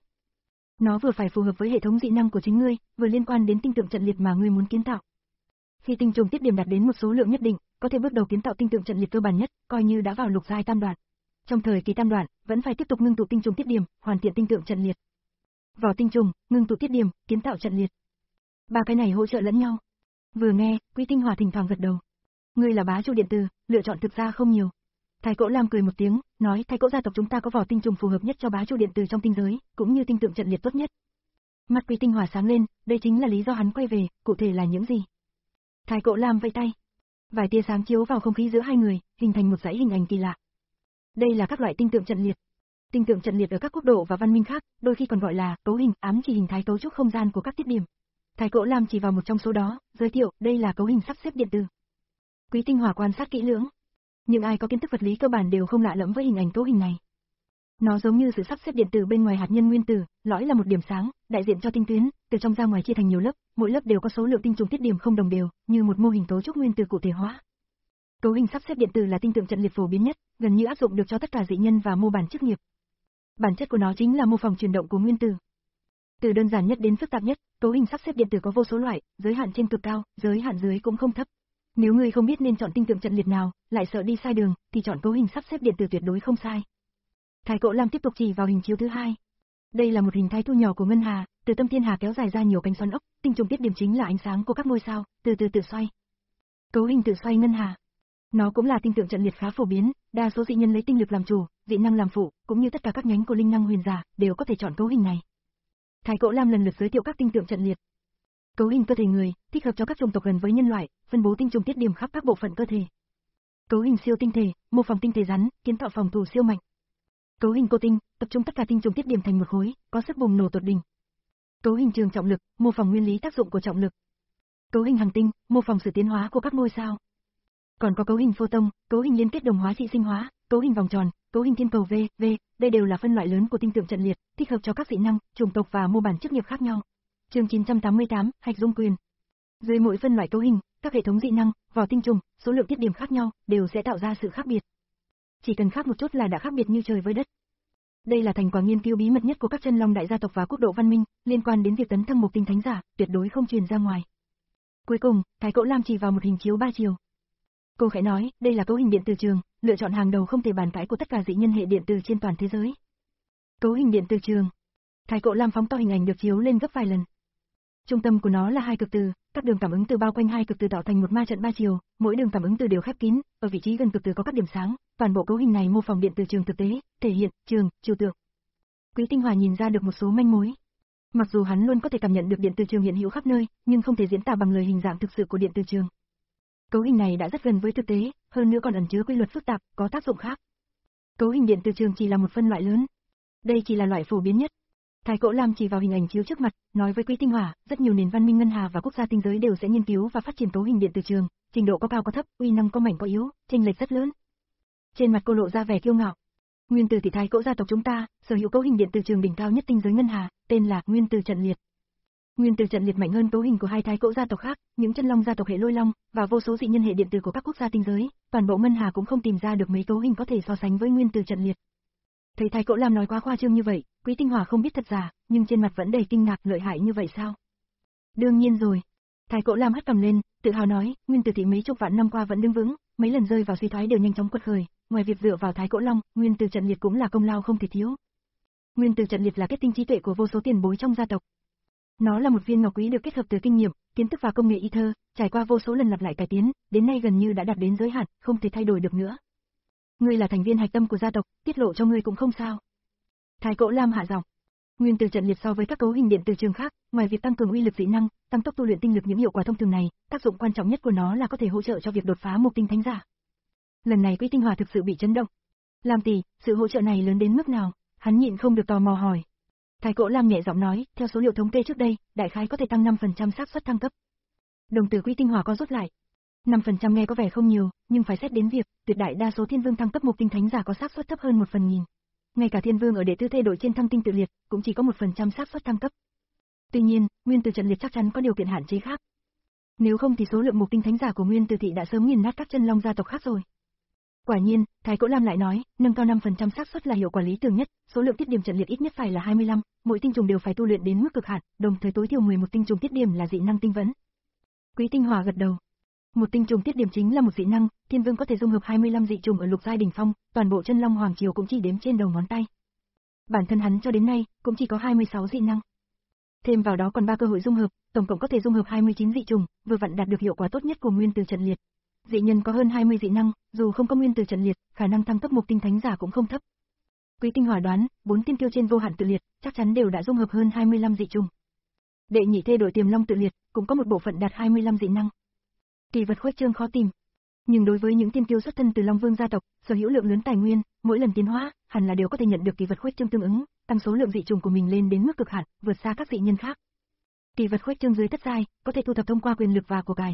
Nó vừa phải phù hợp với hệ thống dị năng của chính ngươi, vừa liên quan đến tinh tượng trận liệt mà ngươi muốn kiến tạo. Khi tinh trùng tiết điểm đạt đến một số lượng nhất định, có thể bước đầu kiến tạo tinh tượng trận liệt cơ bản nhất, coi như đã vào lục giai tam đoạn. Trong thời kỳ tam đoạn, vẫn phải tiếp tục ngưng tụ tinh trùng tiết điểm, hoàn thiện tinh tượng trận liệt. Vỏ tinh trùng, ngưng tụ tiết điểm, kiến tạo trận liệt. Ba cái này hỗ trợ lẫn nhau. Vừa nghe, Quý Tinh Hòa thỉnh thoảng gật đầu. Ngươi là bá chủ điện tử, lựa chọn thực ra không nhiều. Thái Cỗ Lam cười một tiếng, nói Thái Cỗ gia tộc chúng ta có vỏ tinh trùng phù hợp nhất cho bá chủ điện tử trong tinh giới, cũng như tinh tượng trận liệt tốt nhất. Mắt Quý Tinh Hòa sáng lên, đây chính là lý do hắn quay về, cụ thể là những gì? Thái Cỗ Lam vẫy tay. Vài tia sáng chiếu vào không khí giữa hai người, hình thành một dãy hình ảnh kỳ lạ. Đây là các loại tinh tượng trận liệt. Tinh tượng trận liệt ở các quốc độ và văn minh khác, đôi khi còn gọi là cấu hình, ám chỉ hình thái cấu trúc không gian của các tiết điểm. Thái Cỗ Lam chỉ vào một trong số đó, giới thiệu, đây là cấu hình sắp xếp điện tử. Quý Tinh Hòa quan sát kỹ lưỡng. Nhưng ai có kiến thức vật lý cơ bản đều không lạ lẫm với hình ảnh cấu hình này. Nó giống như sự sắp xếp điện tử bên ngoài hạt nhân nguyên tử, lõi là một điểm sáng, đại diện cho tinh tuyến, từ trong ra ngoài chia thành nhiều lớp, mỗi lớp đều có số lượng tinh trùng tiết điểm không đồng đều, như một mô hình cấu trúc nguyên tử cụ thể hóa. Cấu hình sắp xếp điện tử là tinh tượng trận liệt phổ biến nhất, gần như áp dụng được cho tất cả dị nhân và mô bản chức nghiệp. Bản chất của nó chính là mô phỏng chuyển động của nguyên tử. Từ đơn giản nhất đến phức tạp nhất, cấu hình sắp xếp điện tử có vô số loại, giới hạn trên cực cao, giới hạn dưới cũng không thấp. Nếu ngươi không biết nên chọn tinh tượng trận liệt nào, lại sợ đi sai đường, thì chọn cấu hình sắp xếp điện tử tuyệt đối không sai. Thái Cỗ Lam tiếp tục chỉ vào hình chiếu thứ hai. Đây là một hình thái thu nhỏ của ngân hà, từ tâm thiên hà kéo dài ra nhiều cánh xoắn ốc, tinh trùng tiết điểm chính là ánh sáng của các ngôi sao, từ từ tự xoay. Cấu hình tự xoay ngân hà. Nó cũng là tinh tượng trận liệt khá phổ biến, đa số dị nhân lấy tinh lực làm chủ, dị năng làm phụ, cũng như tất cả các nhánh của linh năng huyền giả đều có thể chọn cấu hình này. Thái Cỗ Lam lần lượt giới thiệu các tinh tượng trận liệt. Cấu hình cơ thể người, thích hợp cho các chủng tộc gần với nhân loại, phân bố tinh trùng tiết điểm khắp các bộ phận cơ thể. Cấu hình siêu tinh thể, mô phỏng tinh thể rắn, kiến tạo phòng thủ siêu mạnh. Cấu hình cô tinh, tập trung tất cả tinh trùng tiết điểm thành một khối, có sức bùng nổ tột đỉnh. Cấu hình trường trọng lực, mô phỏng nguyên lý tác dụng của trọng lực. Cấu hình hành tinh, mô phỏng sự tiến hóa của các ngôi sao. Còn có cấu hình photon, cấu hình liên kết đồng hóa trị sinh hóa, cấu hình vòng tròn, cấu hình thiên cầu V, V, đây đều là phân loại lớn của tinh tượng trận liệt, thích hợp cho các dị năng, chủng tộc và mô bản chức nghiệp khác nhau. Chương chín trăm tám mươi tám, Hạch Dung Quyền. Dưới mỗi phân loại cấu hình, các hệ thống dị năng, vỏ tinh trùng, số lượng tiết điểm khác nhau đều sẽ tạo ra sự khác biệt. Chỉ cần khác một chút là đã khác biệt như trời với đất. Đây là thành quả nghiên cứu bí mật nhất của các chân long đại gia tộc và quốc độ văn minh, liên quan đến việc tấn thăng mục tinh thánh giả, tuyệt đối không truyền ra ngoài. Cuối cùng, Thái Cỗ Lam chỉ vào một hình chiếu ba chiều. Cô khẽ nói, đây là cấu hình điện từ trường, lựa chọn hàng đầu không thể bàn cãi của tất cả dị nhân hệ điện từ trên toàn thế giới. Cấu hình điện từ trường. Thái Cỗ Lam phóng to hình ảnh được chiếu lên gấp vài lần. Trung tâm của nó là hai cực từ, các đường cảm ứng từ bao quanh hai cực từ tạo thành một ma trận ba chiều, mỗi đường cảm ứng từ đều khép kín, ở vị trí gần cực từ có các điểm sáng, toàn bộ cấu hình này mô phỏng điện từ trường thực tế, thể hiện trường, trừu tượng. Quý Tinh Hòa nhìn ra được một số manh mối. Mặc dù hắn luôn có thể cảm nhận được điện từ trường hiện hữu khắp nơi, nhưng không thể diễn tả bằng lời hình dạng thực sự của điện từ trường. Cấu hình này đã rất gần với thực tế, hơn nữa còn ẩn chứa quy luật phức tạp, có tác dụng khác. Cấu hình điện từ trường chỉ là một phân loại lớn. Đây chỉ là loại phổ biến nhất. Thái Cỗ Lam chỉ vào hình ảnh chiếu trước mặt, nói với Quý Tinh Hỏa, rất nhiều nền văn minh ngân hà và quốc gia tinh giới đều sẽ nghiên cứu và phát triển cấu hình điện từ trường, trình độ có cao có thấp, uy năng có mạnh có yếu, chênh lệch rất lớn. Trên mặt cô lộ ra vẻ kiêu ngạo. Nguyên Tử Thị Thái Cỗ gia tộc chúng ta, sở hữu cấu hình điện từ trường đỉnh cao nhất tinh giới ngân hà, tên là Nguyên Tử Trận Liệt. Nguyên Tử Trận Liệt mạnh hơn cấu hình của hai Thái Cỗ gia tộc khác, những chân long gia tộc hệ Lôi Long và vô số dị nhân hệ điện tử của các quốc gia tinh giới, toàn bộ ngân hà cũng không tìm ra được mấy cấu hình có thể so sánh với Nguyên Tử Trận Liệt. Thấy Thái Cỗ Lam nói quá khoa trương như vậy, Quý Tinh Hỏa không biết thật giả, nhưng trên mặt vẫn đầy kinh ngạc, lợi hại như vậy sao? Đương nhiên rồi. Thái Cỗ Lam hất cằm lên, tự hào nói, Nguyên Tử Thị mấy chục vạn năm qua vẫn đứng vững, mấy lần rơi vào suy thoái đều nhanh chóng quật khởi, ngoài việc dựa vào Thái Cỗ Long, Nguyên Tử Trận Liệt cũng là công lao không thể thiếu. Nguyên Tử Trận Liệt là kết tinh trí tuệ của vô số tiền bối trong gia tộc. Nó là một viên ngọc quý được kết hợp từ kinh nghiệm, kiến thức và công nghệ y thơ, trải qua vô số lần lặp lại cải tiến, đến nay gần như đã đạt đến giới hạn, không thể thay đổi được nữa. Ngươi là thành viên hạch tâm của gia tộc, tiết lộ cho ngươi cũng không sao. Thái Cỗ Lam hạ giọng. Nguyên Tử Trận Liệt so với các cấu hình điện từ trường khác, ngoài việc tăng cường uy lực dị năng, tăng tốc tu luyện tinh lực những hiệu quả thông thường này, tác dụng quan trọng nhất của nó là có thể hỗ trợ cho việc đột phá mục tinh thánh giả. Lần này Quý Tinh Hòa thực sự bị chấn động. Lam tỷ, sự hỗ trợ này lớn đến mức nào? Hắn nhịn không được tò mò hỏi. Thái Cỗ Lam nhẹ giọng nói, theo số liệu thống kê trước đây, đại khái có thể tăng năm phần trăm xác suất thăng cấp. Đồng tử Quý Tinh Hòa có rút lại. năm phần trăm nghe có vẻ không nhiều, nhưng phải xét đến việc, tuyệt đại đa số thiên vương thăng cấp mục tinh thánh giả có xác suất thấp hơn một phần nghìn. Ngay cả thiên vương ở đệ tư thê đội trên thăng tinh tự liệt, cũng chỉ có một phần trăm xác suất thăng cấp. Tuy nhiên, Nguyên Tử Trận Liệt chắc chắn có điều kiện hạn chế khác. Nếu không thì số lượng mục tinh thánh giả của Nguyên Tử Thị đã sớm nghiền nát các chân long gia tộc khác rồi. Quả nhiên, Thái Cỗ Lam lại nói, nâng cao năm phần trăm xác suất là hiệu quả lý tưởng nhất, số lượng tiết điểm trận liệt ít nhất phải là hai mươi lăm, mỗi tinh trùng đều phải tu luyện đến mức cực hạn, đồng thời tối thiểu mười một tinh trùng tiết điểm là dị năng tinh vấn. Quý Tinh Hòa gật đầu. Một tinh trùng tiết điểm chính là một dị năng, thiên vương có thể dung hợp hai mươi lăm dị trùng ở lục giai đỉnh phong, toàn bộ chân long hoàng triều cũng chỉ đếm trên đầu ngón tay. Bản thân hắn cho đến nay cũng chỉ có hai mươi sáu dị năng. Thêm vào đó còn ba cơ hội dung hợp, tổng cộng có thể dung hợp hai mươi chín dị trùng, vừa vặn đạt được hiệu quả tốt nhất của Nguyên Tử Trận Liệt. Dị nhân có hơn hai mươi dị năng, dù không có Nguyên Tử Trận Liệt, khả năng thăng cấp mục tinh thánh giả cũng không thấp. Quý Tinh Hòa đoán, bốn tiên kiêu trên vô hạn tự liệt, chắc chắn đều đã dung hợp hơn hai mươi lăm dị trùng. Đệ nhị thê đội Tiềm Long tự liệt, cũng có một bộ phận đạt hai mươi lăm dị năng. Kỳ vật khuếch trương khó tìm, nhưng đối với những tiên kiêu xuất thân từ Long Vương gia tộc, sở hữu lượng lớn tài nguyên, mỗi lần tiến hóa, hẳn là đều có thể nhận được kỳ vật khuếch trương tương ứng, tăng số lượng dị trùng của mình lên đến mức cực hạn, vượt xa các dị nhân khác. Kỳ vật khuếch trương dưới thất giai, có thể thu thập thông qua quyền lực và của cải.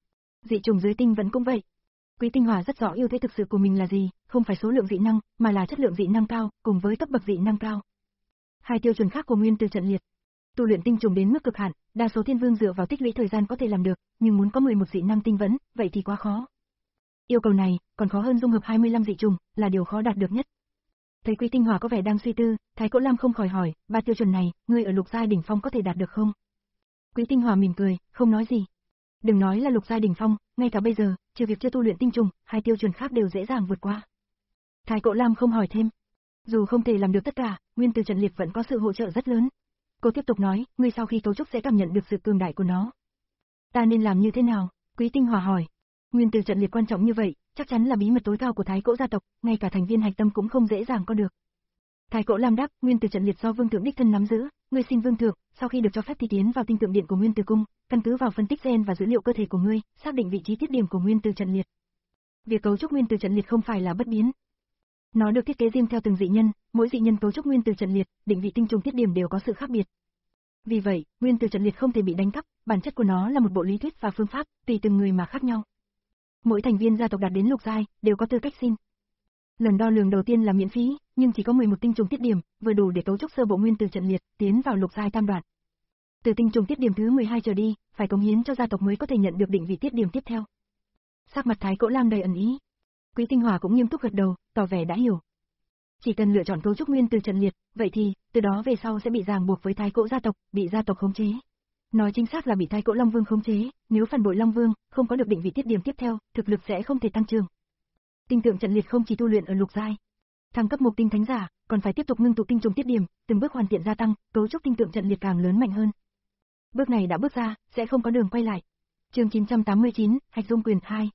Dị trùng dưới tinh vẫn cũng vậy. Quý Tinh Hòa rất rõ ưu thế thực sự của mình là gì, không phải số lượng dị năng, mà là chất lượng dị năng cao, cùng với cấp bậc dị năng cao. Hai tiêu chuẩn khác của Nguyên Tử Trận Liệt. Tu luyện tinh trùng đến mức cực hạn, đa số thiên vương dựa vào tích lũy thời gian có thể làm được, nhưng muốn có mười một dị năng tinh vấn, vậy thì quá khó. Yêu cầu này, còn khó hơn dung hợp hai mươi lăm dị trùng, là điều khó đạt được nhất. Thấy Quý Tinh Hòa có vẻ đang suy tư, Thái Cỗ Lam không khỏi hỏi, ba tiêu chuẩn này, ngươi ở lục giai đỉnh phong có thể đạt được không? Quý Tinh Hòa mỉm cười, không nói gì. Đừng nói là lục giai đỉnh phong, ngay cả bây giờ, trừ việc chưa tu luyện tinh trùng, hai tiêu chuẩn khác đều dễ dàng vượt qua. Thái Cỗ Lam không hỏi thêm. Dù không thể làm được tất cả, Nguyên Tử Trận Liệt vẫn có sự hỗ trợ rất lớn. Cô tiếp tục nói, ngươi sau khi cấu trúc sẽ cảm nhận được sự cường đại của nó. Ta nên làm như thế nào? Quý Tinh Hòa hỏi. Nguyên Tử Trận Liệt quan trọng như vậy, chắc chắn là bí mật tối cao của Thái Cỗ gia tộc, ngay cả thành viên hạch tâm cũng không dễ dàng có được. Thái Cỗ Lam đáp, Nguyên Tử Trận Liệt do Vương thượng đích thân nắm giữ, ngươi xin Vương thượng, sau khi được cho phép thì tiến vào tinh tượng điện của Nguyên Tử cung, căn cứ vào phân tích gen và dữ liệu cơ thể của ngươi, xác định vị trí tiết điểm của Nguyên Tử Trận Liệt. Việc cấu trúc Nguyên Tử Trận Liệt không phải là bất biến. Nó được thiết kế riêng theo từng dị nhân, mỗi dị nhân cấu trúc nguyên tử trận liệt, định vị tinh trùng tiết điểm đều có sự khác biệt. Vì vậy, nguyên tử trận liệt không thể bị đánh cắp, bản chất của nó là một bộ lý thuyết và phương pháp, tùy từng người mà khác nhau. Mỗi thành viên gia tộc đạt đến lục giai đều có tư cách xin. Lần đo lường đầu tiên là miễn phí, nhưng chỉ có mười một tinh trùng tiết điểm, vừa đủ để cấu trúc sơ bộ nguyên tử trận liệt, tiến vào lục giai tam đoạn. Từ tinh trùng tiết điểm thứ mười hai trở đi, phải cống hiến cho gia tộc mới có thể nhận được định vị tiết điểm tiếp theo. Sắc mặt Thái Cỗ Lam đầy ẩn ý. Quý Tinh Hỏa cũng nghiêm túc gật đầu, tỏ vẻ đã hiểu. Chỉ cần lựa chọn cấu trúc nguyên tử trận liệt, vậy thì, từ đó về sau sẽ bị ràng buộc với Thái Cỗ gia tộc, bị gia tộc khống chế. Nói chính xác là bị Thái Cỗ Long Vương khống chế, nếu phản bội Long Vương, không có được định vị tiết điểm tiếp theo, thực lực sẽ không thể tăng trưởng. Tinh tượng trận liệt không chỉ tu luyện ở lục giai, thăng cấp mục tinh thánh giả, còn phải tiếp tục ngưng tụ tinh trùng tiết điểm, từng bước hoàn thiện gia tăng, cấu trúc tinh tượng trận liệt càng lớn mạnh hơn. Bước này đã bước ra, sẽ không có đường quay lại. Chương chín trăm tám mươi chín, Hạch Dung Quyền hai.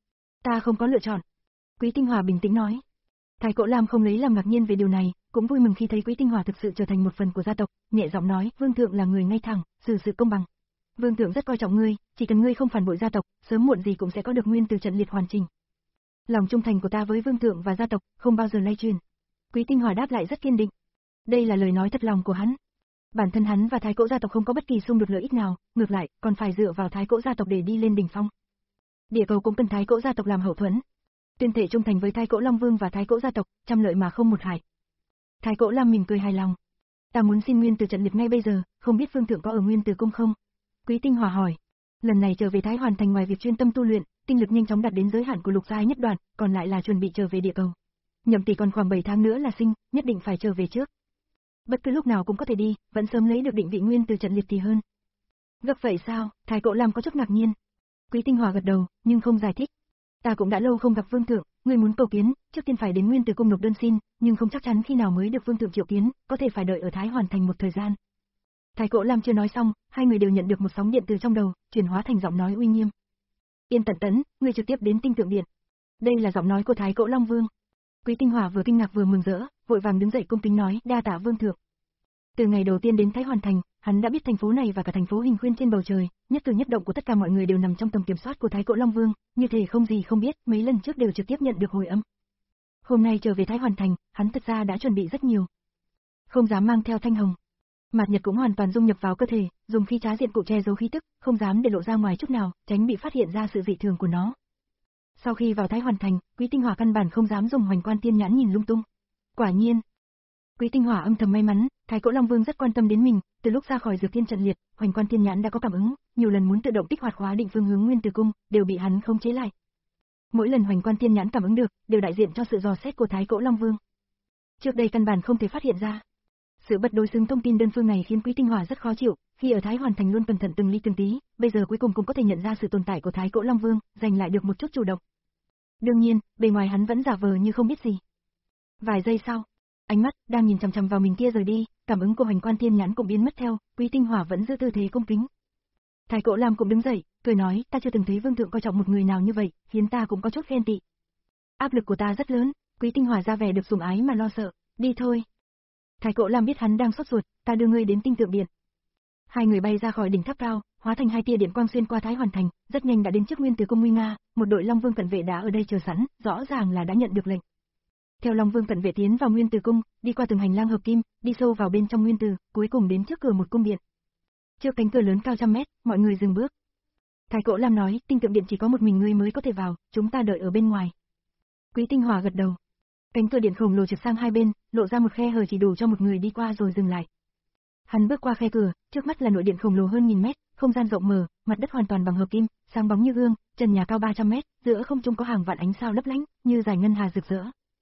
Ta không có lựa chọn. Quý Tinh Hỏa bình tĩnh nói. Thái Cỗ Lam không lấy làm ngạc nhiên về điều này, cũng vui mừng khi thấy Quý Tinh Hỏa thực sự trở thành một phần của gia tộc, nhẹ giọng nói, Vương thượng là người ngay thẳng, xử sự công bằng. Vương thượng rất coi trọng ngươi, chỉ cần ngươi không phản bội gia tộc, sớm muộn gì cũng sẽ có được nguyên tử trận liệt hoàn chỉnh. Lòng trung thành của ta với Vương thượng và gia tộc không bao giờ lay chuyển. Quý Tinh Hỏa đáp lại rất kiên định. Đây là lời nói thật lòng của hắn. Bản thân hắn và Thái Cỗ gia tộc không có bất kỳ xung đột lợi ích nào, ngược lại, còn phải dựa vào Thái Cỗ gia tộc để đi lên đỉnh phong. Địa cầu cũng cần Thái Cỗ gia tộc làm hậu thuẫn. Tuyên thể trung thành với Thái Cỗ Long Vương và Thái Cỗ gia tộc, trăm lợi mà không một hại. Thái Cỗ Lam mỉm cười hài lòng. Ta muốn xin nguyên tử trận liệt ngay bây giờ, không biết Vương thượng có ở nguyên tử cung không? Quý Tinh Hỏa hỏi. Lần này trở về Thái Hoàn Thành ngoài việc chuyên tâm tu luyện, tinh lực nhanh chóng đạt đến giới hạn của lục giai nhất đoạn, còn lại là chuẩn bị trở về địa cầu. Nhậm tỷ còn khoảng bảy tháng nữa là sinh, nhất định phải trở về trước. Bất cứ lúc nào cũng có thể đi, vẫn sớm lấy được định vị nguyên tử trận liệt thì hơn. Gấp vậy sao? Thái Cỗ Lam có chút ngạc nhiên. Quý Tinh Hỏa gật đầu, nhưng không giải thích. Ta cũng đã lâu không gặp Vương thượng, người muốn cầu kiến, trước tiên phải đến nguyên tử cung nộp đơn xin, nhưng không chắc chắn khi nào mới được Vương thượng triệu kiến, có thể phải đợi ở Thái Hoàn Thành một thời gian. Thái Cỗ Lam chưa nói xong, hai người đều nhận được một sóng điện từ trong đầu, chuyển hóa thành giọng nói uy nghiêm. Yên Tần Tấn, ngươi trực tiếp đến tinh tượng điện. Đây là giọng nói của Thái Cỗ Long Vương. Quý Tinh Hỏa vừa kinh ngạc vừa mừng rỡ, vội vàng đứng dậy cung kính nói, đa tạ Vương thượng. Từ ngày đầu tiên đến Thái Hoàn Thành, hắn đã biết thành phố này và cả thành phố Hình Khuyên trên bầu trời, nhất cử nhất động của tất cả mọi người đều nằm trong tầm kiểm soát của Thái Cỗ Long Vương, như thể không gì không biết, mấy lần trước đều trực tiếp nhận được hồi âm. Hôm nay trở về Thái Hoàn Thành, hắn thật ra đã chuẩn bị rất nhiều. Không dám mang theo thanh hồng. Mạt Nhật cũng hoàn toàn dung nhập vào cơ thể, dùng phi trá diện cụ che giấu khí tức, không dám để lộ ra ngoài chút nào, tránh bị phát hiện ra sự dị thường của nó. Sau khi vào Thái Hoàn Thành, Quý Tinh Hỏa căn bản không dám dùng Hoành Quan Tiên Nhãn nhìn lung tung. Quả nhiên, Quý Tinh Hỏa âm thầm may mắn, Thái Cỗ Long Vương rất quan tâm đến mình, từ lúc ra khỏi Dược Thiên trận liệt, Hoành Quan Tiên Nhãn đã có cảm ứng, nhiều lần muốn tự động kích hoạt khóa định phương hướng nguyên tử cung, đều bị hắn khống chế lại. Mỗi lần Hoành Quan Tiên Nhãn cảm ứng được, đều đại diện cho sự dò xét của Thái Cỗ Long Vương. Trước đây căn bản không thể phát hiện ra. Sự bất đối xứng thông tin đơn phương này khiến Quý Tinh Hỏa rất khó chịu, khi ở Thái Hoàn Thành luôn cẩn thận từng ly từng tí, bây giờ cuối cùng cũng có thể nhận ra sự tồn tại của Thái Cỗ Long Vương, giành lại được một chút chủ động. Đương nhiên, bề ngoài hắn vẫn giả vờ như không biết gì. Vài giây sau, ánh mắt đang nhìn chằm chằm vào mình kia rời đi, cảm ứng của Hoành Quan Tiên Nhãn cũng biến mất theo, Quý Tinh Hỏa vẫn giữ tư thế cung kính. Thái Cỗ Lam cũng đứng dậy, cười nói, ta chưa từng thấy Vương thượng coi trọng một người nào như vậy, khiến ta cũng có chút ghen tị. Áp lực của ta rất lớn, Quý Tinh Hỏa ra vẻ được sủng ái mà lo sợ, đi thôi. Thái Cỗ Lam biết hắn đang sốt ruột, ta đưa ngươi đến tinh tượng điện. Hai người bay ra khỏi đỉnh tháp cao, hóa thành hai tia điện quang xuyên qua Thái Hoàn Thành, rất nhanh đã đến trước nguyên tử cung nguy nga, một đội Long Vương cận vệ đã ở đây chờ sẵn, rõ ràng là đã nhận được lệnh. Theo Long Vương cận vệ tiến vào nguyên tử cung, đi qua từng hành lang hợp kim, đi sâu vào bên trong nguyên tử, cuối cùng đến trước cửa một cung điện. Trước cánh cửa lớn cao trăm mét, mọi người dừng bước. Thái Cỗ Lam nói, tinh tượng điện chỉ có một mình ngươi mới có thể vào, chúng ta đợi ở bên ngoài. Quý Tinh Hỏa gật đầu. Cánh cửa điện khổng lồ trượt sang hai bên, lộ ra một khe hở chỉ đủ cho một người đi qua rồi dừng lại. Hắn bước qua khe cửa, trước mắt là nội điện khổng lồ hơn nghìn mét, không gian rộng mở, mặt đất hoàn toàn bằng hợp kim, sáng bóng như gương, trần nhà cao ba trăm mét, giữa không trung có hàng vạn ánh sao lấp lánh, như dải ngân hà rực rỡ.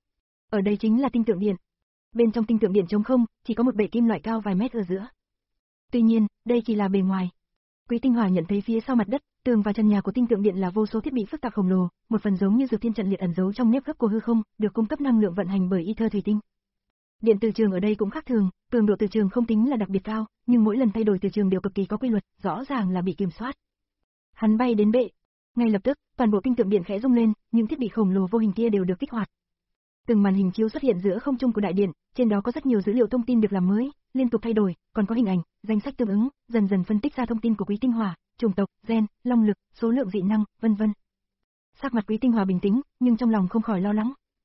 Ở đây chính là tinh tượng điện. Bên trong tinh tượng điện trống không, chỉ có một bệ kim loại cao vài mét ở giữa. Tuy nhiên, đây chỉ là bề ngoài. Quý Tinh Hỏa nhận thấy phía sau mặt đất, tường và trần nhà của tinh tượng điện là vô số thiết bị phức tạp khổng lồ, một phần giống như Dược Thiên trận liệt ẩn giấu trong nếp gấp của hư không, được cung cấp năng lượng vận hành bởi ether thủy tinh. Điện từ trường ở đây cũng khác thường, cường độ từ trường không tính là đặc biệt cao, nhưng mỗi lần thay đổi từ trường đều cực kỳ có quy luật, rõ ràng là bị kiểm soát. Hắn bay đến bệ, ngay lập tức, toàn bộ tinh tượng điện khẽ rung lên, những thiết bị khổng lồ vô hình kia đều được kích hoạt. Từng màn hình chiếu xuất hiện giữa không trung của đại điện, trên đó có rất nhiều dữ liệu thông tin được làm mới, liên tục thay đổi, còn có hình ảnh, danh sách tương ứng, dần dần phân tích ra thông tin của Quý Tinh Hỏa, chủng tộc, gen, long lực, số lượng dị năng, vân vân. Sắc mặt Quý Tinh Hỏa bình tĩnh, nhưng trong lòng không khỏi lo lắng.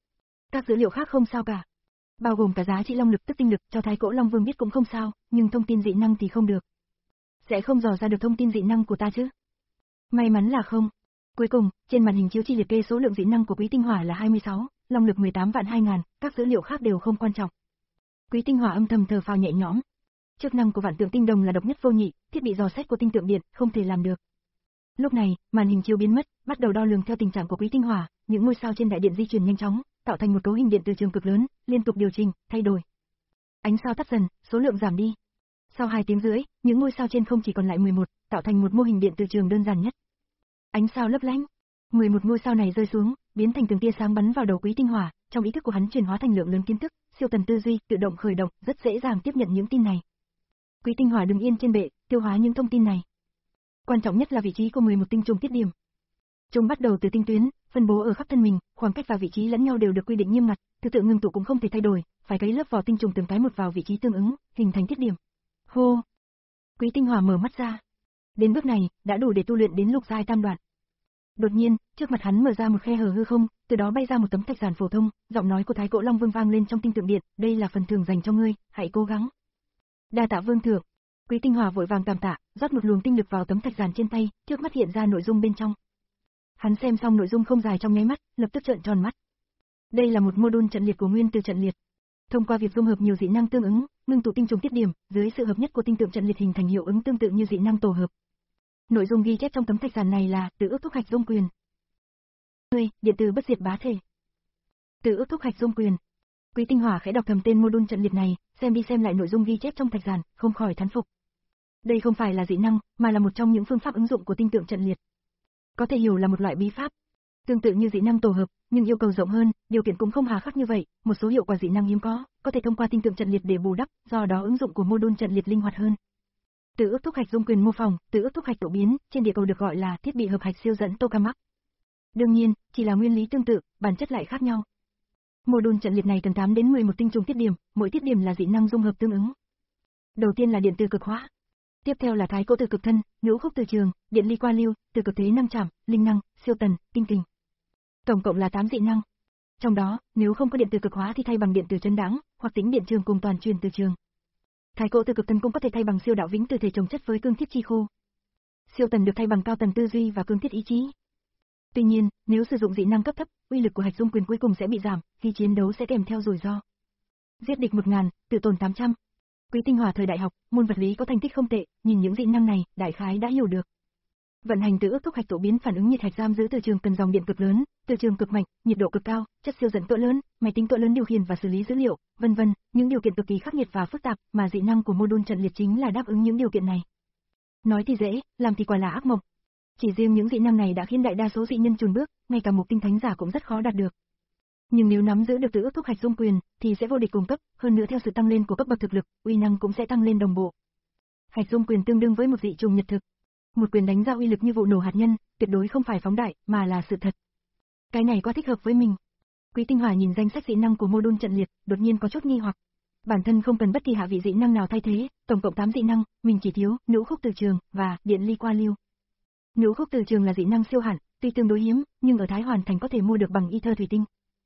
Các dữ liệu khác không sao cả. Bao gồm cả giá trị long lực tức tinh lực cho Thái Cổ Long Vương biết cũng không sao, nhưng thông tin dị năng thì không được. Sẽ không dò ra được thông tin dị năng của ta chứ? May mắn là không. Cuối cùng, trên màn hình chiếu chi liệt kê số lượng dị năng của Quý Tinh Hỏa là hai mươi sáu, long lực mười tám vạn hai ngàn, các dữ liệu khác đều không quan trọng. Quý Tinh Hỏa âm thầm thở phào nhẹ nhõm. Chức năng của Vạn Tượng Tinh Đồng là độc nhất vô nhị, thiết bị dò xét của tinh tượng điện không thể làm được. Lúc này, màn hình chiếu biến mất, bắt đầu đo lường theo tình trạng của Quý Tinh Hỏa, những ngôi sao trên đại điện di chuyển nhanh chóng, tạo thành một cấu hình điện từ trường cực lớn, liên tục điều chỉnh, thay đổi. Ánh sao tắt dần, số lượng giảm đi. Sau hai tiếng rưỡi, những ngôi sao trên không chỉ còn lại mười một, tạo thành một mô hình điện từ trường đơn giản nhất. Ánh sao lấp lánh, mười một ngôi sao này rơi xuống, biến thành từng tia sáng bắn vào đầu Quý Tinh Hỏa, trong ý thức của hắn chuyển hóa thành lượng lớn kiến thức, siêu tần tư duy tự động khởi động, rất dễ dàng tiếp nhận những tin này. Quý Tinh Hỏa đứng yên trên bệ, tiêu hóa những thông tin này. Quan trọng nhất là vị trí của mười một tinh trùng tiết điểm. Chúng bắt đầu từ tinh tuyến, phân bố ở khắp thân mình, khoảng cách và vị trí lẫn nhau đều được quy định nghiêm ngặt, thứ tự ngưng tụ cũng không thể thay đổi, phải cấy lớp vỏ tinh trùng từng cái một vào vị trí tương ứng, hình thành tiết điểm. Hô! Quý Tinh Hỏa mở mắt ra. Đến bước này, đã đủ để tu luyện đến lục giai tam đoạn. Đột nhiên, trước mặt hắn mở ra một khe hở hư không, từ đó bay ra một tấm thạch giản phổ thông, giọng nói của Thái Cổ Long Vương vang lên trong tinh tượng điện, đây là phần thưởng dành cho ngươi, hãy cố gắng. Đa tạ vương thượng. Quý Tinh Hỏa vội vàng cảm tạ, rót một luồng tinh lực vào tấm thạch giản trên tay, trước mắt hiện ra nội dung bên trong. Hắn xem xong nội dung không dài trong nháy mắt, lập tức trợn tròn mắt. Đây là một module trận liệt của nguyên từ trận liệt. Thông qua việc dung hợp nhiều dị năng tương ứng, ngưng tụ tinh trùng tiết điểm, dưới sự hợp nhất của tinh tượng trận liệt hình thành hiệu ứng tương tự như dị năng tổ hợp. Nội dung ghi chép trong tấm thạch giản này là Từ ước thúc hạch dung quyền. Ngươi, điện từ bất diệt bá thể. Từ ước thúc hạch dung quyền. Quý Tinh Hỏa khẽ đọc thầm tên module trận liệt này, xem đi xem lại nội dung ghi chép trong thạch giản, không khỏi thán phục. Đây không phải là dị năng, mà là một trong những phương pháp ứng dụng của tinh tượng trận liệt. Có thể hiểu là một loại bí pháp, tương tự như dị năng tổ hợp, nhưng yêu cầu rộng hơn, điều kiện cũng không hà khắc như vậy, một số hiệu quả dị năng hiếm có, có thể thông qua tinh tượng trận liệt để bù đắp, do đó ứng dụng của module trận liệt linh hoạt hơn. Từ ước thúc hạch dung quyền mô phỏng, từ ước thúc hạch tổ biến, trên địa cầu được gọi là thiết bị hợp hạch siêu dẫn tokamak. Đương nhiên, chỉ là nguyên lý tương tự, bản chất lại khác nhau. Module trận liệt này cần tám đến mười một tinh trùng tiết điểm, mỗi tiết điểm là dị năng dung hợp tương ứng. Đầu tiên là điện từ cực hóa. Tiếp theo là Thái Cổ từ cực thân, ngũ khúc từ trường, điện ly qua lưu, từ cực thế năng chạm, linh năng, siêu tần, tinh kình. Tổng cộng là tám dị năng. Trong đó, nếu không có điện từ cực hóa thì thay bằng điện từ chấn đãng, hoặc tính điện trường cùng toàn truyền từ trường. Thái Cổ từ cực thân cũng có thể thay bằng siêu đạo vĩnh từ thể trồng chất với cương thiết chi khô. Siêu tần được thay bằng cao tần tư duy và cương thiết ý chí. Tuy nhiên, nếu sử dụng dị năng cấp thấp, uy lực của hạch dung quyền cuối cùng sẽ bị giảm, khi chiến đấu sẽ kèm theo rủi ro. Giết địch một ngàn, tự tồn tám trăm. Quý Tinh Hỏa thời đại học, môn vật lý có thành tích không tệ, nhìn những dị năng này, đại khái đã hiểu được. Vận hành từ ước thúc hạch tổ biến phản ứng nhiệt hạch giam giữ từ trường cần dòng điện cực lớn, từ trường cực mạnh, nhiệt độ cực cao, chất siêu dẫn cỡ lớn, máy tính cỡ lớn điều khiển và xử lý dữ liệu, vân vân, những điều kiện cực kỳ khắc nghiệt và phức tạp, mà dị năng của module trận liệt chính là đáp ứng những điều kiện này. Nói thì dễ, làm thì quả là ác mộng. Chỉ riêng những dị năng này đã khiến đại đa số dị nhân chùn bước, ngay cả mục tinh thánh giả cũng rất khó đạt được. Nhưng nếu nắm giữ được từ ước thúc hạch dung quyền, thì sẽ vô địch cùng cấp, hơn nữa theo sự tăng lên của cấp bậc thực lực, uy năng cũng sẽ tăng lên đồng bộ. Hạch dung quyền tương đương với một dị trùng nhật thực. Một quyền đánh ra uy lực như vụ nổ hạt nhân, tuyệt đối không phải phóng đại, mà là sự thật. Cái này quá thích hợp với mình. Quý Tinh Hỏa nhìn danh sách dị năng của module trận liệt, đột nhiên có chút nghi hoặc. Bản thân không cần bất kỳ hạ vị dị năng nào thay thế, tổng cộng tám dị năng, mình chỉ thiếu ngũ khúc từ trường và điện ly qua lưu. Ngũ khúc từ trường là dị năng siêu hạn, tuy tương đối hiếm, nhưng ở Thái Hoàn Thành có thể mua được bằng ether thủy tinh.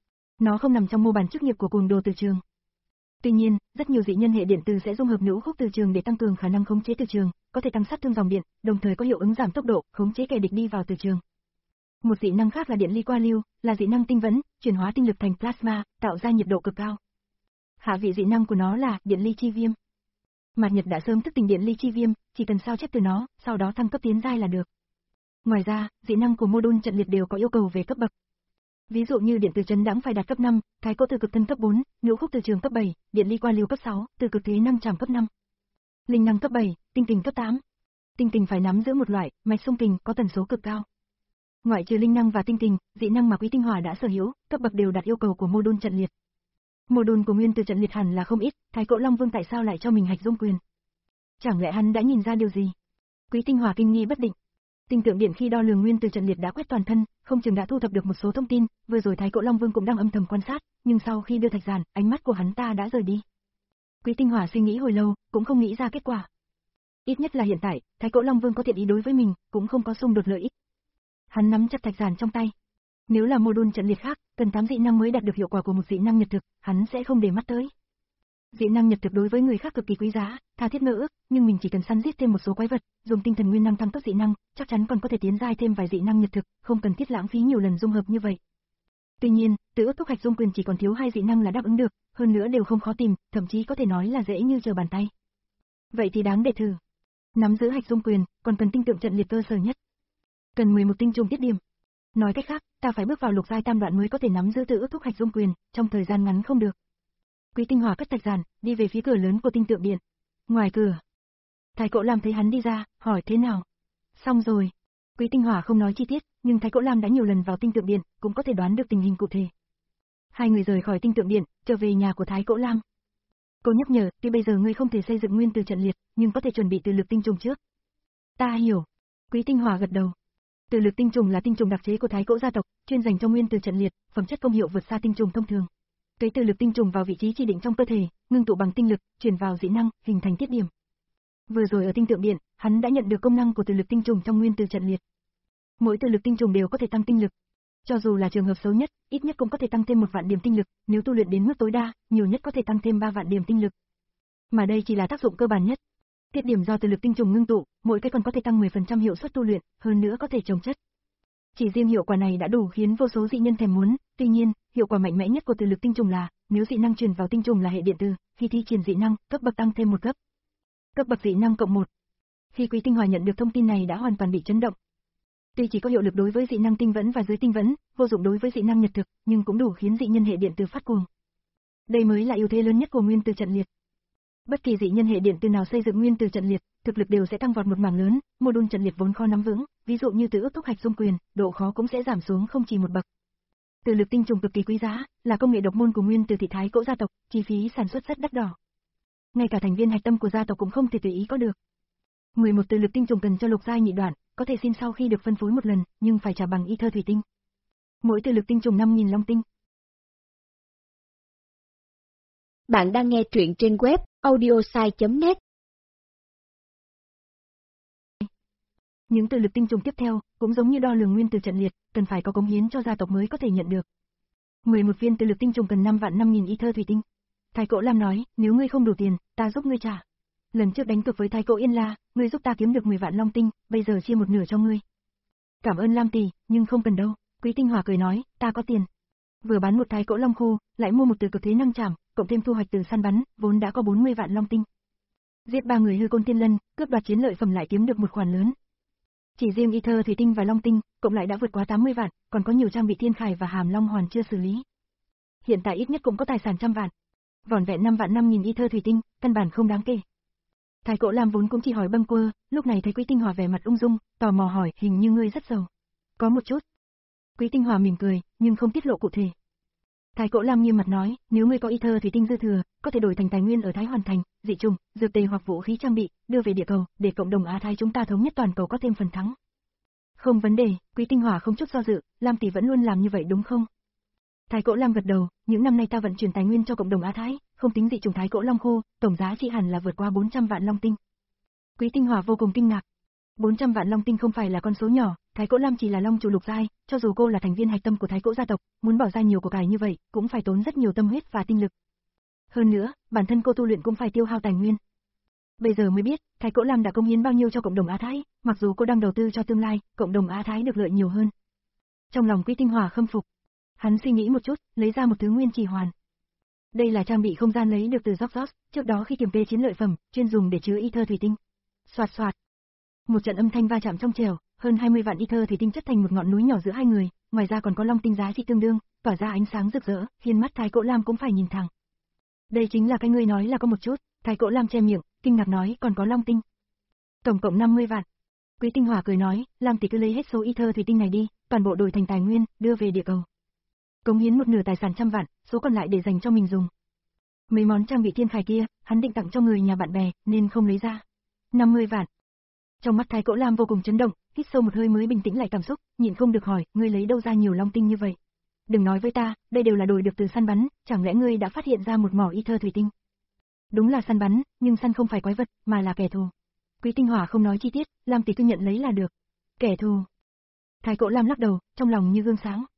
Nó không nằm trong mô bản chức nghiệp của cuồng đồ từ trường. Tuy nhiên, rất nhiều dị nhân hệ điện từ sẽ dung hợp ngũ khúc từ trường để tăng cường khả năng khống chế từ trường, có thể tăng sát thương dòng điện, đồng thời có hiệu ứng giảm tốc độ, khống chế kẻ địch đi vào từ trường. Một dị năng khác là điện ly qua lưu, là dị năng tinh vấn, chuyển hóa tinh lực thành plasma, tạo ra nhiệt độ cực cao. Hạ vị dị năng của nó là điện ly chi viêm. Mạt Nhật đã sớm thức tỉnh điện ly chi viêm, chỉ cần sao chép từ nó, sau đó thăng cấp tiến giai là được. Ngoài ra, dị năng của module trận liệt đều có yêu cầu về cấp bậc. Ví dụ như điện từ chấn đãng phải đạt cấp năm, Thái Cổ từ cực thân cấp bốn, ngũ khúc từ trường cấp bảy, điện ly qua lưu cấp sáu, từ cực thế năng chạm cấp năm. Linh năng cấp bảy, tinh kình cấp tám. Tinh kình phải nắm giữ một loại, mạch xung kình có tần số cực cao. Ngoại trừ linh năng và tinh kình, dị năng mà Quý Tinh Hỏa đã sở hữu, cấp bậc đều đạt yêu cầu của module trận liệt. Module của nguyên từ trận liệt hẳn là không ít, Thái Cổ Long Vương tại sao lại cho mình hạch dung quyền? Chẳng lẽ hắn đã nhìn ra điều gì? Quý Tinh Hỏa kinh nghi bất định. Tinh tượng điện khi đo lường nguyên từ trận liệt đã quét toàn thân, không chừng đã thu thập được một số thông tin, vừa rồi Thái Cổ Long Vương cũng đang âm thầm quan sát, nhưng sau khi đưa thạch giản, ánh mắt của hắn ta đã rời đi. Quý Tinh Hỏa suy nghĩ hồi lâu, cũng không nghĩ ra kết quả. Ít nhất là hiện tại, Thái Cổ Long Vương có thiện ý đối với mình, cũng không có xung đột lợi ích. Hắn nắm chặt thạch giản trong tay. Nếu là mô đun trận liệt khác, cần tám dị năng mới đạt được hiệu quả của một dị năng nhật thực, hắn sẽ không để mắt tới. Dị năng nhật thực đối với người khác cực kỳ quý giá, tha thiết mơ ước, nhưng mình chỉ cần săn giết thêm một số quái vật, dùng tinh thần nguyên năng tăng tốc dị năng, chắc chắn còn có thể tiến giai thêm vài dị năng nhật thực, không cần thiết lãng phí nhiều lần dung hợp như vậy. Tuy nhiên, tự ước thúc hạch dung quyền chỉ còn thiếu hai dị năng là đáp ứng được, hơn nữa đều không khó tìm, thậm chí có thể nói là dễ như trở bàn tay. Vậy thì đáng để thử. Nắm giữ hạch dung quyền, còn cần tinh tượng trận liệt cơ sở nhất. Cần mười một tinh trùng tiết điểm. Nói cách khác, ta phải bước vào lục giai tam đoạn mới có thể nắm giữ tự ước thúc hạch dung quyền, trong thời gian ngắn không được. Quý Tinh Hỏa cất thạch giản, đi về phía cửa lớn của tinh tượng điện. Ngoài cửa, Thái Cỗ Lam thấy hắn đi ra, hỏi thế nào. Xong rồi. Quý Tinh Hỏa không nói chi tiết, nhưng Thái Cỗ Lam đã nhiều lần vào tinh tượng điện, cũng có thể đoán được tình hình cụ thể. Hai người rời khỏi tinh tượng điện, trở về nhà của Thái Cỗ Lam. Cô nhắc nhở, tuy bây giờ ngươi không thể xây dựng nguyên từ trận liệt, nhưng có thể chuẩn bị từ lực tinh trùng trước. Ta hiểu. Quý Tinh Hỏa gật đầu. Từ lực tinh trùng là tinh trùng đặc chế của Thái Cỗ gia tộc, chuyên dành cho nguyên từ trận liệt, phẩm chất công hiệu vượt xa tinh trùng thông thường. Cấy từ lực tinh trùng vào vị trí chỉ định trong cơ thể, ngưng tụ bằng tinh lực, chuyển vào dị năng, hình thành tiết điểm. Vừa rồi ở tinh tượng điện, hắn đã nhận được công năng của từ lực tinh trùng trong nguyên từ trận liệt. Mỗi từ lực tinh trùng đều có thể tăng tinh lực. Cho dù là trường hợp xấu nhất, ít nhất cũng có thể tăng thêm một vạn điểm tinh lực, nếu tu luyện đến mức tối đa, nhiều nhất có thể tăng thêm ba vạn điểm tinh lực. Mà đây chỉ là tác dụng cơ bản nhất. Tiết điểm do từ lực tinh trùng ngưng tụ, mỗi cái còn có thể tăng mười phần trăm hiệu suất tu luyện, hơn nữa có thể trồng chất. Chỉ riêng hiệu quả này đã đủ khiến vô số dị nhân thèm muốn, tuy nhiên, hiệu quả mạnh mẽ nhất của từ lực tinh trùng là, nếu dị năng truyền vào tinh trùng là hệ điện từ, khi thi triển dị năng, cấp bậc tăng thêm một cấp. Cấp bậc dị năng cộng một. Khi Quý Tinh Hỏa nhận được thông tin này đã hoàn toàn bị chấn động. Tuy chỉ có hiệu lực đối với dị năng tinh vẫn và dưới tinh vẫn, vô dụng đối với dị năng nhật thực, nhưng cũng đủ khiến dị nhân hệ điện từ phát cuồng. Đây mới là ưu thế lớn nhất của nguyên từ trận liệt. Bất kỳ dị nhân hệ điện từ nào xây dựng nguyên từ trận liệt, thực lực đều sẽ tăng vọt một mảng lớn, mô đun trận liệt vốn khó nắm vững, ví dụ như từ ước thúc hạch dung quyền, độ khó cũng sẽ giảm xuống không chỉ một bậc. Từ lực tinh trùng cực kỳ quý giá, là công nghệ độc môn của nguyên từ thị Thái Cỗ gia tộc, chi phí sản xuất rất đắt đỏ. Ngay cả thành viên hạch tâm của gia tộc cũng không thể tùy ý có được. mười một từ lực tinh trùng cần cho lục giai nhị đoạn, có thể xin sau khi được phân phối một lần, nhưng phải trả bằng ether thủy tinh. Mỗi từ lực tinh trùng năm nghìn long tinh. Bạn đang nghe truyện trên web audiosai chấm net. Những từ lực tinh trùng tiếp theo, cũng giống như đo lường nguyên từ trận liệt, cần phải có cống hiến cho gia tộc mới có thể nhận được. mười một viên từ lực tinh trùng cần năm vạn năm nghìn ether thủy tinh. Thái Cỗ Lam nói, nếu ngươi không đủ tiền, ta giúp ngươi trả. Lần trước đánh cược với Thái Cỗ Yên La, ngươi giúp ta kiếm được mười vạn long tinh, bây giờ chia một nửa cho ngươi. Cảm ơn Lam tỷ, nhưng không cần đâu. Quý Tinh Hỏa cười nói, ta có tiền. Vừa bán một Thái Cỗ Long khô, lại mua một từ cực thế năng trảm, cộng thêm thu hoạch từ săn bắn, vốn đã có bốn mươi vạn long tinh. Giết ba người hư côn tiên lân, cướp đoạt chiến lợi phẩm lại kiếm được một khoản lớn. Chỉ riêng ether thủy tinh và long tinh, cộng lại đã vượt quá tám mươi vạn, còn có nhiều trang bị thiên khải và hàm long hoàn chưa xử lý. Hiện tại ít nhất cũng có tài sản trăm vạn. Vỏn vẹn năm vạn năm nghìn ether thủy tinh, căn bản không đáng kể. Thái Cỗ Lam vốn cũng chỉ hỏi bâng quơ, lúc này thấy Quý Tinh Hỏa vẻ mặt ung dung, tò mò hỏi, hình như ngươi rất giàu. Có một chút. Quý Tinh Hỏa mỉm cười, nhưng không tiết lộ cụ thể. Thái Cỗ Lam nghiêm mặt nói, nếu ngươi có ether thủy tinh dư thừa, có thể đổi thành tài nguyên ở Thái Hoàn Thành, dị trùng, dược tề hoặc vũ khí trang bị, đưa về địa cầu, để cộng đồng Á Thái chúng ta thống nhất toàn cầu có thêm phần thắng. Không vấn đề, Quý Tinh Hỏa không chút do dự, Lam tỷ vẫn luôn làm như vậy đúng không? Thái Cỗ Lam gật đầu, những năm nay ta vận chuyển tài nguyên cho cộng đồng Á Thái, không tính dị trùng Thái Cỗ Long khô, tổng giá trị hẳn là vượt qua bốn trăm vạn long tinh. Quý Tinh Hỏa vô cùng kinh ngạc. bốn trăm vạn long tinh không phải là con số nhỏ, Thái Cỗ Lam chỉ là long chủ lục giai, cho dù cô là thành viên hạch tâm của Thái Cỗ gia tộc, muốn bỏ ra nhiều của cải như vậy, cũng phải tốn rất nhiều tâm huyết và tinh lực. Hơn nữa, bản thân cô tu luyện cũng phải tiêu hao tài nguyên. Bây giờ mới biết, Thái Cỗ Lam đã cống hiến bao nhiêu cho cộng đồng Á Thái, mặc dù cô đang đầu tư cho tương lai, cộng đồng Á Thái được lợi nhiều hơn. Trong lòng Quý Tinh Hỏa khâm phục. Hắn suy nghĩ một chút, lấy ra một thứ nguyên chỉ hoàn. Đây là trang bị không gian lấy được từ Rogros, trước đó khi kiểm kê chiến lợi phẩm, chuyên dùng để chứa ether thủy tinh. Soạt soạt. Một trận âm thanh va chạm trong trẻo, hơn hai mươi vạn ether thủy tinh chất thành một ngọn núi nhỏ giữa hai người, ngoài ra còn có long tinh giá trị tương đương, tỏa ra ánh sáng rực rỡ, khiến mắt Thái Cỗ Lam cũng phải nhìn thẳng. Đây chính là cái ngươi nói là có một chút, Thái Cỗ Lam che miệng, kinh ngạc nói, còn có long tinh. Tổng cộng năm mươi vạn. Quý Tinh Hỏa cười nói, Lam tỷ cứ lấy hết số ether thủy tinh này đi, toàn bộ đổi thành tài nguyên, đưa về địa cầu. Cống hiến một nửa tài sản trăm vạn, số còn lại để dành cho mình dùng. Mấy món trang bị thiên khải kia, hắn định tặng cho người nhà bạn bè, nên không lấy ra. năm mươi vạn. Trong mắt Thái Cỗ Lam vô cùng chấn động, hít sâu một hơi mới bình tĩnh lại cảm xúc, nhịn không được hỏi, ngươi lấy đâu ra nhiều long tinh như vậy? Đừng nói với ta, đây đều là đổi được từ săn bắn, chẳng lẽ ngươi đã phát hiện ra một mỏ ether thủy tinh? Đúng là săn bắn, nhưng săn không phải quái vật, mà là kẻ thù. Quý Tinh Hỏa không nói chi tiết, Lam tỷ cứ nhận lấy là được. Kẻ thù. Thái Cỗ Lam lắc đầu, trong lòng như gương sáng.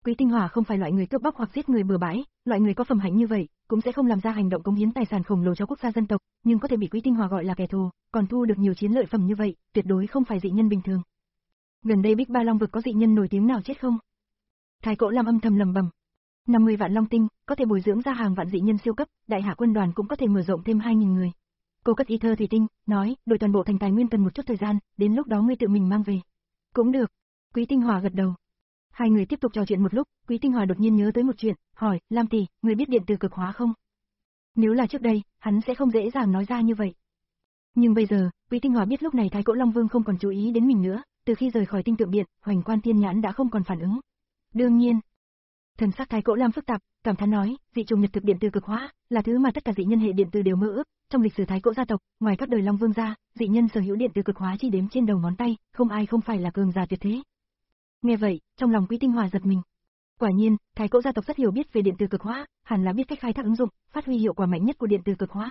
Quý Tinh Hỏa không phải loại người cướp bóc hoặc giết người bừa bãi, loại người có phẩm hạnh như vậy, cũng sẽ không làm ra hành động cống hiến tài sản khổng lồ cho quốc gia dân tộc, nhưng có thể bị Quý Tinh Hỏa gọi là kẻ thù, còn thu được nhiều chiến lợi phẩm như vậy, tuyệt đối không phải dị nhân bình thường. Gần đây Bích Ba Long vực có dị nhân nổi tiếng nào chết không? Thái Cổ Lam âm thầm lẩm bẩm. năm mươi vạn long tinh, có thể bồi dưỡng ra hàng vạn dị nhân siêu cấp, đại hạ quân đoàn cũng có thể mở rộng thêm hai nghìn người. Cô cất y thơ thủy tinh, nói, đổi toàn bộ thành tài nguyên cần một chút thời gian, đến lúc đó ngươi tự mình mang về. Cũng được. Quý Tinh Hỏa gật đầu. Hai người tiếp tục trò chuyện một lúc, Quý Tinh Hỏa đột nhiên nhớ tới một chuyện, hỏi, Lam tỷ, ngươi biết điện từ cực hóa không? Nếu là trước đây, hắn sẽ không dễ dàng nói ra như vậy. Nhưng bây giờ, Quý Tinh Hỏa biết lúc này Thái Cổ Long Vương không còn chú ý đến mình nữa, từ khi rời khỏi tinh tượng điện, Hoành Quan Thiên Nhãn đã không còn phản ứng. Đương nhiên. Thần sắc Thái Cổ Lam phức tạp, cảm thán nói, dị trùng nhật thực điện từ cực hóa, là thứ mà tất cả dị nhân hệ điện từ đều mơ ước, trong lịch sử Thái Cổ gia tộc, ngoài các đời Long Vương ra, dị nhân sở hữu điện từ cực hóa chỉ đếm trên đầu ngón tay, không ai không phải là cường giả tuyệt thế. Nghe vậy, trong lòng Quý Tinh Hỏa giật mình. Quả nhiên, Thái Cổ gia tộc rất hiểu biết về điện từ cực hóa, hẳn là biết cách khai thác ứng dụng, phát huy hiệu quả mạnh nhất của điện từ cực hóa.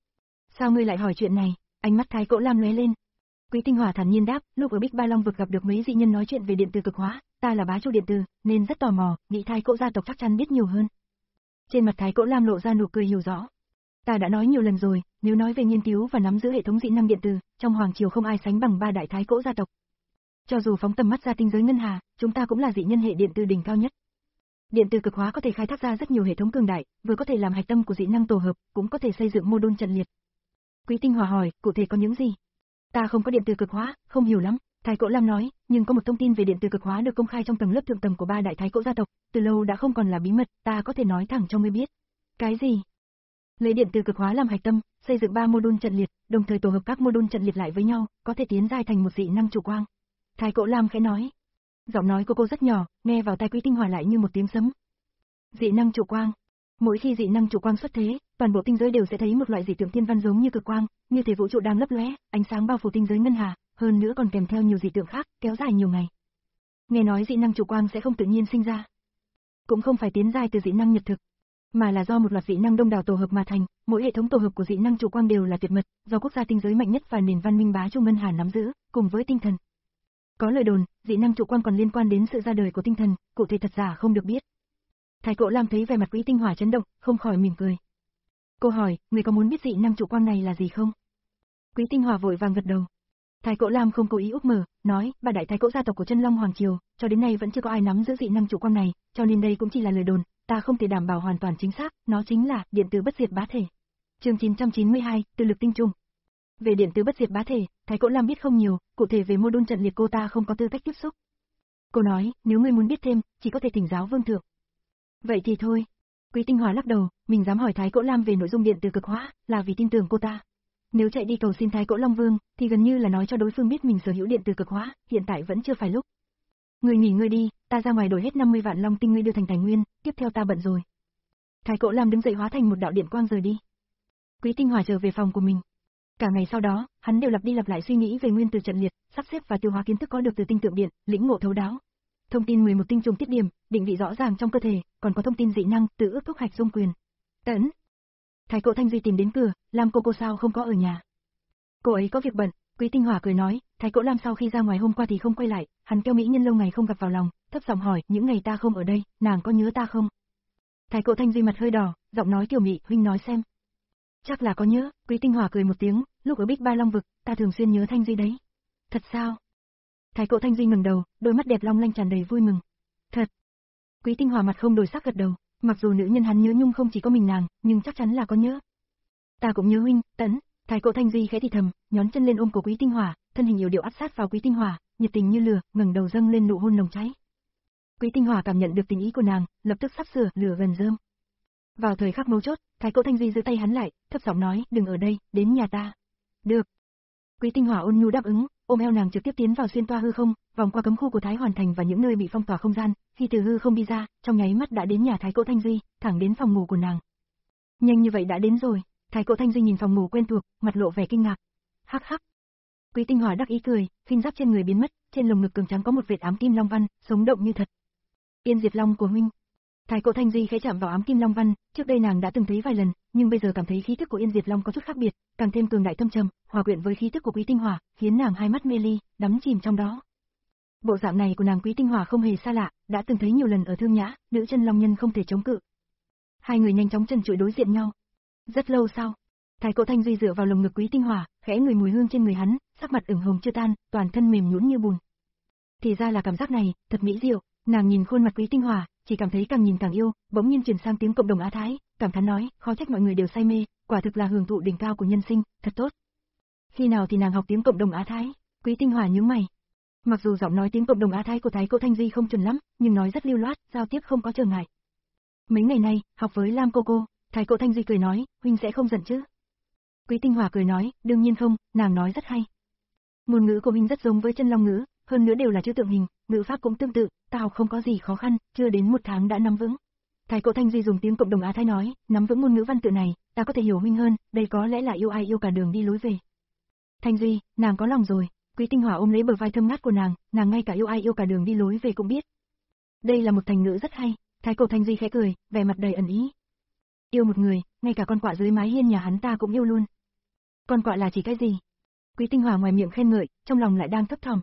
Sao ngươi lại hỏi chuyện này? Ánh mắt Thái Cổ Lam lóe lên. Quý Tinh Hỏa thản nhiên đáp, lúc ở Bích Ba Long vực gặp được mấy dị nhân nói chuyện về điện từ cực hóa, ta là bá chủ điện từ, nên rất tò mò, nghĩ Thái Cổ gia tộc chắc chắn biết nhiều hơn. Trên mặt Thái Cổ Lam lộ ra nụ cười hiểu rõ. Ta đã nói nhiều lần rồi, nếu nói về nghiên cứu và nắm giữ hệ thống dị năng điện từ, trong hoàng triều không ai sánh bằng ba đại Thái Cổ gia tộc. Cho dù phóng tầm mắt ra tinh giới ngân hà, chúng ta cũng là dị nhân hệ điện từ đỉnh cao nhất. Điện từ cực hóa có thể khai thác ra rất nhiều hệ thống cường đại, vừa có thể làm hạch tâm của dị năng tổ hợp, cũng có thể xây dựng mô đun trận liệt. Quý Tinh Hỏa hỏi, cụ thể có những gì? Ta không có điện từ cực hóa, không hiểu lắm. Thái Cổ Lam nói, nhưng có một thông tin về điện từ cực hóa được công khai trong tầng lớp thượng tầng của ba đại Thái Cổ gia tộc, từ lâu đã không còn là bí mật, ta có thể nói thẳng cho ngươi biết. Cái gì? Lấy điện từ cực hóa làm hạch tâm, xây dựng ba mô đun trận liệt, đồng thời tổ hợp các mô đun trận liệt lại với nhau, có thể tiến giai thành một dị năng trụ quang. Thái Cổ Lam khẽ nói. Giọng nói của cô rất nhỏ, nghe vào tai Quý Tinh Hỏa lại như một tiếng sấm. Dị năng trụ quang. Mỗi khi dị năng trụ quang xuất thế, toàn bộ tinh giới đều sẽ thấy một loại dị tượng thiên văn giống như cực quang, như thể vũ trụ đang lấp lóe, ánh sáng bao phủ tinh giới ngân hà, hơn nữa còn kèm theo nhiều dị tượng khác, kéo dài nhiều ngày. Nghe nói dị năng trụ quang sẽ không tự nhiên sinh ra, cũng không phải tiến giai từ dị năng nhật thực, mà là do một loạt dị năng đông đảo tổ hợp mà thành, mỗi hệ thống tổ hợp của dị năng trụ quang đều là tuyệt mật, do quốc gia tinh giới mạnh nhất và nền văn minh bá chủ ngân hà nắm giữ, cùng với tinh thần. Có lời đồn, dị năng trụ quang còn liên quan đến sự ra đời của tinh thần, cụ thể thật giả không được biết. Thái Cổ Lam thấy vẻ mặt Quý Tinh Hỏa chấn động, không khỏi mỉm cười. Cô hỏi, người có muốn biết dị năng trụ quang này là gì không? Quý Tinh Hỏa vội vàng gật đầu. Thái Cổ Lam không cố ý úp mở, nói, ba đại Thái Cổ gia tộc của Chân Long Hoàng Triều, cho đến nay vẫn chưa có ai nắm giữ dị năng trụ quang này, cho nên đây cũng chỉ là lời đồn, ta không thể đảm bảo hoàn toàn chính xác, nó chính là điện từ bất diệt bá thể. Chương chín trăm chín mươi hai, Từ lực tinh trùng. Về điện từ bất diệt bá thể, Thái Cổ Lam biết không nhiều, cụ thể về mô đun trận liệt cô ta không có tư cách tiếp xúc. Cô nói, nếu ngươi muốn biết thêm, chỉ có thể thỉnh giáo vương thượng. Vậy thì thôi. Quý Tinh Hỏa lắc đầu, mình dám hỏi Thái Cổ Lam về nội dung điện từ cực hóa, là vì tin tưởng cô ta. Nếu chạy đi cầu xin Thái Cổ Long Vương, thì gần như là nói cho đối phương biết mình sở hữu điện từ cực hóa, hiện tại vẫn chưa phải lúc. Ngươi nghỉ ngơi đi, ta ra ngoài đổi hết năm mươi vạn long tinh ngươi đưa thành tài nguyên, tiếp theo ta bận rồi. Thái Cổ Lam đứng dậy hóa thành một đạo điện quang rời đi. Quý Tinh Hỏa trở về phòng của mình. Cả ngày sau đó, hắn đều lặp đi lặp lại suy nghĩ về nguyên tử trận liệt, sắp xếp và tiêu hóa kiến thức có được từ tinh tượng điện, lĩnh ngộ thấu đáo. Thông tin mười một tinh trùng tiết điểm, định vị rõ ràng trong cơ thể, còn có thông tin dị năng, từ ước thúc hạch dung quyền. Tấn. Thái Cổ Thanh Duy tìm đến cửa, Lam cô cô sao không có ở nhà? Cô ấy có việc bận. Quý Tinh Hỏa cười nói, Thái Cổ Lam sau khi ra ngoài hôm qua thì không quay lại, hắn kêu mỹ nhân lâu ngày không gặp vào lòng, thấp giọng hỏi, những ngày ta không ở đây, nàng có nhớ ta không? Thái Cổ Thanh Duy mặt hơi đỏ, giọng nói kiều mị, huynh nói xem. Chắc là có nhớ. Quý Tinh Hỏa cười một tiếng, lúc ở Bích Ba Long vực, ta thường xuyên nhớ Thanh Duy đấy. Thật sao? Thái Cổ Thanh Duy ngẩng đầu, đôi mắt đẹp long lanh tràn đầy vui mừng. Thật. Quý Tinh Hỏa mặt không đổi sắc gật đầu, mặc dù nữ nhân hắn nhớ nhung không chỉ có mình nàng, nhưng chắc chắn là có nhớ. Ta cũng nhớ huynh, Tấn. Thái Cổ Thanh Duy khẽ thì thầm, nhón chân lên ôm cổ Quý Tinh Hỏa, thân hình yếu điệu áp sát vào Quý Tinh Hỏa, nhiệt tình như lửa, ngẩng đầu dâng lên nụ hôn nồng cháy. Quý Tinh Hỏa cảm nhận được tình ý của nàng, lập tức sắp sửa lửa gần rơm. Vào thời khắc mấu chốt, Thái Cổ Thanh Duy giữ tay hắn lại, thấp giọng nói, đừng ở đây, đến nhà ta. Được. Quý Tinh Hỏa ôn nhu đáp ứng, ôm eo nàng trực tiếp tiến vào xuyên toa hư không, vòng qua cấm khu của Thái Hoàn Thành và những nơi bị phong tỏa không gian, khi từ hư không đi ra, trong nháy mắt đã đến nhà Thái Cổ Thanh Duy, thẳng đến phòng ngủ của nàng. Nhanh như vậy đã đến rồi. Thái Cổ Thanh Duy nhìn phòng ngủ quen thuộc, mặt lộ vẻ kinh ngạc. Hắc hắc. Quý Tinh Hỏa đắc ý cười, khinh giáp trên người biến mất, trên lồng ngực cường trắng có một vệt ám kim long văn, sống động như thật. Yên Diệt Long của huynh. Thái Cổ Thanh Duy khẽ chạm vào ám kim long văn, trước đây nàng đã từng thấy vài lần, nhưng bây giờ cảm thấy khí tức của Yên Diệt Long có chút khác biệt, càng thêm cường đại thâm trầm, hòa quyện với khí tức của Quý Tinh Hỏa, khiến nàng hai mắt mê ly, đắm chìm trong đó. Bộ dạng này của nàng Quý Tinh Hỏa không hề xa lạ, đã từng thấy nhiều lần ở Thương Nhã, nữ chân long nhân không thể chống cự. Hai người nhanh chóng trần trụi đối diện nhau. Rất lâu sau, Thái Cổ Thanh Duy dựa vào lồng ngực Quý Tinh Hỏa, khẽ ngửi mùi hương trên người hắn, sắc mặt ửng hồng chưa tan, toàn thân mềm nhũn như bùn. Thì ra là cảm giác này, thật mỹ diệu. Nàng nhìn khuôn mặt Quý Tinh Hỏa, chỉ cảm thấy càng nhìn càng yêu, bỗng nhiên chuyển sang tiếng cộng đồng Á Thái, cảm thán nói, khó trách mọi người đều say mê, quả thực là hưởng thụ đỉnh cao của nhân sinh, thật tốt. Khi nào thì nàng học tiếng cộng đồng Á Thái? Quý Tinh Hỏa nhướng mày. Mặc dù giọng nói tiếng cộng đồng Á Thái của Thái Cổ Thanh Duy không chuẩn lắm, nhưng nói rất lưu loát, giao tiếp không có trở ngại. Mấy ngày nay, học với Lam cô cô, Thái Cổ Thanh Duy cười nói, huynh sẽ không giận chứ? Quý Tinh Hỏa cười nói, đương nhiên không, nàng nói rất hay. Ngôn ngữ của huynh rất giống với chân long ngữ, hơn nữa đều là chữ tượng hình, ngữ pháp cũng tương tự, ta học không có gì khó khăn, chưa đến một tháng đã nắm vững. Thái Cổ Thanh Duy dùng tiếng cộng đồng Á Thái nói, nắm vững ngôn ngữ văn tự này, ta có thể hiểu huynh hơn, đây có lẽ là yêu ai yêu cả đường đi lối về. Thanh Duy, nàng có lòng rồi. Quý Tinh Hỏa ôm lấy bờ vai thơm ngát của nàng, nàng ngay cả yêu ai yêu cả đường đi lối về cũng biết. Đây là một thành ngữ rất hay. Thái Cổ Thanh Duy khẽ cười, vẻ mặt đầy ẩn ý. Yêu một người, ngay cả con quạ dưới mái hiên nhà hắn ta cũng yêu luôn. Con quạ là chỉ cái gì? Quý Tinh Hỏa ngoài miệng khen ngợi, trong lòng lại đang thấp thỏm.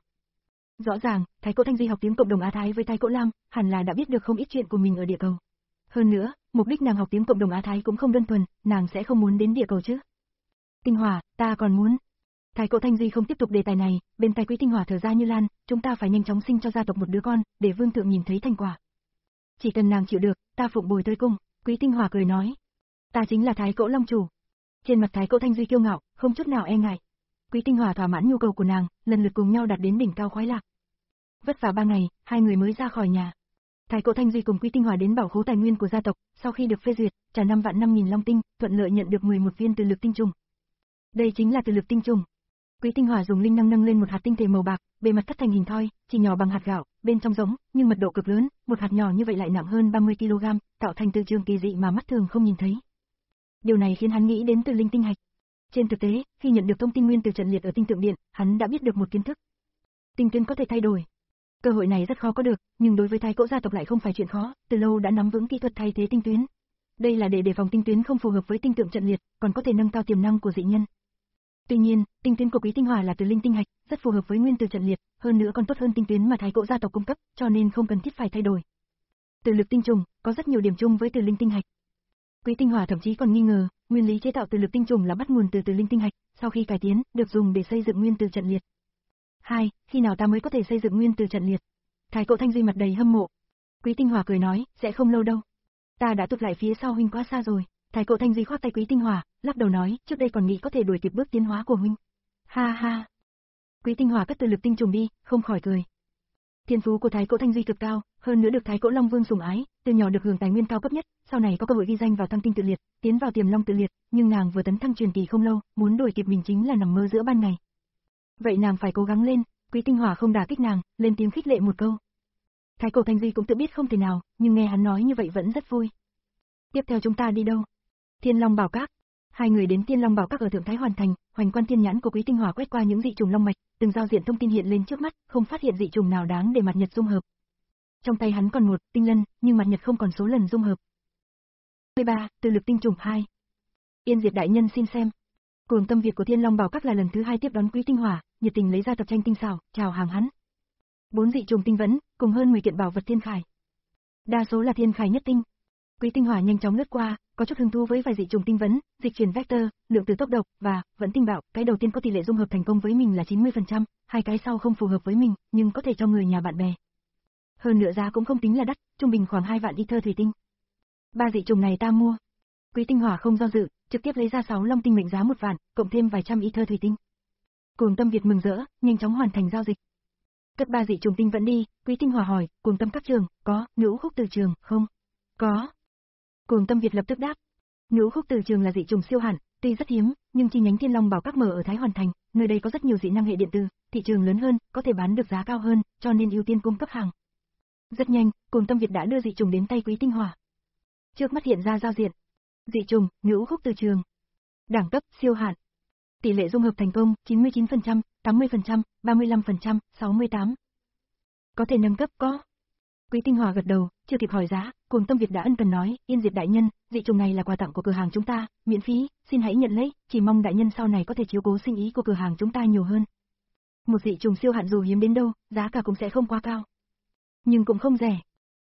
Rõ ràng, Thái Cổ Thanh Duy học tiếng cộng đồng Á Thái với Thái Cổ Lam, hẳn là đã biết được không ít chuyện của mình ở địa cầu. Hơn nữa, mục đích nàng học tiếng cộng đồng Á Thái cũng không đơn thuần, nàng sẽ không muốn đến địa cầu chứ? Tinh Hỏa, ta còn muốn. Thái Cổ Thanh Duy không tiếp tục đề tài này, bên tai Quý Tinh Hỏa thở ra như lan, chúng ta phải nhanh chóng sinh cho gia tộc một đứa con, để vương thượng nhìn thấy thành quả. Chỉ cần nàng chịu được, ta phụng bồi tới cung. Quý Tinh Hỏa cười nói, ta chính là Thái Cổ Long chủ. Trên mặt Thái Cổ Thanh Duy kiêu ngạo, không chút nào e ngại. Quý Tinh Hỏa thỏa mãn nhu cầu của nàng, lần lượt cùng nhau đạt đến đỉnh cao khoái lạc. Vất vả ba ngày, hai người mới ra khỏi nhà. Thái Cổ Thanh Duy cùng Quý Tinh Hỏa đến bảo khố tài nguyên của gia tộc, sau khi được phê duyệt, trả năm vạn năm nghìn long tinh, thuận lợi nhận được mười một viên từ lực tinh trùng. Đây chính là từ lực tinh trùng. Quý Tinh Hỏa dùng linh năng nâng lên một hạt tinh thể màu bạc, bề mặt cắt thành hình thoi, chỉ nhỏ bằng hạt gạo, bên trong giống, nhưng mật độ cực lớn, một hạt nhỏ như vậy lại nặng hơn ba mươi ki lô gam, tạo thành từ trường kỳ dị mà mắt thường không nhìn thấy. Điều này khiến hắn nghĩ đến từ linh tinh hạch. Trên thực tế, khi nhận được thông tin nguyên từ trận liệt ở tinh tượng điện, hắn đã biết được một kiến thức. Tinh tuyến có thể thay đổi. Cơ hội này rất khó có được, nhưng đối với Thái Cổ gia tộc lại không phải chuyện khó, từ lâu đã nắm vững kỹ thuật thay thế tinh tuyến. Đây là để đề phòng tinh tuyến không phù hợp với tinh tượng trận liệt, còn có thể nâng cao tiềm năng của dị nhân. Tuy nhiên, tinh tuyến của Quý Tinh Hỏa là từ linh tinh hạch, rất phù hợp với nguyên từ trận liệt, hơn nữa còn tốt hơn tinh tuyến mà Thái Cổ gia tộc cung cấp, cho nên không cần thiết phải thay đổi. Từ lực tinh trùng có rất nhiều điểm chung với từ linh tinh hạch. Quý Tinh Hỏa thậm chí còn nghi ngờ, nguyên lý chế tạo từ lực tinh trùng là bắt nguồn từ từ linh tinh hạch, sau khi cải tiến, được dùng để xây dựng nguyên từ trận liệt. Hai, khi nào ta mới có thể xây dựng nguyên từ trận liệt? Thái Cổ Thanh Duy mặt đầy hâm mộ. Quý Tinh Hỏa cười nói, sẽ không lâu đâu. Ta đã tụt lại phía sau huynh quá xa rồi. Thái Cổ Thanh Duy khoác tay Quý Tinh Hỏa, lắc đầu nói, trước đây còn nghĩ có thể đuổi kịp bước tiến hóa của huynh. Ha ha. Quý Tinh Hỏa cất từ lực tinh trùng đi, không khỏi cười. Thiên phú của Thái Cổ Thanh Duy cực cao, hơn nữa được Thái Cổ Long Vương sủng ái, từ nhỏ được hưởng tài nguyên cao cấp nhất, sau này có cơ hội ghi danh vào Thăng Tinh tự liệt, tiến vào Tiềm Long tự liệt, nhưng nàng vừa tấn thăng truyền kỳ không lâu, muốn đuổi kịp mình chính là nằm mơ giữa ban ngày. Vậy nàng phải cố gắng lên. Quý Tinh Hỏa không đả kích nàng, lên tiếng khích lệ một câu. Thái Cổ Thanh Duy cũng tự biết không thể nào, nhưng nghe hắn nói như vậy vẫn rất vui. Tiếp theo chúng ta đi đâu? Thiên Long Bảo Các. Hai người đến Thiên Long Bảo Các ở Thượng Thái Hoàn Thành, hoành quan thiên nhãn của Quý Tinh Hỏa quét qua những dị trùng long mạch, từng giao diện thông tin hiện lên trước mắt, không phát hiện dị trùng nào đáng để mặt nhật dung hợp. Trong tay hắn còn một tinh lân, nhưng mặt nhật không còn số lần dung hợp. mười ba, từ lực tinh trùng hai. Yên Diệt đại nhân xin xem. Cuồng tâm Việt của Thiên Long Bảo Các là lần thứ hai tiếp đón Quý Tinh Hỏa, nhiệt tình lấy ra tập tranh tinh xảo, chào hàng hắn. Bốn dị trùng tinh vẫn, cùng hơn mười kiện bảo vật thiên khải. Đa số là thiên khải nhất tinh. Quý Tinh Hỏa nhanh chóng lướt qua, có chút hứng thú với vài dị trùng tinh vấn, dịch chuyển vector, lượng tử tốc độc và vẫn tinh bạo, cái đầu tiên có tỷ lệ dung hợp thành công với mình là chín mươi phần trăm, hai cái sau không phù hợp với mình, nhưng có thể cho người nhà bạn bè. Hơn nữa giá cũng không tính là đắt, trung bình khoảng hai vạn ether thủy tinh. Ba dị trùng này ta mua. Quý Tinh Hỏa không do dự, trực tiếp lấy ra sáu long tinh mệnh giá một vạn, cộng thêm vài trăm ether thủy tinh. Cuồng Tâm Việt mừng rỡ, nhanh chóng hoàn thành giao dịch. Cất ba dị trùng tinh vẫn đi, Quý Tinh Hỏa hỏi, Cuồng Tâm các trường, có, Ngũ Khúc từ trường, không? Có. Cuồng Tâm Việt lập tức đáp. Ngũ Khúc từ trường là dị trùng siêu hạn, tuy rất hiếm, nhưng chi nhánh Thiên Long Bảo Các mở ở Thái Hoàn Thành, nơi đây có rất nhiều dị năng hệ điện tử, thị trường lớn hơn, có thể bán được giá cao hơn, cho nên ưu tiên cung cấp hàng. Rất nhanh, Cuồng Tâm Việt đã đưa dị trùng đến tay Quý Tinh Hỏa. Trước mắt hiện ra giao diện. Dị trùng, Ngũ Khúc từ trường. Đẳng cấp, siêu hạn. Tỷ lệ dung hợp thành công, chín mươi chín phần trăm, tám mươi phần trăm, ba mươi lăm phần trăm, sáu mươi tám. Có thể nâng cấp có. Quý Tinh Hỏa gật đầu, chưa kịp hỏi giá, Cuồng Tâm Việt đã ân cần nói, Yên Diệt đại nhân, dị trùng này là quà tặng của cửa hàng chúng ta, miễn phí, xin hãy nhận lấy, chỉ mong đại nhân sau này có thể chiếu cố sinh ý của cửa hàng chúng ta nhiều hơn. Một dị trùng siêu hạn dù hiếm đến đâu, giá cả cũng sẽ không quá cao. Nhưng cũng không rẻ.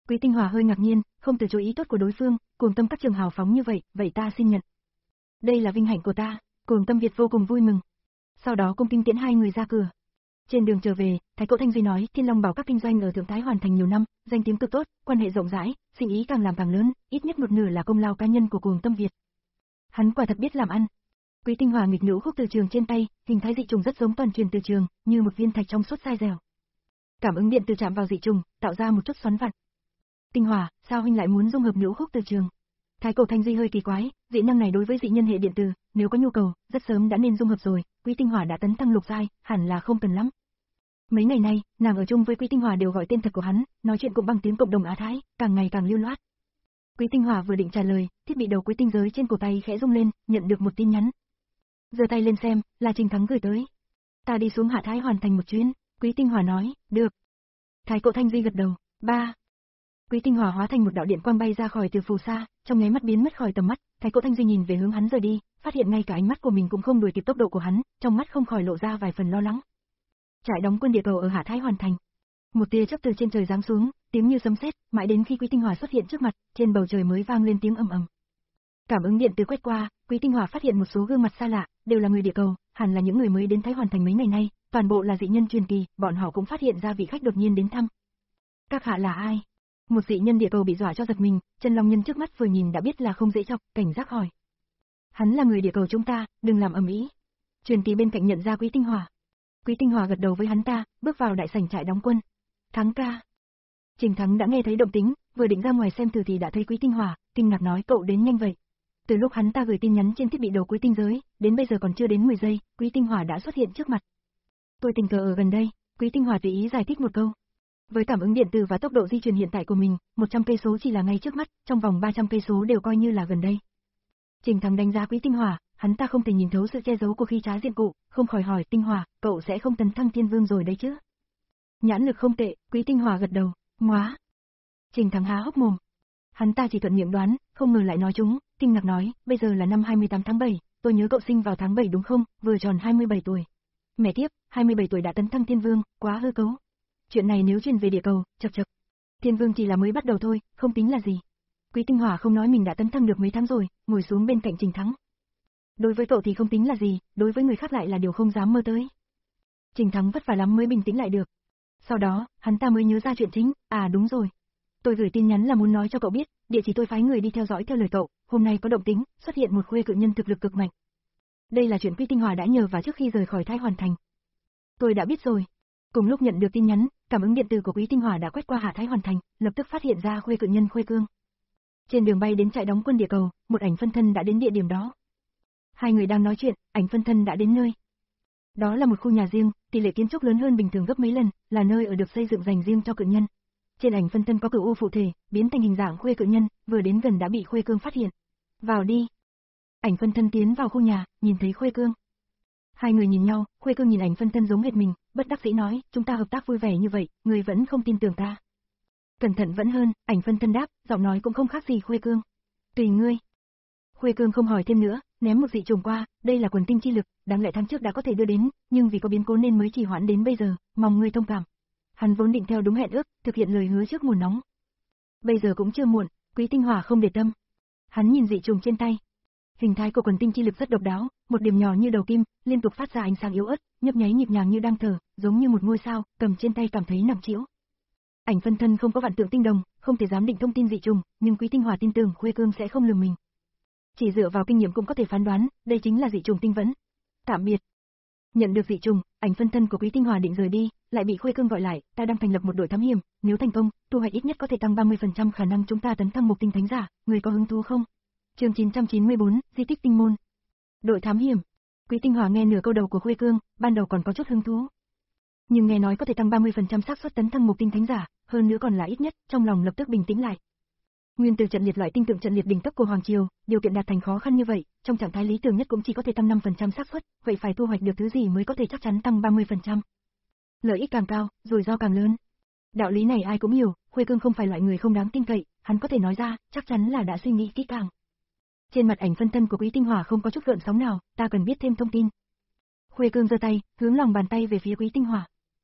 Quý Tinh Hòa hơi ngạc nhiên, không từ chối ý tốt của đối phương, Cuồng Tâm các trường hào phóng như vậy, vậy ta xin nhận. Đây là vinh hạnh của ta, Cuồng Tâm Việt vô cùng vui mừng. Sau đó cung kính tiễn hai người ra cửa. Trên đường trở về, Thái Cỗ Thanh Duy nói Thiên Long Bảo các kinh doanh ở Thượng Thái hoàn thành nhiều năm, danh tiếng cực tốt, quan hệ rộng rãi, sinh ý càng làm càng lớn, ít nhất một nửa là công lao cá nhân của Cuồng Tâm Việt. Hắn quả thật biết làm ăn. Quý Tinh Hòa nghịch ngũ khúc từ trường trên tay, hình thái dị trùng rất giống toàn truyền từ trường, như một viên thạch trong suốt sai dẻo. Cảm ứng điện từ chạm vào dị trùng, tạo ra một chút xoắn vặn. Tinh Hòa, sao huynh lại muốn dung hợp ngũ khúc từ trường? Thái Cổ Thanh Duy hơi kỳ quái, dị năng này đối với dị nhân hệ điện từ, nếu có nhu cầu, rất sớm đã nên dung hợp rồi, Quý Tinh Hòa đã tấn thăng lục giai, hẳn là không cần lắm. Mấy ngày nay, nàng ở chung với Quý Tinh Hòa đều gọi tên thật của hắn, nói chuyện cũng bằng tiếng cộng đồng Á Thái, càng ngày càng lưu loát. Quý Tinh Hòa vừa định trả lời, thiết bị đầu cuối tinh giới trên cổ tay khẽ rung lên, nhận được một tin nhắn. Giơ tay lên xem, là Trình Thắng gửi tới. Ta đi xuống Hạ Thái hoàn thành một chuyến, Quý Tinh Hòa nói, được. Thái Cổ Thanh Duy gật đầu, ba. Quý Tinh Hòa hóa thành một đạo điện quang bay ra khỏi từ phù sa, trong nháy mắt biến mất khỏi tầm mắt, Thái Cổ Thanh Duy nhìn về hướng hắn rời đi, phát hiện ngay cả ánh mắt của mình cũng không đuổi kịp tốc độ của hắn, trong mắt không khỏi lộ ra vài phần lo lắng. Trại đóng quân địa cầu ở Hạ Thái hoàn thành. Một tia chớp từ trên trời giáng xuống, tiếng như sấm sét, mãi đến khi Quý Tinh Hòa xuất hiện trước mặt, trên bầu trời mới vang lên tiếng ầm ầm. Cảm ứng điện từ quét qua, Quý Tinh Hòa phát hiện một số gương mặt xa lạ, đều là người địa cầu, hẳn là những người mới đến Thái hoàn thành mấy ngày nay, toàn bộ là dị nhân truyền kỳ, bọn họ cũng phát hiện ra vị khách đột nhiên đến thăm. Các hạ là ai? Một dị nhân địa cầu bị dọa cho giật mình, Chân Long Nhân trước mắt vừa nhìn đã biết là không dễ chọc, cảnh giác hỏi. Hắn là người địa cầu chúng ta, đừng làm ầm ĩ. Truyền kỳ bên cạnh nhận ra Quý Tinh Hòa. Quý Tinh Hòa gật đầu với hắn ta, bước vào đại sảnh trại đóng quân. Thắng ca. Trình Thắng đã nghe thấy động tĩnh, vừa định ra ngoài xem thử thì đã thấy Quý Tinh Hòa, kinh ngạc nói cậu đến nhanh vậy. Từ lúc hắn ta gửi tin nhắn trên thiết bị đầu cuối tinh giới, đến bây giờ còn chưa đến mười giây, Quý Tinh Hòa đã xuất hiện trước mặt. Tôi tình cờ ở gần đây, Quý Tinh Hòa tùy ý giải thích một câu. Với cảm ứng điện từ và tốc độ di chuyển hiện tại của mình, một trăm cây số chỉ là ngay trước mắt, trong vòng ba trăm cây số đều coi như là gần đây. Trình Thắng đánh giá Quý Tinh Hòa, hắn ta không thể nhìn thấu sự che giấu của khi trá diện cụ, không khỏi hỏi Tinh Hòa, cậu sẽ không tấn thăng thiên vương rồi đấy chứ? Nhãn lực không tệ, Quý Tinh Hòa gật đầu, ngoá. Trình Thắng há hốc mồm. Hắn ta chỉ thuận miệng đoán, không ngờ lại nói chúng, kinh ngạc nói, bây giờ là năm hai mươi tám tháng bảy, tôi nhớ cậu sinh vào tháng bảy đúng không, vừa tròn hai mươi bảy tuổi. Mẹ tiếp, hai mươi bảy tuổi đã tấn thăng thiên vương, quá hư cấu. Chuyện này nếu truyền về địa cầu, chậc chậc. Thiên vương chỉ là mới bắt đầu thôi, không tính là gì. Quý Tinh Hòa không nói mình đã tấn thăng được mấy tháng rồi, ngồi xuống bên cạnh Trình Thắng. Đối với cậu thì không tính là gì, đối với người khác lại là điều không dám mơ tới. Trình Thắng vất vả lắm mới bình tĩnh lại được. Sau đó, hắn ta mới nhớ ra chuyện chính, à đúng rồi. Tôi gửi tin nhắn là muốn nói cho cậu biết, địa chỉ tôi phái người đi theo dõi theo lời cậu, hôm nay có động tĩnh, xuất hiện một khuê cự nhân thực lực cực mạnh. Đây là chuyện Quý Tinh Hòa đã nhờ và trước khi rời khỏi Thái hoàn thành. Tôi đã biết rồi. Cùng lúc nhận được tin nhắn, cảm ứng điện tử của Quý Tinh Hòa đã quét qua Hạ Thái hoàn thành, lập tức phát hiện ra khuê cự nhân Khuê Cương. Trên đường bay đến trại đóng quân địa cầu, một ảnh phân thân đã đến địa điểm đó. Hai người đang nói chuyện, ảnh phân thân đã đến nơi. Đó là một khu nhà riêng, tỷ lệ kiến trúc lớn hơn bình thường gấp mấy lần, là nơi ở được xây dựng dành riêng cho cự nhân. Trên ảnh phân thân có cửu u phụ thể, biến thành hình dạng khuê cự nhân, vừa đến gần đã bị Khuê Cương phát hiện. Vào đi. Ảnh phân thân tiến vào khu nhà, nhìn thấy Khuê Cương. Hai người nhìn nhau, Khuê Cương nhìn ảnh phân thân giống hệt mình, bất đắc dĩ nói, chúng ta hợp tác vui vẻ như vậy, người vẫn không tin tưởng ta. Cẩn thận vẫn hơn, ảnh phân thân đáp, giọng nói cũng không khác gì Khuê Cương. Tùy ngươi. Khuê Cương không hỏi thêm nữa, ném một dị trùng qua, đây là quần tinh chi lực, đáng lẽ tháng trước đã có thể đưa đến, nhưng vì có biến cố nên mới trì hoãn đến bây giờ, mong ngươi thông cảm. Hắn vốn định theo đúng hẹn ước, thực hiện lời hứa trước mùa nóng. Bây giờ cũng chưa muộn, Quý Tinh Hòa không để tâm. Hắn nhìn dị trùng trên tay. Hình thái của quần tinh chi lực rất độc đáo, một điểm nhỏ như đầu kim, liên tục phát ra ánh sáng yếu ớt, nhấp nháy nhịp nhàng như đang thở, giống như một ngôi sao, cầm trên tay cảm thấy nặng trĩu. Ảnh phân thân không có vạn tượng tinh đồng, không thể giám định thông tin dị trùng, nhưng Quý Tinh Hòa tin tưởng Khuê Cương sẽ không lừa mình. Chỉ dựa vào kinh nghiệm cũng có thể phán đoán, đây chính là dị trùng tinh vẫn. Tạm biệt. Nhận được dị trùng, ảnh phân thân của Quý Tinh Hòa định rời đi, lại bị Khuê Cương gọi lại, ta đang thành lập một đội thám hiểm, nếu thành công, thu hoạch ít nhất có thể tăng ba mươi phần trăm khả năng chúng ta tấn thăng một tinh thánh giả, người có hứng thú không? Chương chín trăm chín mươi bốn, di tích tinh môn. Đội thám hiểm. Quý Tinh Hòa nghe nửa câu đầu của Khuê Cương, ban đầu còn có chút hứng thú. Nhưng nghe nói có thể tăng ba mươi phần trăm xác suất tấn thăng một tinh thánh giả, hơn nữa còn là ít nhất, trong lòng lập tức bình tĩnh lại. Nguyên tử trận liệt loại tinh tượng trận liệt đỉnh cấp của hoàng triều, điều kiện đạt thành khó khăn như vậy, trong trạng thái lý tưởng nhất cũng chỉ có thể tăng năm phần trăm xác suất, vậy phải thu hoạch được thứ gì mới có thể chắc chắn tăng ba mươi phần trăm? Lợi ích càng cao, rủi ro càng lớn. Đạo lý này ai cũng hiểu, Khuê Cương không phải loại người không đáng tin cậy, hắn có thể nói ra, chắc chắn là đã suy nghĩ kỹ càng. Trên mặt ảnh phân thân của Quý Tinh Hòa không có chút gợn sóng nào, ta cần biết thêm thông tin. Khuê Cương giơ tay, hướng lòng bàn tay về phía Quý Tinh Hòa.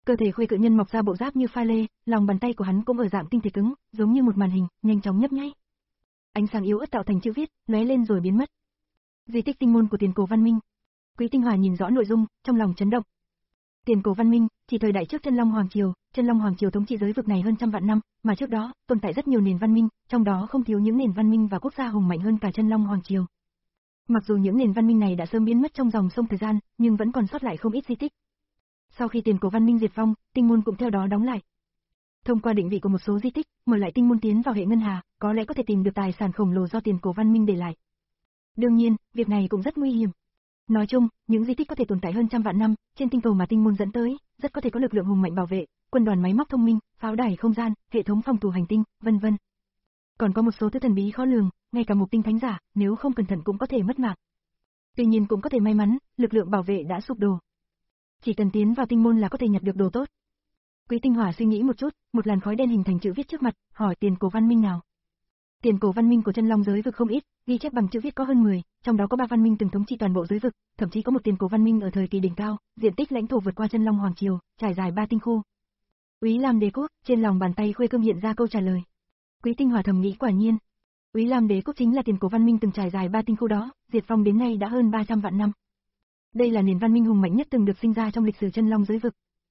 Cơ thể Khuê cự nhân mọc ra bộ giáp như pha lê, lòng bàn tay của hắn cũng ở dạng tinh thể cứng, giống như một màn hình, nhanh chóng nhấp nháy. Ánh sáng yếu ớt tạo thành chữ viết, lóe lên rồi biến mất. Di tích tinh môn của Tiền Cổ Văn Minh. Quý Tinh Hòa nhìn rõ nội dung, trong lòng chấn động. Tiền Cổ Văn Minh, chỉ thời đại trước Chân Long Hoàng Triều, Chân Long Hoàng Triều thống trị giới vực này hơn trăm vạn năm, mà trước đó tồn tại rất nhiều nền văn minh, trong đó không thiếu những nền văn minh và quốc gia hùng mạnh hơn cả Chân Long Hoàng Triều. Mặc dù những nền văn minh này đã sớm biến mất trong dòng sông thời gian, nhưng vẫn còn sót lại không ít di tích. Sau khi Tiền Cổ Văn Minh diệt vong, tinh môn cũng theo đó đóng lại. Thông qua định vị của một số di tích, mở lại tinh môn tiến vào hệ ngân hà, có lẽ có thể tìm được tài sản khổng lồ do Tiền Cổ Văn Minh để lại. Đương nhiên, việc này cũng rất nguy hiểm. Nói chung, những di tích có thể tồn tại hơn trăm vạn năm, trên tinh cầu mà tinh môn dẫn tới, rất có thể có lực lượng hùng mạnh bảo vệ, quân đoàn máy móc thông minh, pháo đài không gian, hệ thống phòng thủ hành tinh, vân vân. Còn có một số thứ thần bí khó lường, ngay cả mục tinh thánh giả, nếu không cẩn thận cũng có thể mất mạng. Tuy nhiên cũng có thể may mắn, lực lượng bảo vệ đã sụp đổ. Chỉ cần tiến vào tinh môn là có thể nhặt được đồ tốt. Quý Tinh Hòa suy nghĩ một chút, một làn khói đen hình thành chữ viết trước mặt, hỏi Tiền Cổ Văn Minh nào. Tiền Cổ Văn Minh của Chân Long giới vực không ít, ghi chép bằng chữ viết có hơn mười, trong đó có ba văn minh từng thống trị toàn bộ giới vực, thậm chí có một Tiền Cổ Văn Minh ở thời kỳ đỉnh cao, diện tích lãnh thổ vượt qua Chân Long Hoàng Triều, trải dài ba tinh khu. Úy Lam Đế Quốc, trên lòng bàn tay Khuê Cương hiện ra câu trả lời. Quý Tinh Hòa thầm nghĩ quả nhiên, Úy Lam Đế Quốc chính là Tiền Cổ Văn Minh từng trải dài ba tinh khu đó, diệt vong đến nay đã hơn ba trăm vạn năm. Đây là nền văn minh hùng mạnh nhất từng được sinh ra trong lịch sử Chân Long giới vực.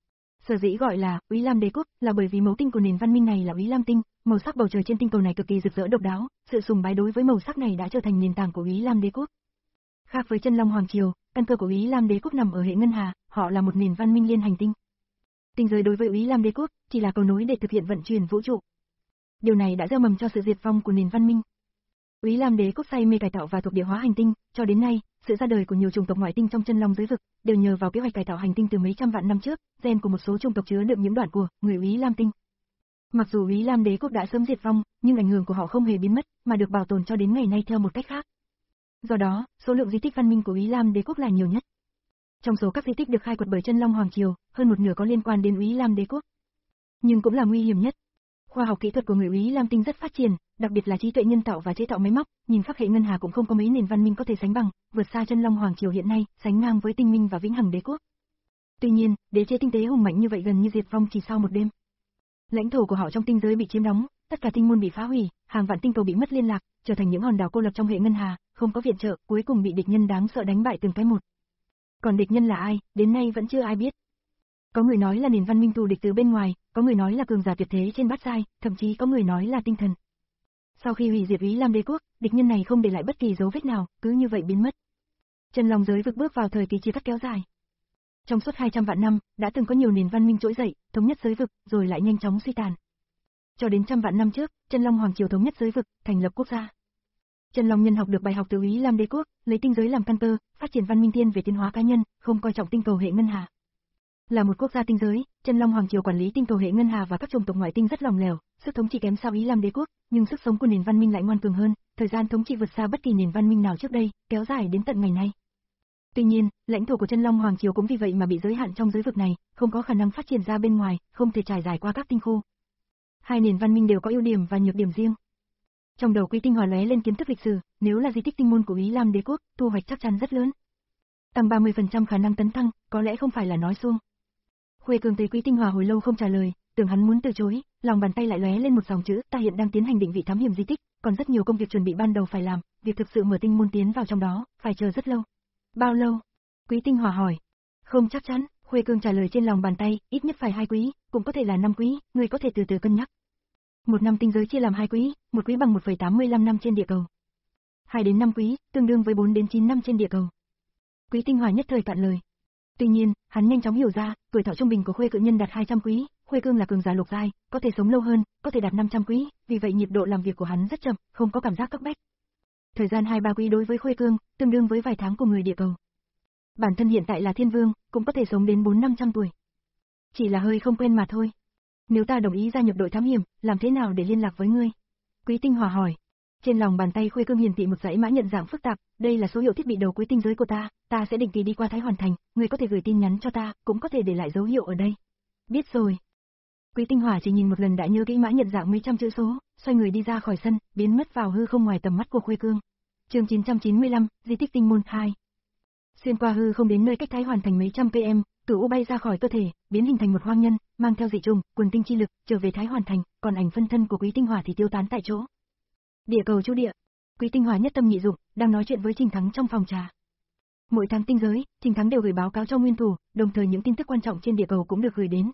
Sở dĩ gọi là Úy Lam Đế Quốc là bởi vì màu tinh của nền văn minh này là Úy Lam tinh, màu sắc bầu trời trên tinh cầu này cực kỳ rực rỡ độc đáo, sự sùng bái đối với màu sắc này đã trở thành nền tảng của Úy Lam Đế Quốc. Khác với Chân Long Hoàng Triều, căn cơ của Úy Lam Đế Quốc nằm ở hệ ngân hà, họ là một nền văn minh liên hành tinh. Tinh giới đối với Úy Lam Đế Quốc chỉ là cầu nối để thực hiện vận chuyển vũ trụ. Điều này đã gieo mầm cho sự diệt vong của nền văn minh. Úy Lam Đế Quốc say mê cải tạo và thuộc địa hóa hành tinh, cho đến nay, sự ra đời của nhiều chủng tộc ngoại tinh trong Chân Long giới vực đều nhờ vào kế hoạch cải tạo hành tinh từ mấy trăm vạn năm trước, gen của một số chủng tộc chứa đựng những đoạn của người Úy Lam tinh. Mặc dù Úy Lam Đế Quốc đã sớm diệt vong, nhưng ảnh hưởng của họ không hề biến mất, mà được bảo tồn cho đến ngày nay theo một cách khác. Do đó, số lượng di tích văn minh của Úy Lam Đế Quốc là nhiều nhất. Trong số các di tích được khai quật bởi Chân Long Hoàng Triều, hơn một nửa có liên quan đến Úy Lam Đế Quốc. Nhưng cũng là nguy hiểm nhất. Khoa học kỹ thuật của người Úy Lam tinh rất phát triển, đặc biệt là trí tuệ nhân tạo và chế tạo máy móc, nhìn khắp hệ ngân hà cũng không có mấy nền văn minh có thể sánh bằng, vượt xa Chân Long Hoàng Triều hiện nay, sánh ngang với Tinh Minh và Vĩnh Hằng Đế Quốc. Tuy nhiên, đế chế tinh tế hùng mạnh như vậy gần như diệt vong chỉ sau một đêm. Lãnh thổ của họ trong tinh giới bị chiếm đóng, tất cả tinh môn bị phá hủy, hàng vạn tinh cầu bị mất liên lạc, trở thành những hòn đảo cô lập trong hệ ngân hà, không có viện trợ, cuối cùng bị địch nhân đáng sợ đánh bại từng cái một. Còn địch nhân là ai, đến nay vẫn chưa ai biết. Có người nói là nền văn minh thù địch từ bên ngoài, có người nói là cường giả tuyệt thế trên bát giai, thậm chí có người nói là tinh thần. Sau khi hủy diệt Úy Lam Đế Quốc, địch nhân này không để lại bất kỳ dấu vết nào, cứ như vậy biến mất. Chân Long giới vực bước vào thời kỳ chia cắt kéo dài. Trong suốt hai trăm vạn năm, đã từng có nhiều nền văn minh trỗi dậy, thống nhất giới vực, rồi lại nhanh chóng suy tàn. Cho đến trăm vạn năm trước, Chân Long Hoàng Triều thống nhất giới vực, thành lập quốc gia. Chân Long nhân học được bài học từ Úy Lam Đế Quốc, lấy tinh giới làm căn cơ, phát triển văn minh tiên về tiến hóa cá nhân, không coi trọng tinh cầu hệ ngân hà. Là một quốc gia tinh giới, Chân Long Hoàng Triều quản lý tinh cầu hệ ngân hà và các chủng tộc ngoại tinh rất lỏng lẻo, sức thống trị kém xa Úy Lam Đế Quốc, nhưng sức sống của nền văn minh lại ngoan cường hơn, thời gian thống trị vượt xa bất kỳ nền văn minh nào trước đây, kéo dài đến tận ngày nay. Tuy nhiên, lãnh thổ của Chân Long Hoàng Triều cũng vì vậy mà bị giới hạn trong giới vực này, không có khả năng phát triển ra bên ngoài, không thể trải dài qua các tinh khu. Hai nền văn minh đều có ưu điểm và nhược điểm riêng. Trong đầu Quý Tinh Hòa lóe lên kiến thức lịch sử, nếu là di tích tinh môn của Úy Lam Đế Quốc, thu hoạch chắc chắn rất lớn. Tăng ba mươi phần trăm khả năng tấn thăng, có lẽ không phải là nói suông. Khuê Cương thấy Quý Tinh Hòa hồi lâu không trả lời, tưởng hắn muốn từ chối, lòng bàn tay lại lóe lên một dòng chữ, ta hiện đang tiến hành định vị thám hiểm di tích, còn rất nhiều công việc chuẩn bị ban đầu phải làm, việc thực sự mở tinh môn tiến vào trong đó, phải chờ rất lâu. Bao lâu? Quý Tinh Hòa hỏi. Không chắc chắn, Khuê Cương trả lời trên lòng bàn tay, ít nhất phải hai quý, cũng có thể là năm quý, người có thể từ từ cân nhắc. Một năm tinh giới chia làm hai quý, một quý bằng một phẩy tám mươi lăm năm trên địa cầu. Hai đến năm quý, tương đương với bốn đến chín năm trên địa cầu. Quý Tinh Hòa nhất thời cạn lời. Tuy nhiên, hắn nhanh chóng hiểu ra, tuổi thọ trung bình của Khuê cự nhân đạt hai trăm quý, Khuê Cương là cường giả lục giai, có thể sống lâu hơn, có thể đạt năm trăm quý, vì vậy nhịp độ làm việc của hắn rất chậm, không có cảm giác cấp bách. Thời gian hai ba quý đối với Khuê Cương, tương đương với vài tháng của người địa cầu. Bản thân hiện tại là thiên vương, cũng có thể sống đến bốn năm trăm tuổi. Chỉ là hơi không quen mà thôi. Nếu ta đồng ý gia nhập đội thám hiểm, làm thế nào để liên lạc với ngươi? Quý Tinh Hòa hỏi. Trên lòng bàn tay Khuê Cương hiển thị một dãy mã nhận dạng phức tạp, đây là số hiệu thiết bị đầu cuối tinh giới của ta, ta sẽ định kỳ đi qua Thái Hoàn Thành, ngươi có thể gửi tin nhắn cho ta, cũng có thể để lại dấu hiệu ở đây. Biết rồi. Quý Tinh Hòa chỉ nhìn một lần đã nhớ kỹ mã nhận dạng mấy trăm chữ số, xoay người đi ra khỏi sân, biến mất vào hư không ngoài tầm mắt của Khuê Cương. Chương chín trăm chín mươi lăm, di tích tinh môn hai. Xuyên qua hư không đến nơi cách Thái Hoàn Thành mấy trăm km, Cửu U bay ra khỏi cơ thể, biến hình thành một hoang nhân, mang theo dị trùng, quần tinh chi lực, trở về Thái Hoàn Thành, còn ảnh phân thân của Quý Tinh Hỏa thì tiêu tán tại chỗ. Địa cầu chu địa. Quý Tinh Hỏa nhất tâm nhị dụng, đang nói chuyện với Trình Thắng trong phòng trà. Mỗi tháng tinh giới, Trình Thắng đều gửi báo cáo cho nguyên thủ, đồng thời những tin tức quan trọng trên địa cầu cũng được gửi đến.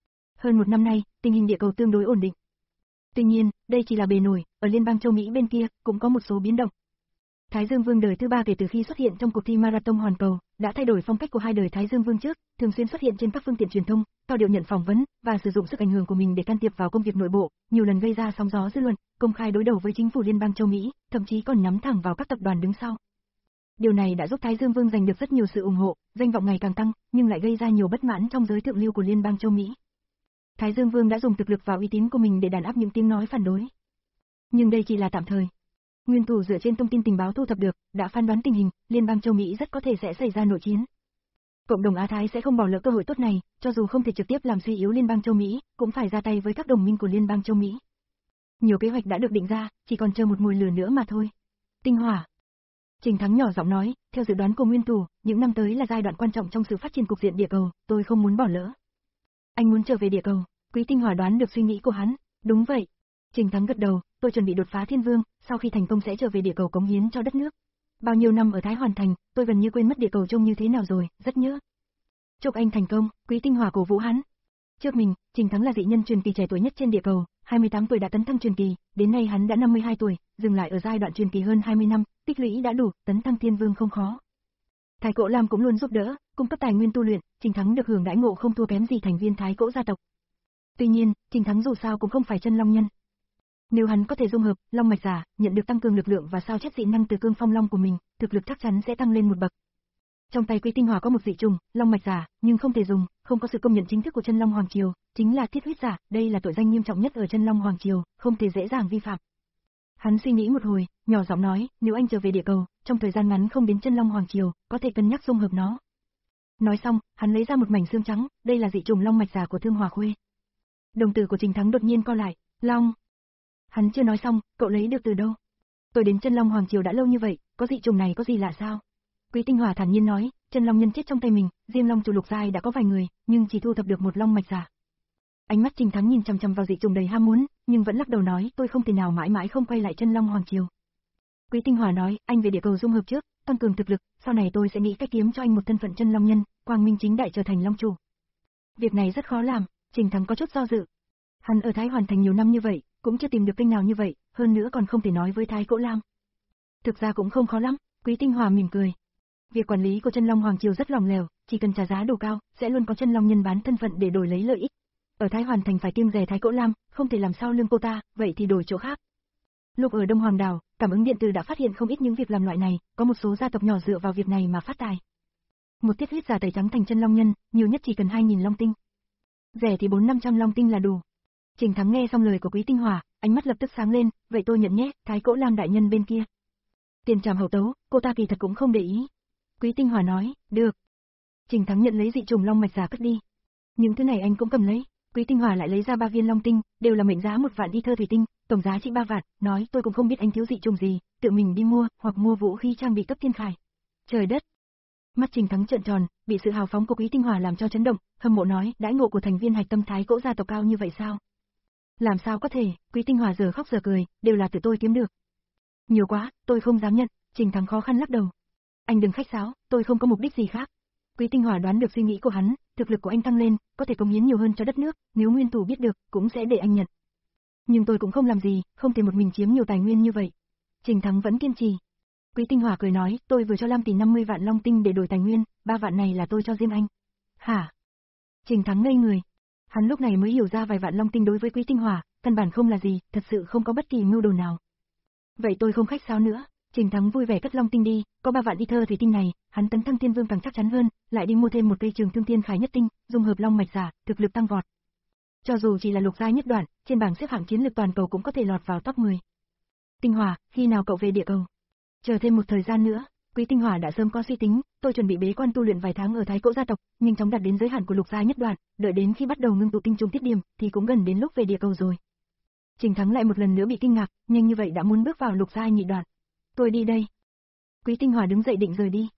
Hơn một năm nay, tình hình địa cầu tương đối ổn định. Tuy nhiên, đây chỉ là bề nổi, ở liên bang châu Mỹ bên kia cũng có một số biến động. Thái Dương Vương đời thứ ba kể từ khi xuất hiện trong cuộc thi marathon hoàn cầu, đã thay đổi phong cách của hai đời Thái Dương Vương trước, thường xuyên xuất hiện trên các phương tiện truyền thông, cao điệu nhận phỏng vấn và sử dụng sức ảnh hưởng của mình để can thiệp vào công việc nội bộ, nhiều lần gây ra sóng gió dư luận, công khai đối đầu với chính phủ liên bang châu Mỹ, thậm chí còn nhắm thẳng vào các tập đoàn đứng sau. Điều này đã giúp Thái Dương Vương giành được rất nhiều sự ủng hộ, danh vọng ngày càng tăng, nhưng lại gây ra nhiều bất mãn trong giới thượng lưu của liên bang châu Mỹ. Thái Dương Vương đã dùng thực lực và uy tín của mình để đàn áp những tiếng nói phản đối. Nhưng đây chỉ là tạm thời. Nguyên thủ dựa trên thông tin tình báo thu thập được, đã phán đoán tình hình, liên bang châu Mỹ rất có thể sẽ xảy ra nội chiến. Cộng đồng Á Thái sẽ không bỏ lỡ cơ hội tốt này, cho dù không thể trực tiếp làm suy yếu liên bang châu Mỹ, cũng phải ra tay với các đồng minh của liên bang châu Mỹ. Nhiều kế hoạch đã được định ra, chỉ còn chờ một mùi lửa nữa mà thôi. Tinh hỏa. Trình Thắng nhỏ giọng nói, theo dự đoán của nguyên thủ, những năm tới là giai đoạn quan trọng trong sự phát triển cục diện địa cầu, tôi không muốn bỏ lỡ. Anh muốn trở về địa cầu? Quý Tinh Hỏa đoán được suy nghĩ của hắn. Đúng vậy. Trình Thắng gật đầu, tôi chuẩn bị đột phá Thiên Vương, sau khi thành công sẽ trở về địa cầu cống hiến cho đất nước. Bao nhiêu năm ở Thái Hoàn Thành, tôi gần như quên mất địa cầu trông như thế nào rồi, rất nhớ. Chúc anh thành công, Quý Tinh Hỏa cổ vũ hắn. Trước mình, Trình Thắng là dị nhân truyền kỳ trẻ tuổi nhất trên địa cầu, hai mươi tám tuổi đã tấn thăng truyền kỳ, đến nay hắn đã năm mươi hai tuổi, dừng lại ở giai đoạn truyền kỳ hơn hai mươi năm, tích lũy đã đủ, tấn thăng Thiên Vương không khó. Thái Cổ Lam cũng luôn giúp đỡ, cung cấp tài nguyên tu luyện, Trình Thắng được hưởng đãi ngộ không thua kém gì thành viên Thái Cổ gia tộc. Tuy nhiên, Trình Thắng dù sao cũng không phải chân long nhân. Nếu hắn có thể dung hợp long mạch giả, nhận được tăng cường lực lượng và sao chép dị năng từ cương phong long của mình, thực lực chắc chắn sẽ tăng lên một bậc. Trong tay Quý Tinh Hỏa có một dị trùng, long mạch giả, nhưng không thể dùng, không có sự công nhận chính thức của chân long hoàng triều, chính là thiết huyết giả, đây là tội danh nghiêm trọng nhất ở chân long hoàng triều, không thể dễ dàng vi phạm. Hắn suy nghĩ một hồi, nhỏ giọng nói, nếu anh trở về địa cầu, trong thời gian ngắn không đến chân long hoàng triều, có thể cân nhắc dung hợp nó. Nói xong, hắn lấy ra một mảnh xương trắng, đây là dị trùng long mạch giả của Thương Hòa Khuê. Đồng tử của Trình Thắng đột nhiên co lại, long. Hắn chưa nói xong, cậu lấy được từ đâu? Tôi đến chân long hoàng triều đã lâu như vậy, có dị trùng này có gì lạ sao? Quý Tinh Hỏa thản nhiên nói, chân long nhân chết trong tay mình, riêng long chủ lục giai đã có vài người, nhưng chỉ thu thập được một long mạch giả. Ánh mắt Trình Thắng nhìn chằm chằm vào dị trùng đầy ham muốn, nhưng vẫn lắc đầu nói, tôi không thể nào mãi mãi không quay lại chân long hoàng triều. Quý Tinh Hỏa nói, anh về địa cầu dung hợp trước, tăng cường thực lực, sau này tôi sẽ nghĩ cách kiếm cho anh một thân phận chân long nhân, quang minh chính đại trở thành long chủ. Việc này rất khó làm, Trình Thắng có chút do dự. Hắn ở Thái Hoàn Thành nhiều năm như vậy, cũng chưa tìm được kênh nào như vậy, hơn nữa còn không thể nói với Thái Cổ Lam. Thực ra cũng không khó lắm, Quý Tinh Hỏa mỉm cười. Việc quản lý của chân long hoàng triều rất lỏng lẻo, chỉ cần trả giá đủ cao, sẽ luôn có chân long nhân bán thân phận để đổi lấy lợi ích. Ở Thái Hoàn Thành phải kiêng dè Thái Cổ Lam, không thể làm sao lương cô ta, vậy thì đổi chỗ khác. Lúc ở Đông Hoàng Đảo, cảm ứng điện tử đã phát hiện không ít những việc làm loại này, có một số gia tộc nhỏ dựa vào việc này mà phát tài. Một tiết huyết giả tẩy trắng thành chân long nhân, nhiều nhất chỉ cần hai nghìn long tinh. Rẻ thì bốn năm trăm long tinh là đủ. Trình Thắng nghe xong lời của Quý Tinh Hỏa, ánh mắt lập tức sáng lên, vậy tôi nhận nhé, Thái Cổ Lam đại nhân bên kia. Tiền trảm hậu tấu, cô ta kỳ thật cũng không để ý. Quý Tinh Hỏa nói, được. Trình Thắng nhận lấy dị trùng long mạch giả cất đi. Những thứ này anh cũng cầm lấy. Quý Tinh Hỏa lại lấy ra ba viên long tinh, đều là mệnh giá một vạn y thơ thủy tinh, tổng giá trị ba vạn, nói tôi cũng không biết anh thiếu dị trùng gì, tự mình đi mua, hoặc mua vũ khí trang bị cấp thiên khải. Trời đất! Mắt Trình Thắng trợn tròn, bị sự hào phóng của Quý Tinh Hỏa làm cho chấn động, hâm mộ nói, đãi ngộ của thành viên hạch tâm Thái Cổ gia tộc cao như vậy sao? Làm sao có thể? Quý Tinh Hỏa giờ khóc giờ cười, đều là tự tôi kiếm được. Nhiều quá, tôi không dám nhận. Trình Thắng khó khăn lắc đầu. Anh đừng khách sáo, tôi không có mục đích gì khác. Quý Tinh Hỏa đoán được suy nghĩ của hắn, thực lực của anh tăng lên, có thể cống hiến nhiều hơn cho đất nước, nếu nguyên thủ biết được, cũng sẽ để anh nhận. Nhưng tôi cũng không làm gì, không thể một mình chiếm nhiều tài nguyên như vậy. Trình Thắng vẫn kiên trì. Quý Tinh Hỏa cười nói, tôi vừa cho Lam tỷ năm mươi vạn long tinh để đổi tài nguyên, ba vạn này là tôi cho riêng anh. Hả? Trình Thắng ngây người. Hắn lúc này mới hiểu ra vài vạn long tinh đối với Quý Tinh Hỏa, căn bản không là gì, thật sự không có bất kỳ mưu đồ nào. Vậy tôi không khách sáo nữa. Trình Thắng vui vẻ cất long tinh đi, có ba vạn y thơ thủy tinh này, hắn tấn thăng thiên vương càng chắc chắn hơn, lại đi mua thêm một cây trường thương thiên khải nhất tinh, dung hợp long mạch giả, thực lực tăng vọt. Cho dù chỉ là lục giai nhất đoạn, trên bảng xếp hạng chiến lược toàn cầu cũng có thể lọt vào top mười. Tinh Hỏa, khi nào cậu về địa cầu? Chờ thêm một thời gian nữa. Quý Tinh Hỏa đã sớm có suy tính, tôi chuẩn bị bế quan tu luyện vài tháng ở Thái Cổ gia tộc, nhanh chóng đạt đến giới hạn của lục giai nhất đoạn, đợi đến khi bắt đầu ngưng tụ tinh trùng tiết điểm, thì cũng gần đến lúc về địa cầu rồi. Trình Thắng lại một lần nữa bị kinh ngạc, nhanh như vậy đã muốn bước vào lục giai nhị đoạn. Tôi đi đây. Quý Tinh Hỏa đứng dậy định rời đi.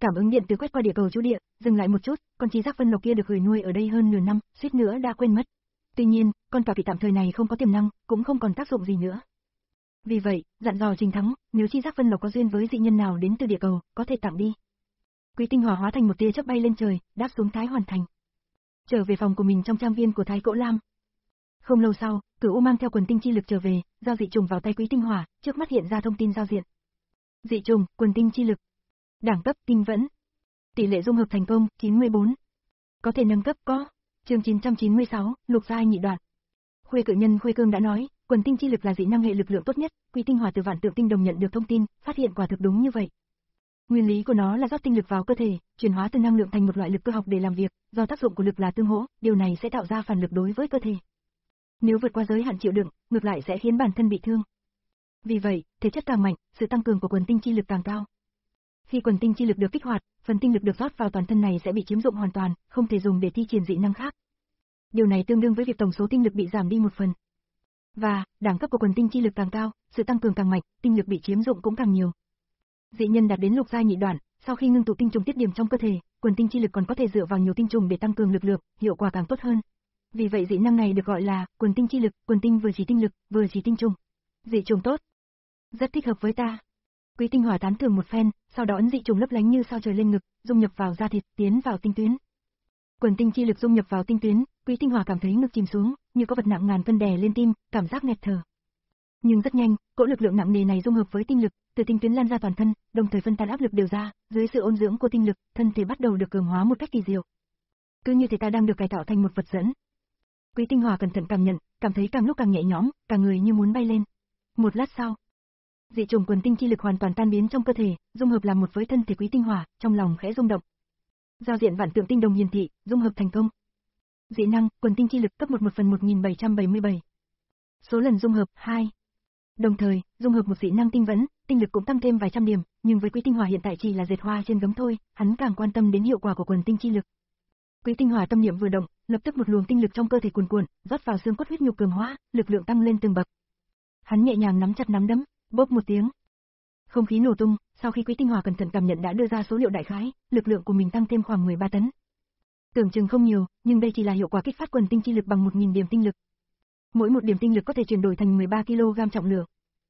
Cảm ứng điện từ quét qua địa cầu chú địa, dừng lại một chút, con trí giác vân lộc kia được gửi nuôi ở đây hơn nửa năm, suýt nữa đã quên mất. Tuy nhiên, con cà phị tạm thời này không có tiềm năng, cũng không còn tác dụng gì nữa. Vì vậy, dặn dò Trình Thắng, nếu chi giác vân lộc có duyên với dị nhân nào đến từ địa cầu, có thể tặng đi. Quý Tinh Hỏa hóa thành một tia chớp bay lên trời, đáp xuống Thái Hoàn Thành. Trở về phòng của mình trong trang viên của Thái Cỗ Lam. Không lâu sau, Cửu U mang theo quần tinh chi lực trở về, giao dị trùng vào tay Quý Tinh Hỏa, trước mắt hiện ra thông tin giao diện. Dị trùng, quần tinh chi lực. Đẳng cấp tinh vẫn. Tỷ lệ dung hợp thành công chín mươi bốn. Có thể nâng cấp có. Chương chín trăm chín mươi sáu, lục giai nhị đoạn. Khuê Cự Nhân Khuê Cương đã nói, quần tinh chi lực là dị năng hệ lực lượng tốt nhất, Quý Tinh Hỏa từ Vạn Tượng Tinh Đồng nhận được thông tin, phát hiện quả thực đúng như vậy. Nguyên lý của nó là rót tinh lực vào cơ thể, chuyển hóa từ năng lượng thành một loại lực cơ học để làm việc, do tác dụng của lực là tương hỗ, điều này sẽ tạo ra phản lực đối với cơ thể. Nếu vượt qua giới hạn chịu đựng, ngược lại sẽ khiến bản thân bị thương. Vì vậy, thể chất càng mạnh, sự tăng cường của quần tinh chi lực càng cao. Khi quần tinh chi lực được kích hoạt, phần tinh lực được rót vào toàn thân này sẽ bị chiếm dụng hoàn toàn, không thể dùng để thi triển dị năng khác. Điều này tương đương với việc tổng số tinh lực bị giảm đi một phần. Và, đẳng cấp của quần tinh chi lực càng cao, sự tăng cường càng mạnh, tinh lực bị chiếm dụng cũng càng nhiều. Dị nhân đạt đến lục giai nhị đoạn, sau khi ngưng tụ tinh trùng tiết điểm trong cơ thể, quần tinh chi lực còn có thể dựa vào nhiều tinh trùng để tăng cường lực lượng, hiệu quả càng tốt hơn. Vì vậy dị năng này được gọi là quần tinh chi lực, quần tinh vừa chỉ tinh lực, vừa chỉ tinh trùng. Dị trùng tốt, rất thích hợp với ta. Quý Tinh Hỏa tán thưởng một phen, sau đó ấn dị trùng lấp lánh như sao trời lên ngực, dung nhập vào da thịt, tiến vào tinh tuyến. Quần tinh chi lực dung nhập vào tinh tuyến, Quý Tinh Hỏa cảm thấy ngực chìm xuống, như có vật nặng ngàn cân đè lên tim, cảm giác nghẹt thở. Nhưng rất nhanh, cỗ lực lượng nặng nề này dung hợp với tinh lực, từ tinh tuyến lan ra toàn thân, đồng thời phân tán áp lực đều ra, dưới sự ôn dưỡng của tinh lực, thân thể bắt đầu được cường hóa một cách kỳ diệu. Cứ như thể ta đang được cải tạo thành một vật dẫn. Quý Tinh Hỏa cẩn thận cảm nhận, cảm thấy càng lúc càng nhẹ nhõm, cả người như muốn bay lên. Một lát sau, dị trùng quần tinh chi lực hoàn toàn tan biến trong cơ thể, dung hợp làm một với thân thể Quý Tinh Hỏa, trong lòng khẽ rung động. Giao diện Vạn Tượng Tinh Đồng hiển thị, dung hợp thành công. Dị năng, quần tinh chi lực cấp một một phần một nghìn bảy trăm bảy mươi bảy. Số lần dung hợp hai. Đồng thời, dung hợp một dị năng tinh vẫn, tinh lực cũng tăng thêm vài trăm điểm, nhưng với Quý Tinh Hỏa hiện tại chỉ là dệt hoa trên gấm thôi, hắn càng quan tâm đến hiệu quả của quần tinh chi lực. Quý Tinh Hỏa tâm niệm vừa động, lập tức một luồng tinh lực trong cơ thể cuồn cuộn, rót vào xương cốt huyết nhục cường hóa, lực lượng tăng lên từng bậc. Hắn nhẹ nhàng nắm chặt nắm đấm, bốp một tiếng. Không khí nổ tung, sau khi Quý Tinh Hỏa cẩn thận cảm nhận đã đưa ra số liệu đại khái, lực lượng của mình tăng thêm khoảng mười ba tấn. Tưởng chừng không nhiều, nhưng đây chỉ là hiệu quả kích phát quần tinh chi lực bằng một nghìn điểm tinh lực. Mỗi một điểm tinh lực có thể chuyển đổi thành mười ba ki lô gam trọng lượng.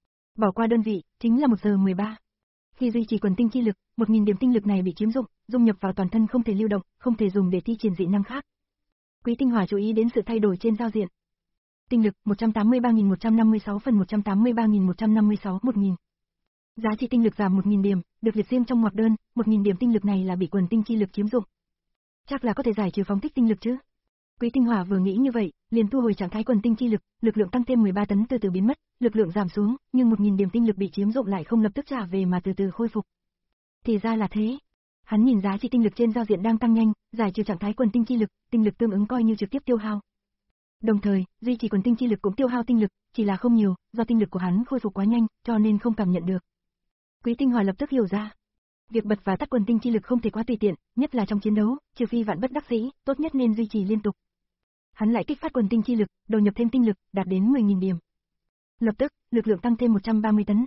Bỏ qua đơn vị, chính là một giờ mười ba. Khi duy trì quần tinh chi lực, một nghìn điểm tinh lực này bị chiếm dụng, dung nhập vào toàn thân không thể lưu động, không thể dùng để thi triển dị năng khác. Quý Tinh Hỏa chú ý đến sự thay đổi trên giao diện. Tinh lực một trăm tám mươi ba nghìn một trăm năm mươi sáu phần một trăm tám mươi ba nghìn một trăm năm mươi sáu một nghìn. Giá trị tinh lực giảm một nghìn điểm, được liệt riêng trong ngoặc đơn, một nghìn điểm tinh lực này là bị quần tinh chi lực chiếm dụng. Chắc là có thể giải trừ phóng thích tinh lực chứ. Quý Tinh Hỏa vừa nghĩ như vậy, liền thu hồi trạng thái quần tinh chi lực, lực lượng tăng thêm mười ba tấn từ từ biến mất, lực lượng giảm xuống, nhưng một nghìn điểm tinh lực bị chiếm dụng lại không lập tức trả về mà từ từ khôi phục. Thì ra là thế. Hắn nhìn giá trị tinh lực trên giao diện đang tăng nhanh, giải trừ trạng thái quần tinh chi lực, tinh lực tương ứng coi như trực tiếp tiêu hao. Đồng thời, duy trì quần tinh chi lực cũng tiêu hao tinh lực, chỉ là không nhiều, do tinh lực của hắn khôi phục quá nhanh, cho nên không cảm nhận được. Quý Tinh Hỏa lập tức hiểu ra. Việc bật và tắt quần tinh chi lực không thể quá tùy tiện, nhất là trong chiến đấu, trừ phi vạn bất đắc dĩ, tốt nhất nên duy trì liên tục. Hắn lại kích phát quần tinh chi lực, đầu nhập thêm tinh lực, đạt đến mười nghìn điểm. Lập tức, lực lượng tăng thêm một trăm ba mươi tấn.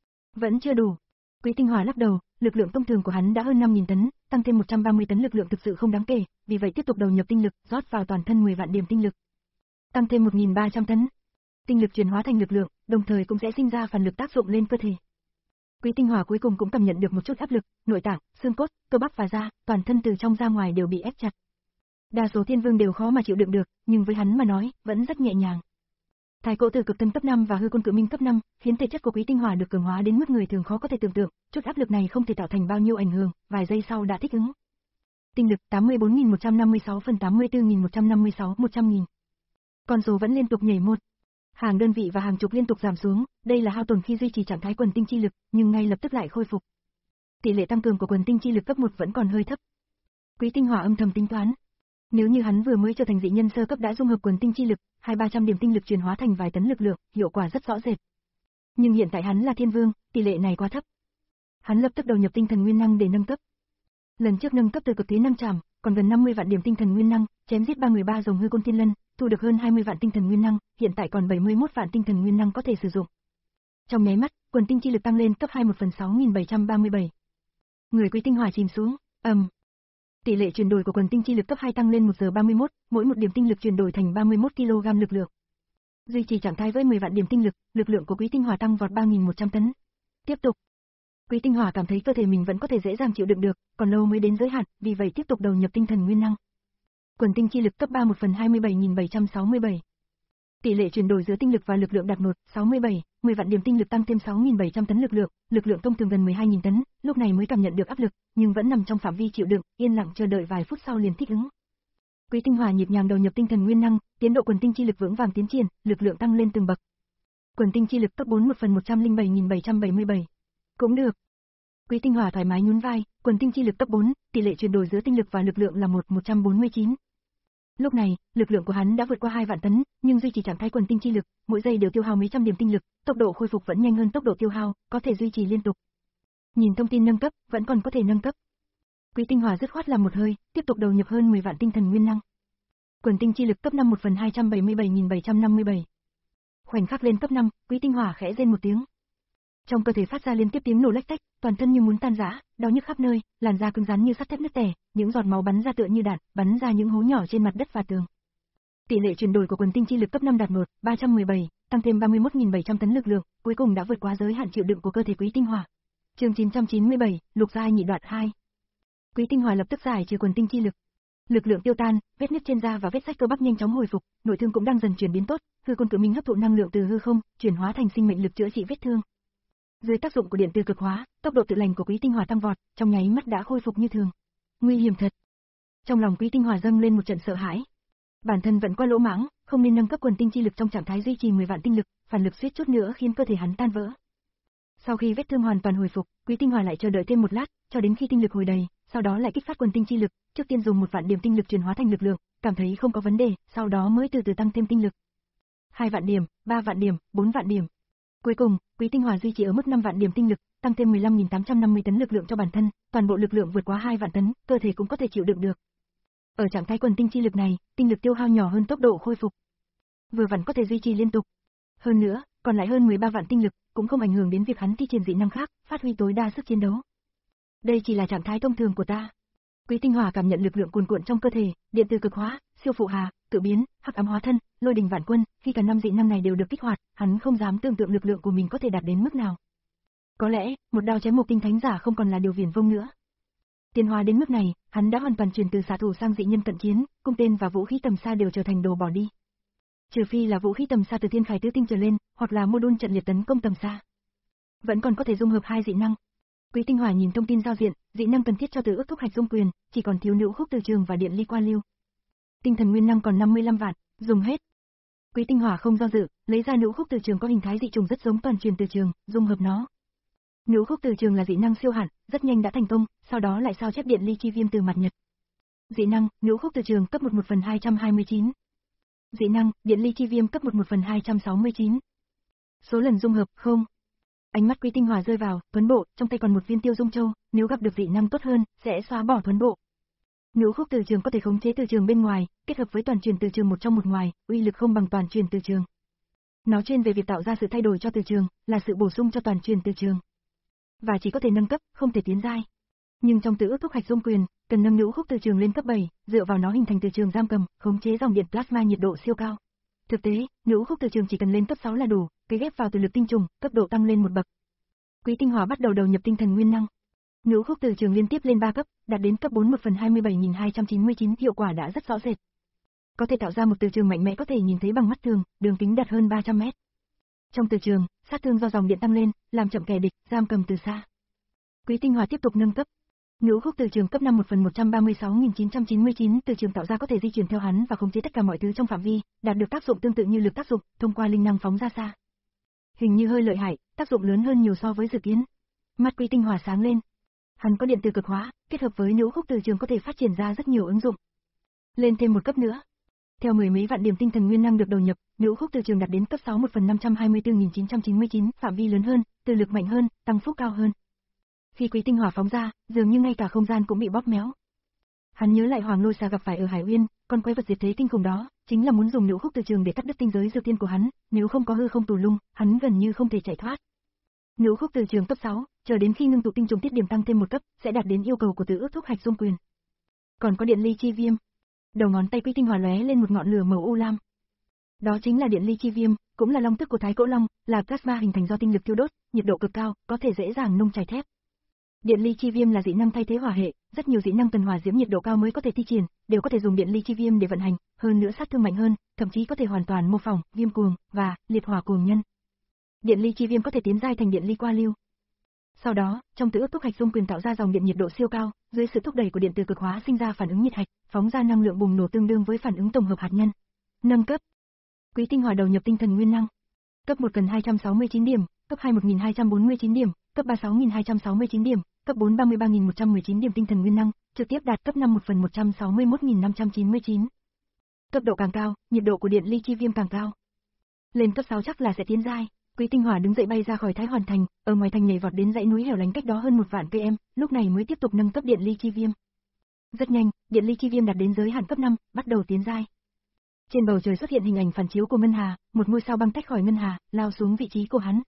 Vẫn chưa đủ. Quý Tinh Hỏa lắc đầu, lực lượng thông thường của hắn đã hơn năm nghìn tấn, tăng thêm một trăm ba mươi tấn lực lượng thực sự không đáng kể, vì vậy tiếp tục đầu nhập tinh lực, rót vào toàn thân mười vạn điểm tinh lực. Tăng thêm một nghìn ba trăm tấn. Tinh lực chuyển hóa thành lực lượng, đồng thời cũng sẽ sinh ra phản lực tác dụng lên cơ thể. Quý Tinh Hỏa cuối cùng cũng cảm nhận được một chút áp lực, nội tạng, xương cốt, cơ bắp và da, toàn thân từ trong ra ngoài đều bị ép chặt. Đa số thiên vương đều khó mà chịu đựng được, nhưng với hắn mà nói, vẫn rất nhẹ nhàng. Thái Cổ Tử Cực Thân cấp năm và Hư Côn Cự Minh cấp năm, khiến thể chất của Quý Tinh Hỏa được cường hóa đến mức người thường khó có thể tưởng tượng, chút áp lực này không thể tạo thành bao nhiêu ảnh hưởng, vài giây sau đã thích ứng. Tinh lực tám mươi bốn nghìn một trăm năm mươi sáu phần tám mươi tư nghìn một trăm năm mươi sáu một trăm nghìn. Con số vẫn liên tục nhảy một. Hàng đơn vị và hàng chục liên tục giảm xuống, đây là hao tổn khi duy trì trạng thái quần tinh chi lực, nhưng ngay lập tức lại khôi phục. Tỷ lệ tăng cường của quần tinh chi lực cấp một vẫn còn hơi thấp. Quý Tinh Hỏa âm thầm tính toán, nếu như hắn vừa mới trở thành dị nhân sơ cấp đã dung hợp quần tinh chi lực, hai ba trăm điểm tinh lực chuyển hóa thành vài tấn lực lượng, hiệu quả rất rõ rệt. Nhưng hiện tại hắn là thiên vương, tỷ lệ này quá thấp. Hắn lập tức đầu nhập tinh thần nguyên năng để nâng cấp. Lần trước nâng cấp từ cực thế năng trảm, còn gần năm mươi vạn điểm tinh thần nguyên năng, chém giết ba người ba rồng hư côn thiên lân, thu được hơn hai mươi vạn tinh thần nguyên năng, hiện tại còn bảy mươi mốt vạn tinh thần nguyên năng có thể sử dụng. Trong nháy mắt, quần tinh chi lực tăng lên cấp hai một phần sáu nghìn bảy trăm ba mươi bảy. Người Quý Tinh Hỏa chìm xuống, ầm. Tỷ lệ chuyển đổi của quần tinh chi lực cấp hai tăng lên một giờ ba mươi mốt, mỗi một điểm tinh lực chuyển đổi thành ba mươi mốt ki lô gam lực lượng. Duy trì trạng thái với mười vạn điểm tinh lực, lực lượng của Quý Tinh Hỏa tăng vọt ba nghìn một trăm tấn. Tiếp tục. Quý Tinh Hỏa cảm thấy cơ thể mình vẫn có thể dễ dàng chịu đựng được, còn lâu mới đến giới hạn, vì vậy tiếp tục đầu nhập tinh thần nguyên năng. Quần tinh chi lực cấp ba một phần hai mươi bảy nghìn bảy trăm sáu mươi bảy. Tỷ lệ chuyển đổi giữa tinh lực và lực lượng đạt một phẩy sáu mươi bảy, mười vạn điểm tinh lực tăng thêm sáu nghìn bảy trăm tấn lực lượng, lực lượng thông thường gần mười hai nghìn tấn, lúc này mới cảm nhận được áp lực, nhưng vẫn nằm trong phạm vi chịu đựng, yên lặng chờ đợi vài phút sau liền thích ứng. Quý Tinh Hỏa nhịp nhàng đầu nhập tinh thần nguyên năng, tiến độ quần tinh chi lực vững vàng tiến triển, lực lượng tăng lên từng bậc. Quần tinh chi lực cấp bốn một phần một trăm lẻ bảy nghìn bảy trăm bảy mươi bảy. Cũng được. Quý Tinh Hỏa thoải mái nhún vai, quần tinh chi lực cấp bốn, tỷ lệ chuyển đổi giữa tinh lực và lực lượng là một phần một trăm bốn mươi chín. Lúc này, lực lượng của hắn đã vượt qua hai vạn tấn, nhưng duy trì trạng thái quần tinh chi lực, mỗi giây đều tiêu hao mấy trăm điểm tinh lực, tốc độ khôi phục vẫn nhanh hơn tốc độ tiêu hao, có thể duy trì liên tục. Nhìn thông tin nâng cấp, vẫn còn có thể nâng cấp. Quý Tinh Hỏa dứt khoát làm một hơi, tiếp tục đầu nhập hơn mười vạn tinh thần nguyên năng. Quần tinh chi lực cấp năm một phần hai trăm bảy mươi bảy nghìn bảy trăm năm mươi bảy. Khoảnh khắc lên cấp năm, Quý Tinh Hỏa khẽ rên một tiếng. Trong cơ thể phát ra liên tiếp tiếng nổ lách tách, toàn thân như muốn tan rã, đau nhức khắp nơi, làn da cứng rắn như sắt thép nứt tẻ, những giọt máu bắn ra tựa như đạn, bắn ra những hố nhỏ trên mặt đất và tường. Tỷ lệ chuyển đổi của quần tinh chi lực cấp năm đạt một phẩy ba trăm mười bảy, tăng thêm ba mươi mốt nghìn bảy trăm tấn lực lượng, cuối cùng đã vượt quá giới hạn chịu đựng của cơ thể Quý Tinh Hỏa. Chương chín trăm chín mươi bảy, lục giai nhị đoạn hai. Quý Tinh Hỏa lập tức giải trừ quần tinh chi lực. Lực lượng tiêu tan, vết nứt trên da và vết rách cơ bắp nhanh chóng hồi phục, nội thương cũng đang dần chuyển biến tốt, hư côn cự minh hấp thụ năng lượng từ hư không, chuyển hóa thành sinh mệnh lực chữa trị vết thương. Dưới tác dụng của điện từ cực hóa, tốc độ tự lành của Quý Tinh Hỏa tăng vọt, trong nháy mắt đã khôi phục như thường. Nguy hiểm thật. Trong lòng Quý Tinh Hỏa dâng lên một trận sợ hãi. Bản thân vẫn qua lỗ mãng, không nên nâng cấp quần tinh chi lực trong trạng thái duy trì mười vạn tinh lực, phản lực suýt chút nữa khiến cơ thể hắn tan vỡ. Sau khi vết thương hoàn toàn hồi phục, Quý Tinh Hỏa lại chờ đợi thêm một lát, cho đến khi tinh lực hồi đầy, sau đó lại kích phát quần tinh chi lực, trước tiên dùng một vạn điểm tinh lực chuyển hóa thành lực lượng, cảm thấy không có vấn đề, sau đó mới từ từ tăng thêm tinh lực. Hai vạn điểm, ba vạn điểm, bốn vạn điểm. Cuối cùng, Quý Tinh Hỏa duy trì ở mức năm vạn điểm tinh lực, tăng thêm mười lăm nghìn tám trăm năm mươi tấn lực lượng cho bản thân, toàn bộ lực lượng vượt quá hai vạn tấn, cơ thể cũng có thể chịu đựng được. Ở trạng thái quần tinh chi lực này, tinh lực tiêu hao nhỏ hơn tốc độ khôi phục. Vừa vặn có thể duy trì liên tục. Hơn nữa, còn lại hơn mười ba vạn tinh lực, cũng không ảnh hưởng đến việc hắn thi triển dị năng khác, phát huy tối đa sức chiến đấu. Đây chỉ là trạng thái thông thường của ta. Quý Tinh Hỏa cảm nhận lực lượng cuồn cuộn trong cơ thể, điện từ cực hóa, siêu phụ hà, tự biến, hắc ám hóa thân, lôi đình vạn quân, khi cả năm dị năng này đều được kích hoạt, hắn không dám tưởng tượng lực lượng của mình có thể đạt đến mức nào. Có lẽ, một đao chém một tinh thánh giả không còn là điều viển vông nữa. Tiến hóa đến mức này, hắn đã hoàn toàn chuyển từ xạ thủ sang dị nhân cận chiến, cung tên và vũ khí tầm xa đều trở thành đồ bỏ đi. Trừ phi là vũ khí tầm xa từ Thiên Khải Tứ Tinh trở lên, hoặc là mô đun trận liệt tấn công tầm xa. Vẫn còn có thể dung hợp hai dị năng. Quý Tinh Hỏa nhìn thông tin giao diện, dị năng cần thiết cho từ ước thúc hạch dung quyền, chỉ còn thiếu nữ khúc từ trường và điện ly qua lưu. Tinh thần nguyên năng còn năm mươi lăm vạn, dùng hết. Quý Tinh Hỏa không do dự, lấy ra nữ khúc từ trường có hình thái dị trùng rất giống toàn truyền từ trường, dung hợp nó. Nữ khúc từ trường là dị năng siêu hạn, rất nhanh đã thành công, sau đó lại sao chép điện ly chi viêm từ mặt nhật. Dị năng, nữ khúc từ trường cấp một một phần hai trăm hai mươi chín. Dị năng, điện ly chi viêm cấp một một phần hai trăm sáu mươi chín. Số lần dung hợp, không. Ánh mắt Quý Tinh Hỏa rơi vào thuấn bộ, trong tay còn một viên tiêu dung châu, nếu gặp được dị năng tốt hơn, sẽ xóa bỏ thuấn bộ. Nữ khúc từ trường có thể khống chế từ trường bên ngoài, kết hợp với toàn truyền từ trường một trong một ngoài, uy lực không bằng toàn truyền từ trường. Nó chuyên về việc tạo ra sự thay đổi cho từ trường, là sự bổ sung cho toàn truyền từ trường. Và chỉ có thể nâng cấp, không thể tiến giai. Nhưng trong từ ước thúc hạch dung quyền, cần nâng nữ khúc từ trường lên cấp bảy, dựa vào nó hình thành từ trường giam cầm, khống chế dòng điện plasma nhiệt độ siêu cao. Thực tế, nữ khúc từ trường chỉ cần lên cấp sáu là đủ, cái ghép vào từ lực tinh trùng, cấp độ tăng lên một bậc. Quý Tinh Hỏa bắt đầu đầu nhập tinh thần nguyên năng. Nữ khúc từ trường liên tiếp lên ba cấp, đạt đến cấp bốn một phần hai mươi bảy nghìn hai trăm chín mươi chín, hiệu quả đã rất rõ rệt. Có thể tạo ra một từ trường mạnh mẽ có thể nhìn thấy bằng mắt thường, đường kính đạt hơn ba trăm mét. Trong từ trường, sát thương do dòng điện tăng lên, làm chậm kẻ địch, giam cầm từ xa. Quý Tinh Hỏa tiếp tục nâng cấp. Nữ khúc từ trường cấp năm một phần một trăm ba mươi sáu nghìn chín trăm chín mươi chín, từ trường tạo ra có thể di chuyển theo hắn và khống chế tất cả mọi thứ trong phạm vi, đạt được tác dụng tương tự như lực tác dụng, thông qua linh năng phóng ra xa. Hình như hơi lợi hại, tác dụng lớn hơn nhiều so với dự kiến. Mắt Quý Tinh Hỏa sáng lên. Hắn có điện từ cực hóa, kết hợp với nữ khúc từ trường có thể phát triển ra rất nhiều ứng dụng. Lên thêm một cấp nữa. Theo mười mấy vạn điểm tinh thần nguyên năng được đầu nhập, nữ khúc từ trường đạt đến cấp sáu một phần năm trăm hai mươi tư nghìn chín trăm chín mươi chín, phạm vi lớn hơn, từ lực mạnh hơn, tăng phúc cao hơn. Khi Quý Tinh Hỏa phóng ra, dường như ngay cả không gian cũng bị bóp méo. Hắn nhớ lại Hoàng Lôi Xà gặp phải ở Hải Uyên, con quái vật diệt thế kinh khủng đó, chính là muốn dùng nữ khúc từ trường để cắt đứt tinh giới dược tiên của hắn, nếu không có hư không tù lung, hắn gần như không thể chạy thoát. Nữ khúc từ trường cấp sáu, chờ đến khi ngưng tụ tinh trùng tiết điểm tăng thêm một cấp, sẽ đạt đến yêu cầu của từ ước thúc hạch dung quyền. Còn có điện ly chi viêm. Đầu ngón tay Quý Tinh Hòa lóe lên một ngọn lửa màu u lam. Đó chính là điện ly chi viêm, cũng là long tức của Thái Cổ Long, là plasma hình thành do tinh lực thiêu đốt, nhiệt độ cực cao, có thể dễ dàng nung chảy thép. Điện ly chi viêm là dị năng thay thế hỏa hệ, rất nhiều dị năng cần hỏa diễm nhiệt độ cao mới có thể thi triển, đều có thể dùng điện ly chi viêm để vận hành, hơn nữa sát thương mạnh hơn, thậm chí có thể hoàn toàn mô phỏng viêm cuồng và liệt hỏa cuồng nhân. Điện ly chi viêm có thể tiến giai thành điện ly qua lưu. Sau đó, trong tự ước thúc hạch dung quyền tạo ra dòng điện nhiệt độ siêu cao, dưới sự thúc đẩy của điện từ cực hóa sinh ra phản ứng nhiệt hạch, phóng ra năng lượng bùng nổ tương đương với phản ứng tổng hợp hạt nhân. Nâng cấp. Quý Tinh Hòa đầu nhập tinh thần nguyên năng. Cấp một cần hai trăm sáu mươi chín điểm, cấp hai một nghìn hai trăm bốn mươi chín điểm, cấp ba sáu nghìn hai trăm sáu mươi chín điểm, cấp bốn ba mươi ba nghìn một trăm mười chín điểm tinh thần nguyên năng, trực tiếp đạt cấp năm một phần một trăm sáu mươi mốt nghìn năm trăm chín mươi chín. Cấp độ càng cao, nhiệt độ của điện ly chi viêm càng cao. Lên cấp sáu chắc là sẽ tiến giai. Quý Tinh Hòa đứng dậy bay ra khỏi Thái Hoàn Thành, ở ngoài thành nhảy vọt đến dãy núi hẻo lánh cách đó hơn một vạn cây em, lúc này mới tiếp tục nâng cấp điện ly chi viêm. Rất nhanh, điện ly chi viêm đạt đến giới hạn cấp năm, bắt đầu tiến giai. Trên bầu trời xuất hiện hình ảnh phản chiếu của ngân hà, một ngôi sao băng tách khỏi ngân hà, lao xuống vị trí của hắn.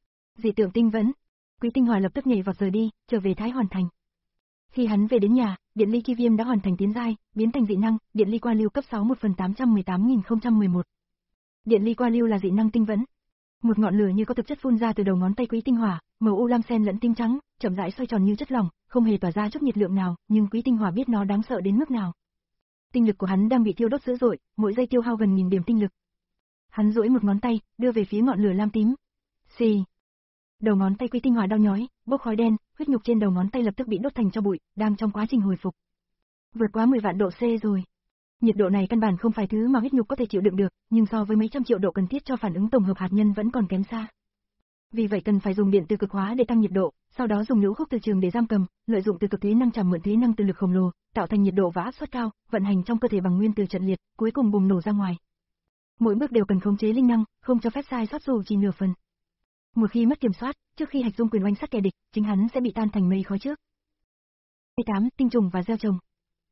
Dị tượng tinh vẫn. Quý Tinh Hòa lập tức nhảy vọt rời đi, trở về Thái Hoàn Thành. Khi hắn về đến nhà, điện ly chi viêm đã hoàn thành tiến giai, biến thành dị năng, điện ly qua lưu cấp sáu một phần tám trăm mười tám nghìn không trăm mười một. Điện ly qua lưu là dị năng tinh vẫn. Một ngọn lửa như có thực chất phun ra từ đầu ngón tay Quý Tinh Hòa, màu u lam xen lẫn tím trắng, chậm rãi xoay tròn như chất lỏng, không hề tỏa ra chút nhiệt lượng nào, nhưng Quý Tinh Hòa biết nó đáng sợ đến mức nào. Tinh lực của hắn đang bị thiêu đốt dữ dội, mỗi giây tiêu hao gần nghìn điểm tinh lực. Hắn duỗi một ngón tay, đưa về phía ngọn lửa lam tím. Xì. Đầu ngón tay Quý Tinh Hòa đau nhói, bốc khói đen, huyết nhục trên đầu ngón tay lập tức bị đốt thành tro bụi, đang trong quá trình hồi phục. Vượt quá mười vạn độ C rồi. Nhiệt độ này căn bản không phải thứ mà huyết nhục có thể chịu đựng được, nhưng so với mấy trăm triệu độ cần thiết cho phản ứng tổng hợp hạt nhân vẫn còn kém xa. Vì vậy cần phải dùng điện từ cực hóa để tăng nhiệt độ, sau đó dùng lũ khúc từ trường để giam cầm, lợi dụng từ cực thế năng chằm mượn thế năng từ lực khổng lồ, tạo thành nhiệt độ và áp suất cao, vận hành trong cơ thể bằng nguyên tử trận liệt, cuối cùng bùng nổ ra ngoài. Mỗi bước đều cần khống chế linh năng, không cho phép sai sót dù chỉ nửa phần. Một khi mất kiểm soát, trước khi hạch dung quyền oanh sát kẻ địch, chính hắn sẽ bị tan thành mây khói trước. mười tám Tinh trùng và gieo trồng.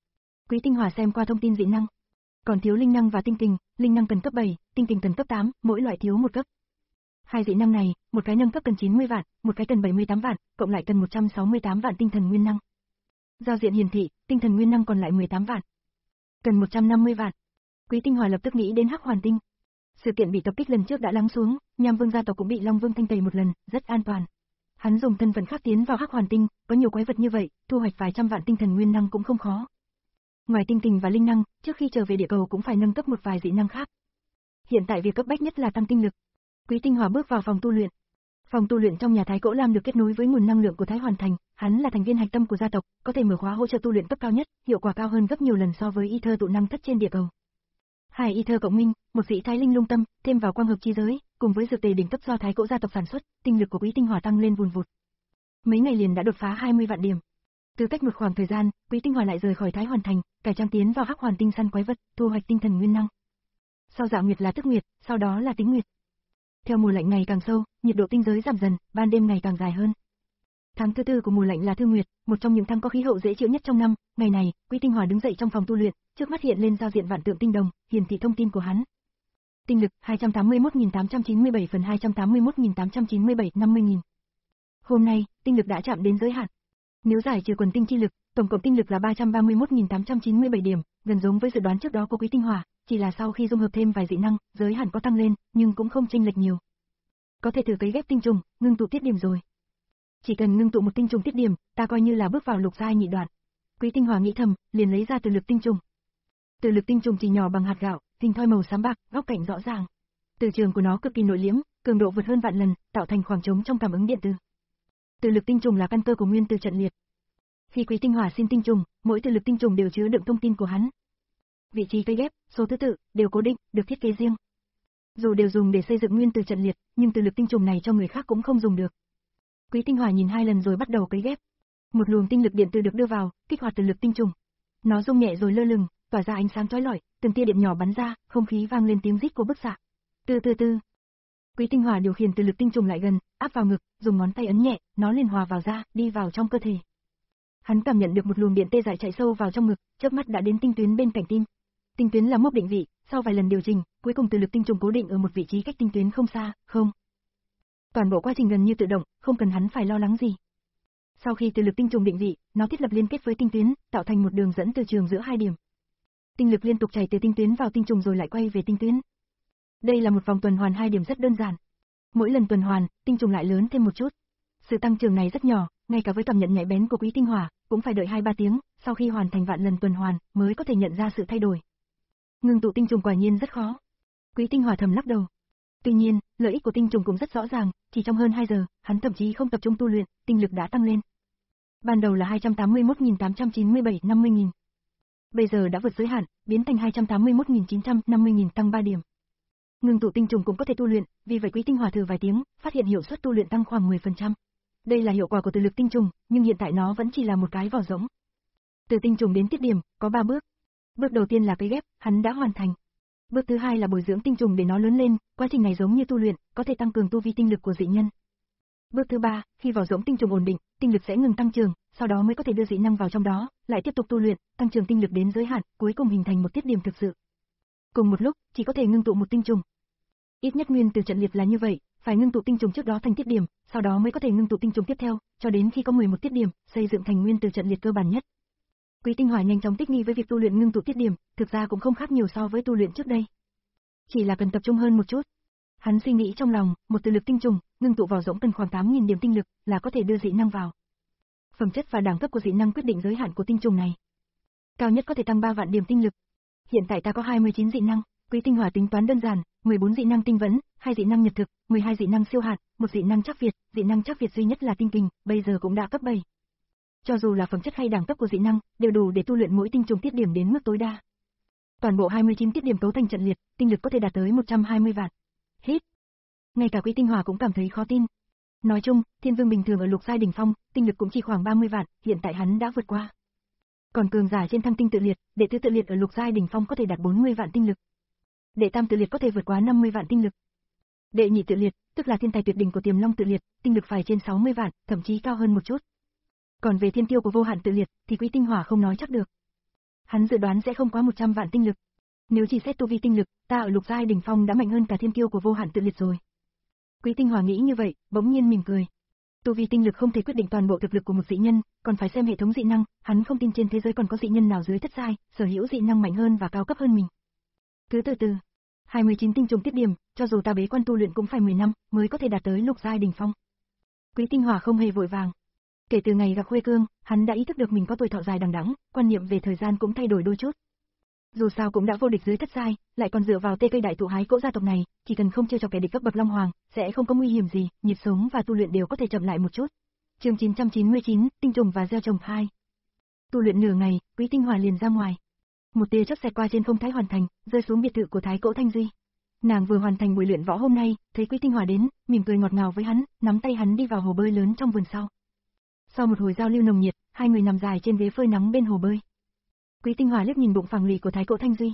Quý Tinh Hòa xem qua thông tin dị năng. Còn thiếu linh năng và tinh kình, linh năng cần cấp bảy, tinh kình cần cấp tám, mỗi loại thiếu một cấp. Hai dị năng này, một cái nâng cấp cần chín mươi vạn, một cái cần bảy mươi tám vạn, cộng lại cần một trăm sáu mươi tám vạn tinh thần nguyên năng. Giao diện hiển thị, tinh thần nguyên năng còn lại mười tám vạn. Cần một trăm năm mươi vạn. Quý Tinh Hòa lập tức nghĩ đến Hắc Hoàn Tinh. Sự kiện bị tập kích lần trước đã lắng xuống, Nham Vương gia tộc cũng bị Long Vương thanh tẩy một lần, rất an toàn. Hắn dùng thân phận khác tiến vào Hắc Hoàn Tinh, có nhiều quái vật như vậy, thu hoạch vài trăm vạn tinh thần nguyên năng cũng không khó. Ngoài tinh kình và linh năng, trước khi trở về địa cầu cũng phải nâng cấp một vài dị năng khác. Hiện tại việc cấp bách nhất là tăng tinh lực. Quý Tinh Hòa bước vào phòng tu luyện. Phòng tu luyện trong nhà Thái Cổ Lam được kết nối với nguồn năng lượng của Thái Hoàn Thành, hắn là thành viên hạch tâm của gia tộc, có thể mở khóa hỗ trợ tu luyện cấp cao nhất, hiệu quả cao hơn gấp nhiều lần so với ether tụ năng thất trên địa cầu. Hai ether cộng minh, một dị thái linh lung tâm, thêm vào quang hợp chi giới, cùng với dược tề đỉnh cấp do Thái Cổ gia tộc sản xuất, tinh lực của Quý Tinh Hòa tăng lên vùn vụt. Mấy ngày liền đã đột phá hai mươi vạn điểm. Từ cách một khoảng thời gian, Quý Tinh Hòa lại rời khỏi Thái Hoàn Thành, cải trang tiến vào Hắc Hoàn Tinh săn quái vật, thu hoạch tinh thần nguyên năng. Sau dạ nguyệt là tức nguyệt, sau đó là tính nguyệt. Theo mùa lạnh ngày càng sâu, nhiệt độ tinh giới giảm dần, ban đêm ngày càng dài hơn. Tháng thứ tư của mùa lạnh là thư nguyệt, một trong những tháng có khí hậu dễ chịu nhất trong năm. Ngày này, Quý Tinh Hòa đứng dậy trong phòng tu luyện, trước mắt hiện lên giao diện vạn tượng tinh đồng, hiển thị thông tin của hắn. Tinh lực hai trăm tám mươi mốt nghìn tám trăm chín mươi bảy phần hai trăm tám mươi mốt nghìn tám trăm chín mươi bảy, năm mươi nghìn. Hôm nay, tinh lực đã chạm đến giới hạn. Nếu giải trừ quần tinh chi lực, tổng cộng tinh lực là ba trăm ba mươi mốt nghìn tám trăm chín mươi bảy điểm, gần giống với dự đoán trước đó của Quý Tinh Hòa, chỉ là sau khi dung hợp thêm vài dị năng, giới hạn có tăng lên, nhưng cũng không chênh lệch nhiều. Có thể thử cấy ghép tinh trùng, ngưng tụ tiết điểm rồi. Chỉ cần ngưng tụ một tinh trùng tiết điểm, ta coi như là bước vào lục giai nhị đoạn. Quý Tinh Hòa nghĩ thầm, liền lấy ra từ lực tinh trùng. Từ lực tinh trùng chỉ nhỏ bằng hạt gạo, hình thoi màu xám bạc, góc cạnh rõ ràng. Từ trường của nó cực kỳ nội liễm, cường độ vượt hơn vạn lần, tạo thành khoảng trống trong cảm ứng điện từ. Từ lực tinh trùng là căn cơ của nguyên tử trận liệt. Khi Quý Tinh Hòa xin tinh trùng, mỗi từ lực tinh trùng đều chứa đựng thông tin của hắn. Vị trí cấy ghép, số thứ tự đều cố định, được thiết kế riêng. Dù đều dùng để xây dựng nguyên tử trận liệt, nhưng từ lực tinh trùng này cho người khác cũng không dùng được. Quý Tinh Hòa nhìn hai lần rồi bắt đầu cấy ghép. Một luồng tinh lực điện từ được đưa vào, kích hoạt từ lực tinh trùng. Nó rung nhẹ rồi lơ lửng, tỏa ra ánh sáng chói lọi, từng tia điện nhỏ bắn ra, không khí vang lên tiếng rít của bức xạ. Từ từ từ. Quý Tinh Hòa điều khiển từ lực tinh trùng lại gần, áp vào ngực, dùng ngón tay ấn nhẹ, nó liền hòa vào da, đi vào trong cơ thể. Hắn cảm nhận được một luồng điện tê dại chạy sâu vào trong ngực, chớp mắt đã đến tinh tuyến bên cạnh tim. Tinh tuyến là mốc định vị, sau vài lần điều chỉnh, cuối cùng từ lực tinh trùng cố định ở một vị trí cách tinh tuyến không xa, không. Toàn bộ quá trình gần như tự động, không cần hắn phải lo lắng gì. Sau khi từ lực tinh trùng định vị, nó thiết lập liên kết với tinh tuyến, tạo thành một đường dẫn từ trường giữa hai điểm. Tinh lực liên tục chảy từ tinh tuyến vào tinh trùng rồi lại quay về tinh tuyến. Đây là một vòng tuần hoàn hai điểm rất đơn giản. Mỗi lần tuần hoàn, tinh trùng lại lớn thêm một chút. Sự tăng trưởng này rất nhỏ, ngay cả với cảm nhận nhạy bén của Quý Tinh Hỏa, cũng phải đợi hai ba tiếng, sau khi hoàn thành vạn lần tuần hoàn, mới có thể nhận ra sự thay đổi. Ngưng tụ tinh trùng quả nhiên rất khó. Quý Tinh Hỏa thầm lắc đầu. Tuy nhiên, lợi ích của tinh trùng cũng rất rõ ràng, chỉ trong hơn hai giờ, hắn thậm chí không tập trung tu luyện, tinh lực đã tăng lên. Ban đầu là hai trăm tám mươi mốt nghìn tám trăm chín mươi bảy năm mươi nghìn. Bây giờ đã vượt giới hạn, biến thành hai trăm tám mươi mốt nghìn chín trăm năm mươi nghìn, tăng ba điểm. Ngưng tụ tinh trùng cũng có thể tu luyện, vì vậy Quý Tinh Hỏa thử vài tiếng, phát hiện hiệu suất tu luyện tăng khoảng mười phần trăm. Đây là hiệu quả của từ lực tinh trùng, nhưng hiện tại nó vẫn chỉ là một cái vỏ rỗng. Từ tinh trùng đến tiết điểm, có ba bước. Bước đầu tiên là cấy ghép, hắn đã hoàn thành. Bước thứ hai là bồi dưỡng tinh trùng để nó lớn lên, quá trình này giống như tu luyện, có thể tăng cường tu vi tinh lực của dị nhân. Bước thứ ba, khi vỏ rỗng tinh trùng ổn định, tinh lực sẽ ngừng tăng trưởng, sau đó mới có thể đưa dị năng vào trong đó, lại tiếp tục tu luyện, tăng trưởng tinh lực đến giới hạn, cuối cùng hình thành một tiết điểm thực sự. Cùng một lúc, chỉ có thể ngưng tụ một tinh trùng. Ít nhất nguyên từ trận liệt là như vậy, phải ngưng tụ tinh trùng trước đó thành tiết điểm, sau đó mới có thể ngưng tụ tinh trùng tiếp theo, cho đến khi có mười một tiết điểm, xây dựng thành nguyên từ trận liệt cơ bản nhất. Quý Tinh Hỏa nhanh chóng thích nghi với việc tu luyện ngưng tụ tiết điểm, thực ra cũng không khác nhiều so với tu luyện trước đây. Chỉ là cần tập trung hơn một chút. Hắn suy nghĩ trong lòng, một từ lực tinh trùng, ngưng tụ vào rỗng cần khoảng tám nghìn điểm tinh lực, là có thể đưa dị năng vào. Phẩm chất và đẳng cấp của dị năng quyết định giới hạn của tinh trùng này. Cao nhất có thể tăng ba vạn điểm tinh lực. Hiện tại ta có hai mươi chín dị năng, Quý Tinh Hỏa tính toán đơn giản, mười bốn dị năng tinh vấn, hai dị năng nhật thực, mười hai dị năng siêu hạt, một dị năng chắc Việt, dị năng chắc Việt duy nhất là tinh kình, bây giờ cũng đã cấp bảy. Cho dù là phẩm chất hay đẳng cấp của dị năng, đều đủ để tu luyện mỗi tinh trùng tiết điểm đến mức tối đa. Toàn bộ hai mươi chín tiết điểm cấu thành trận liệt, tinh lực có thể đạt tới một trăm hai mươi vạn. Hít. Ngay cả Quý Tinh Hỏa cũng cảm thấy khó tin. Nói chung, thiên vương bình thường ở lục giai đỉnh phong, tinh lực cũng chỉ khoảng ba mươi vạn, hiện tại hắn đã vượt qua. Còn cường giả trên thăng tinh tự liệt, đệ tứ tự liệt ở lục giai đỉnh phong có thể đạt bốn mươi vạn tinh lực. Đệ tam tự liệt có thể vượt quá năm mươi vạn tinh lực. Đệ nhị tự liệt, tức là thiên tài tuyệt đỉnh của Tiềm Long tự liệt, tinh lực phải trên sáu mươi vạn, thậm chí cao hơn một chút. Còn về thiên tiêu của Vô Hạn tự liệt, thì Quý Tinh Hỏa không nói chắc được. Hắn dự đoán sẽ không quá một trăm vạn tinh lực. Nếu chỉ xét tu vi tinh lực, ta ở lục giai đỉnh phong đã mạnh hơn cả thiên tiêu của Vô Hạn tự liệt rồi. Quý Tinh Hỏa nghĩ như vậy, bỗng nhiên mỉm cười. Tu vi tinh lực không thể quyết định toàn bộ thực lực của một dị nhân, còn phải xem hệ thống dị năng, hắn không tin trên thế giới còn có dị nhân nào dưới thất giai, sở hữu dị năng mạnh hơn và cao cấp hơn mình. Cứ từ từ, hai mươi chín tinh trùng tiết điểm, cho dù ta bế quan tu luyện cũng phải mười năm mới có thể đạt tới lục giai đỉnh phong. Quý Tinh Hỏa không hề vội vàng. Kể từ ngày gặp Khuê Cương, hắn đã ý thức được mình có tuổi thọ dài đằng đẵng, quan niệm về thời gian cũng thay đổi đôi chút. Dù sao cũng đã vô địch dưới thất giai, lại còn dựa vào tê cây đại thụ hái cỗ gia tộc này, chỉ cần không trêu chọc kẻ địch cấp bậc Long Hoàng, sẽ không có nguy hiểm gì, nhịp sống và tu luyện đều có thể chậm lại một chút. Chương chín trăm chín mươi chín, tinh trùng và gieo trồng hai. Tu luyện nửa ngày, Quý Tinh Hỏa liền ra ngoài. Một tia chớp xẹt qua trên không thái hoàn thành, rơi xuống biệt thự của Thái Cỗ Thanh Duy. Nàng vừa hoàn thành buổi luyện võ hôm nay, thấy Quý Tinh Hỏa đến, mỉm cười ngọt ngào với hắn, nắm tay hắn đi vào hồ bơi lớn trong vườn sau. Sau một hồi giao lưu nồng nhiệt, hai người nằm dài trên ghế phơi nắng bên hồ bơi. Quý Tinh Hỏa liếc nhìn bụng phẳng lì của Thái Cỗ Thanh Duy.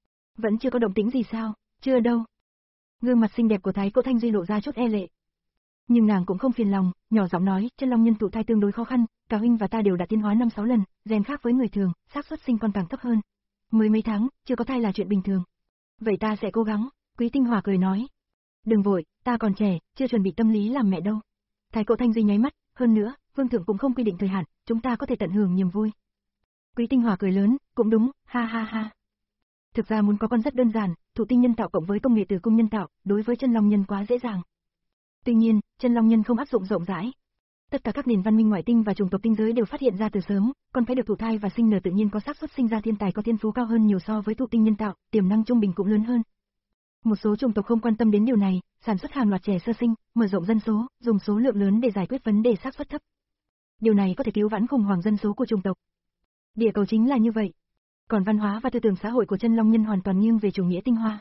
Vẫn chưa có động tĩnh gì sao? Chưa đâu. Gương mặt xinh đẹp của Thái Cỗ Thanh Duy lộ ra chút e lệ. Nhưng nàng cũng không phiền lòng, nhỏ giọng nói, chân long nhân tụ thai tương đối khó khăn, cả huynh và ta đều đã tiến hóa năm sáu lần, gen khác với người thường, xác suất sinh con càng thấp hơn. Mới mấy tháng, chưa có thai là chuyện bình thường. Vậy ta sẽ cố gắng, Quý Tinh Hỏa cười nói. Đừng vội, ta còn trẻ, chưa chuẩn bị tâm lý làm mẹ đâu. Thái Cỗ Thanh Duy nháy mắt, hơn nữa, vương thượng cũng không quy định thời hạn, chúng ta có thể tận hưởng niềm vui. Quý Tinh Hỏa cười lớn, cũng đúng, ha ha ha. Thực ra muốn có con rất đơn giản, thụ tinh nhân tạo cộng với công nghệ tử cung nhân tạo, đối với chân long nhân quá dễ dàng. Tuy nhiên, chân long nhân không áp dụng rộng rãi. Tất cả các nền văn minh ngoại tinh và chủng tộc tinh giới đều phát hiện ra từ sớm, con phải được thụ thai và sinh nở tự nhiên có xác suất sinh ra thiên tài có thiên phú cao hơn nhiều so với thụ tinh nhân tạo, tiềm năng trung bình cũng lớn hơn. Một số chủng tộc không quan tâm đến điều này, sản xuất hàng loạt trẻ sơ sinh, mở rộng dân số, dùng số lượng lớn để giải quyết vấn đề xác suất thấp. Điều này có thể cứu vãn khủng hoảng dân số của chủng tộc. Địa cầu chính là như vậy. Còn văn hóa và tư tưởng xã hội của chân long nhân hoàn toàn nghiêng về chủ nghĩa tinh hoa.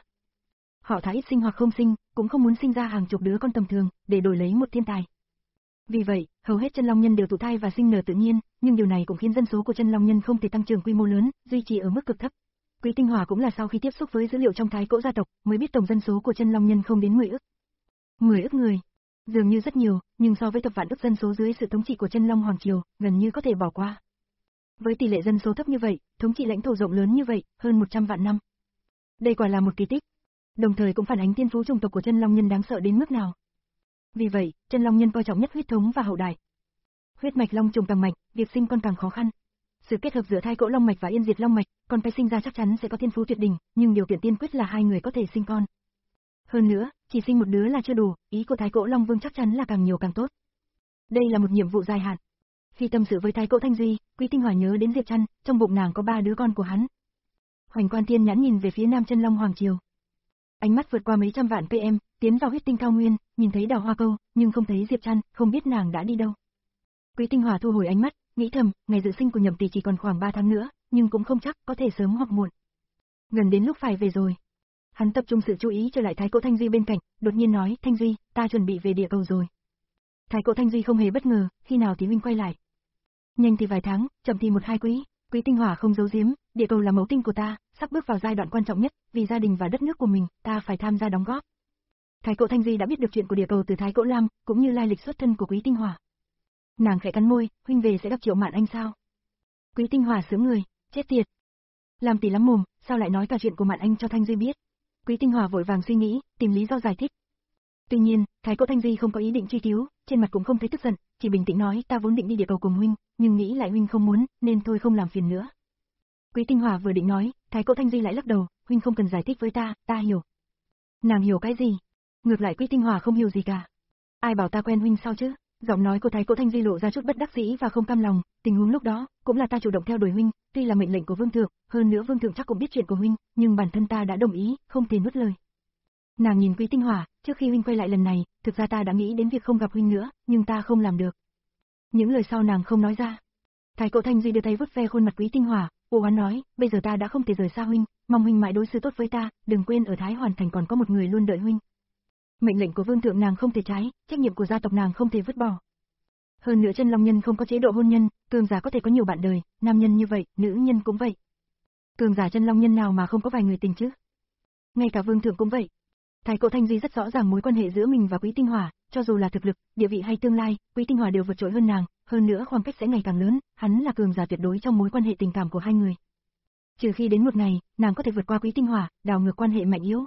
Họ thà ít sinh hoặc không sinh, cũng không muốn sinh ra hàng chục đứa con tầm thường, để đổi lấy một thiên tài. Vì vậy, hầu hết chân long nhân đều thụ thai và sinh nở tự nhiên, nhưng điều này cũng khiến dân số của chân long nhân không thể tăng trưởng quy mô lớn, duy trì ở mức cực thấp. Quý Tinh Hỏa cũng là sau khi tiếp xúc với dữ liệu trong Thái Cỗ gia tộc, mới biết tổng dân số của chân long nhân không đến mười ức. mười ức người. Dường như rất nhiều, nhưng so với thập vạn ức dân số dưới sự thống trị của chân long hoàng triều, gần như có thể bỏ qua. Với tỷ lệ dân số thấp như vậy, thống trị lãnh thổ rộng lớn như vậy, hơn một trăm vạn năm. Đây quả là một kỳ tích. Đồng thời cũng phản ánh thiên phú chủng tộc của chân long nhân đáng sợ đến mức nào. Vì vậy, chân long nhân coi trọng nhất huyết thống và hậu đại. huyết mạch long trùng càng mạnh, việc sinh con càng khó khăn. Sự kết hợp giữa Thái Cổ Long mạch và Yên Diệt Long mạch, con cái sinh ra chắc chắn sẽ có thiên phú tuyệt đỉnh, nhưng điều kiện tiên quyết là hai người có thể sinh con. Hơn nữa, chỉ sinh một đứa là chưa đủ, ý của Thái Cổ Long Vương chắc chắn là càng nhiều càng tốt. Đây là một nhiệm vụ dài hạn. Khi tâm sự với Thái Cổ Thanh Duy, Quý Tinh Hỏa nhớ đến Diệp Trăn, trong bụng nàng có ba đứa con của hắn. Hoành Quan Thiên nhãn nhìn về phía Nam Chân Long Hoàng Triều. Ánh mắt vượt qua mấy trăm vạn cây em, tiến vào huyết tinh cao nguyên, nhìn thấy Đào Hoa Câu, nhưng không thấy Diệp Trăn, không biết nàng đã đi đâu. Quý Tinh Hỏa thu hồi ánh mắt, nghĩ thầm, ngày dự sinh của Nhậm tỷ chỉ còn khoảng ba tháng nữa, nhưng cũng không chắc, có thể sớm hoặc muộn. Gần đến lúc phải về rồi. Hắn tập trung sự chú ý trở lại Thái Cổ Thanh Duy bên cạnh, đột nhiên nói, Thanh Duy, ta chuẩn bị về địa cầu rồi. Thái Cổ Thanh Duy không hề bất ngờ, khi nào thì huynh quay lại? Nhanh thì vài tháng, chậm thì một hai quý. Quý Tinh Hỏa không giấu giếm, địa cầu là mẫu tinh của ta, sắp bước vào giai đoạn quan trọng nhất, vì gia đình và đất nước của mình, ta phải tham gia đóng góp. Thái Cổ Thanh Duy đã biết được chuyện của địa cầu từ Thái Cổ Lam, cũng như lai lịch xuất thân của Quý Tinh Hỏa. Nàng khẽ cắn môi, huynh về sẽ gặp Triệu Mạn Anh sao? Quý Tinh Hỏa sướng người, chết tiệt. Làm tỷ lắm mồm, sao lại nói cả chuyện của Mạn Anh cho Thanh Duy biết? Quý Tinh Hỏa vội vàng suy nghĩ, tìm lý do giải thích. Tuy nhiên, Thái Cổ Thanh Duy không có ý định truy cứu, trên mặt cũng không thấy tức giận, chỉ bình tĩnh nói, ta vốn định đi địa cầu cùng huynh, nhưng nghĩ lại huynh không muốn, nên thôi không làm phiền nữa. Quý Tinh Hỏa vừa định nói, Thái Cổ Thanh Duy lại lắc đầu, huynh không cần giải thích với ta, ta hiểu. Nàng hiểu cái gì? Ngược lại Quý Tinh Hỏa không hiểu gì cả. Ai bảo ta quen huynh sao chứ? Giọng nói của Thái Cổ Thanh Duy lộ ra chút bất đắc dĩ và không cam lòng, tình huống lúc đó, cũng là ta chủ động theo đuổi huynh, tuy là mệnh lệnh của vương thượng, hơn nữa vương thượng chắc cũng biết chuyện của huynh, nhưng bản thân ta đã đồng ý, không thể nuốt lời. Nàng nhìn Quý Tinh Hỏa, trước khi huynh quay lại lần này, thực ra ta đã nghĩ đến việc không gặp huynh nữa, nhưng ta không làm được. Những lời sau nàng không nói ra. Thái Cổ Thanh Duy đưa tay vuốt ve khuôn mặt Quý Tinh Hỏa, u oán nói, bây giờ ta đã không thể rời xa huynh, mong huynh mãi đối xử tốt với ta, đừng quên ở Thái Hoàn Thành còn có một người luôn đợi huynh. Mệnh lệnh của vương thượng nàng không thể trái, trách nhiệm của gia tộc nàng không thể vứt bỏ. Hơn nữa Chân Long nhân không có chế độ hôn nhân, cường giả có thể có nhiều bạn đời, nam nhân như vậy, nữ nhân cũng vậy. Cường giả Chân Long nhân nào mà không có vài người tình chứ? Ngay cả vương thượng cũng vậy. Thái Cổ Thanh Duy rất rõ ràng mối quan hệ giữa mình và Quý Tinh Hỏa, cho dù là thực lực, địa vị hay tương lai, Quý Tinh Hỏa đều vượt trội hơn nàng, hơn nữa khoảng cách sẽ ngày càng lớn, hắn là cường giả tuyệt đối trong mối quan hệ tình cảm của hai người. Trừ khi đến một ngày, nàng có thể vượt qua Quý Tinh Hỏa, đảo ngược quan hệ mạnh yếu.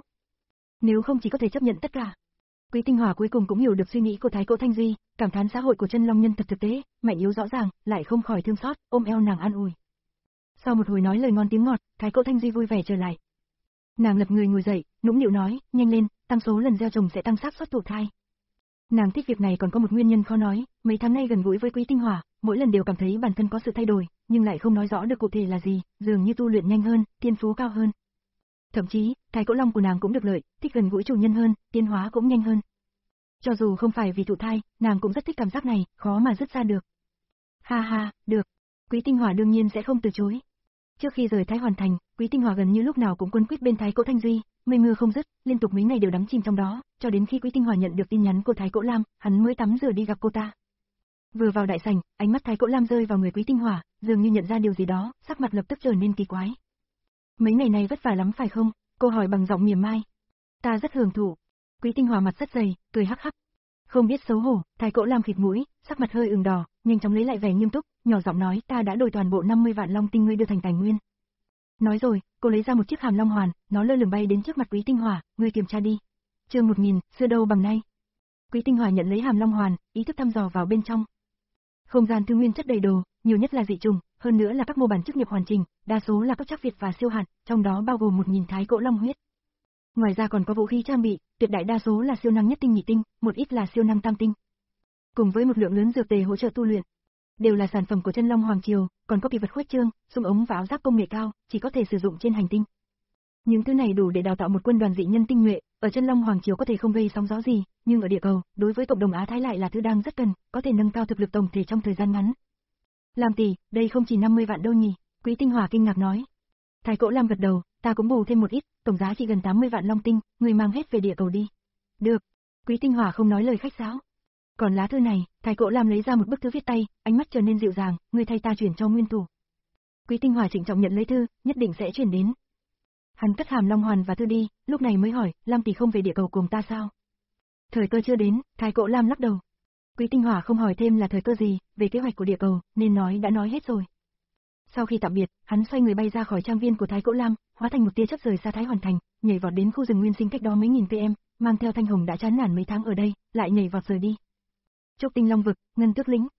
Nếu không chỉ có thể chấp nhận tất cả. Quý Tinh Hỏa cuối cùng cũng hiểu được suy nghĩ của Thái Cổ Thanh Duy, cảm thán xã hội của Chân Long nhân thật thực tế, mạnh yếu rõ ràng, lại không khỏi thương xót, ôm eo nàng an ủi. Sau một hồi nói lời ngon tiếng ngọt, Thái Cổ Thanh Duy vui vẻ trở lại. Nàng lật người ngồi dậy, nũng nịu nói, nhanh lên, tăng số lần gieo trồng sẽ tăng xác suất thụ thai. Nàng thích việc này còn có một nguyên nhân khó nói, mấy tháng nay gần gũi với Quý Tinh Hỏa, mỗi lần đều cảm thấy bản thân có sự thay đổi, nhưng lại không nói rõ được cụ thể là gì, dường như tu luyện nhanh hơn, thiên phú cao hơn. Thậm chí, Thái Cổ Long của nàng cũng được lợi, thích gần gũi chủ nhân hơn, tiến hóa cũng nhanh hơn. Cho dù không phải vì thụ thai, nàng cũng rất thích cảm giác này, khó mà dứt ra được. Ha ha, được. Quý Tinh Hỏa đương nhiên sẽ không từ chối. Trước khi rời Thái Hoàn Thành, Quý Tinh Hỏa gần như lúc nào cũng quấn quýt bên Thái Cổ Thanh Duy, mây mưa không dứt, liên tục mấy ngày đều đắm chìm trong đó, cho đến khi Quý Tinh Hỏa nhận được tin nhắn của Thái Cổ Lam, hắn mới tắm rửa đi gặp cô ta. Vừa vào đại sảnh, ánh mắt Thái Cổ Lam rơi vào người Quý Tinh Hỏa, dường như nhận ra điều gì đó, sắc mặt lập tức trở nên kỳ quái. Mấy ngày này vất vả lắm phải không? Cô hỏi bằng giọng mỉa mai. Ta rất hưởng thụ. Quý Tinh Hỏa mặt rất dày, cười hắc hắc. Không biết xấu hổ, Thái Cổ Lam khịt mũi, sắc mặt hơi ửng đỏ, nhanh chóng lấy lại vẻ nghiêm túc, nhỏ giọng nói, ta đã đổi toàn bộ năm mươi vạn long tinh ngươi đưa thành tài nguyên. Nói rồi, cô lấy ra một chiếc hàm long hoàn, nó lơ lửng bay đến trước mặt Quý Tinh Hỏa, ngươi kiểm tra đi. Chương một nghìn, xưa đâu bằng nay. Quý Tinh Hỏa nhận lấy hàm long hoàn, ý thức thăm dò vào bên trong. Không gian thư nguyên chất đầy đồ, nhiều nhất là dị trùng, hơn nữa là các mô bản chức nghiệp hoàn chỉnh, đa số là cấp chắc Việt và siêu hạn, trong đó bao gồm một nghìn Thái Cổ Long huyết. Ngoài ra còn có vũ khí trang bị, tuyệt đại đa số là siêu năng nhất tinh nhị tinh, một ít là siêu năng tam tinh. Cùng với một lượng lớn dược tề hỗ trợ tu luyện. Đều là sản phẩm của Chân Long Hoàng Triều, còn có kỳ vật khuếch trương, súng ống và áo giáp công nghệ cao, chỉ có thể sử dụng trên hành tinh. Những thứ này đủ để đào tạo một quân đoàn dị nhân tinh nhuệ, ở Chân Long Hoàng Triều có thể không gây sóng gió gì, nhưng ở địa cầu, đối với cộng đồng Á Thái lại là thứ đang rất cần, có thể nâng cao thực lực tổng thể trong thời gian ngắn. Làm tỷ, đây không chỉ năm mươi vạn đâu nhỉ? Quý Tinh Hỏa kinh ngạc nói. Thái Cổ Lam gật đầu, ta cũng bù thêm một ít, tổng giá trị gần tám mươi vạn long tinh, người mang hết về địa cầu đi. Được. Quý Tinh Hỏa không nói lời khách sáo. Còn lá thư này, Thái Cổ Lam lấy ra một bức thư viết tay, ánh mắt trở nên dịu dàng, người thay ta chuyển cho nguyên thủ. Quý Tinh Hỏa trịnh trọng nhận lấy thư, nhất định sẽ chuyển đến. Hắn cất hàm long hoàn và thư đi, lúc này mới hỏi, Lam tỷ không về địa cầu cùng ta sao? Thời cơ chưa đến, Thái Cổ Lam lắc đầu. Quý Tinh Hỏa không hỏi thêm là thời cơ gì, về kế hoạch của địa cầu, nên nói đã nói hết rồi. Sau khi tạm biệt, hắn xoay người bay ra khỏi trang viên của Thái Cổ Lam, hóa thành một tia chớp rời xa Thái Hoàn Thành, nhảy vọt đến khu rừng nguyên sinh cách đó mấy nghìn km, mang theo Thanh Hồng đã chán nản mấy tháng ở đây, lại nhảy vọt rời đi. Trúc Tinh Long vực, Ngân Tước lĩnh.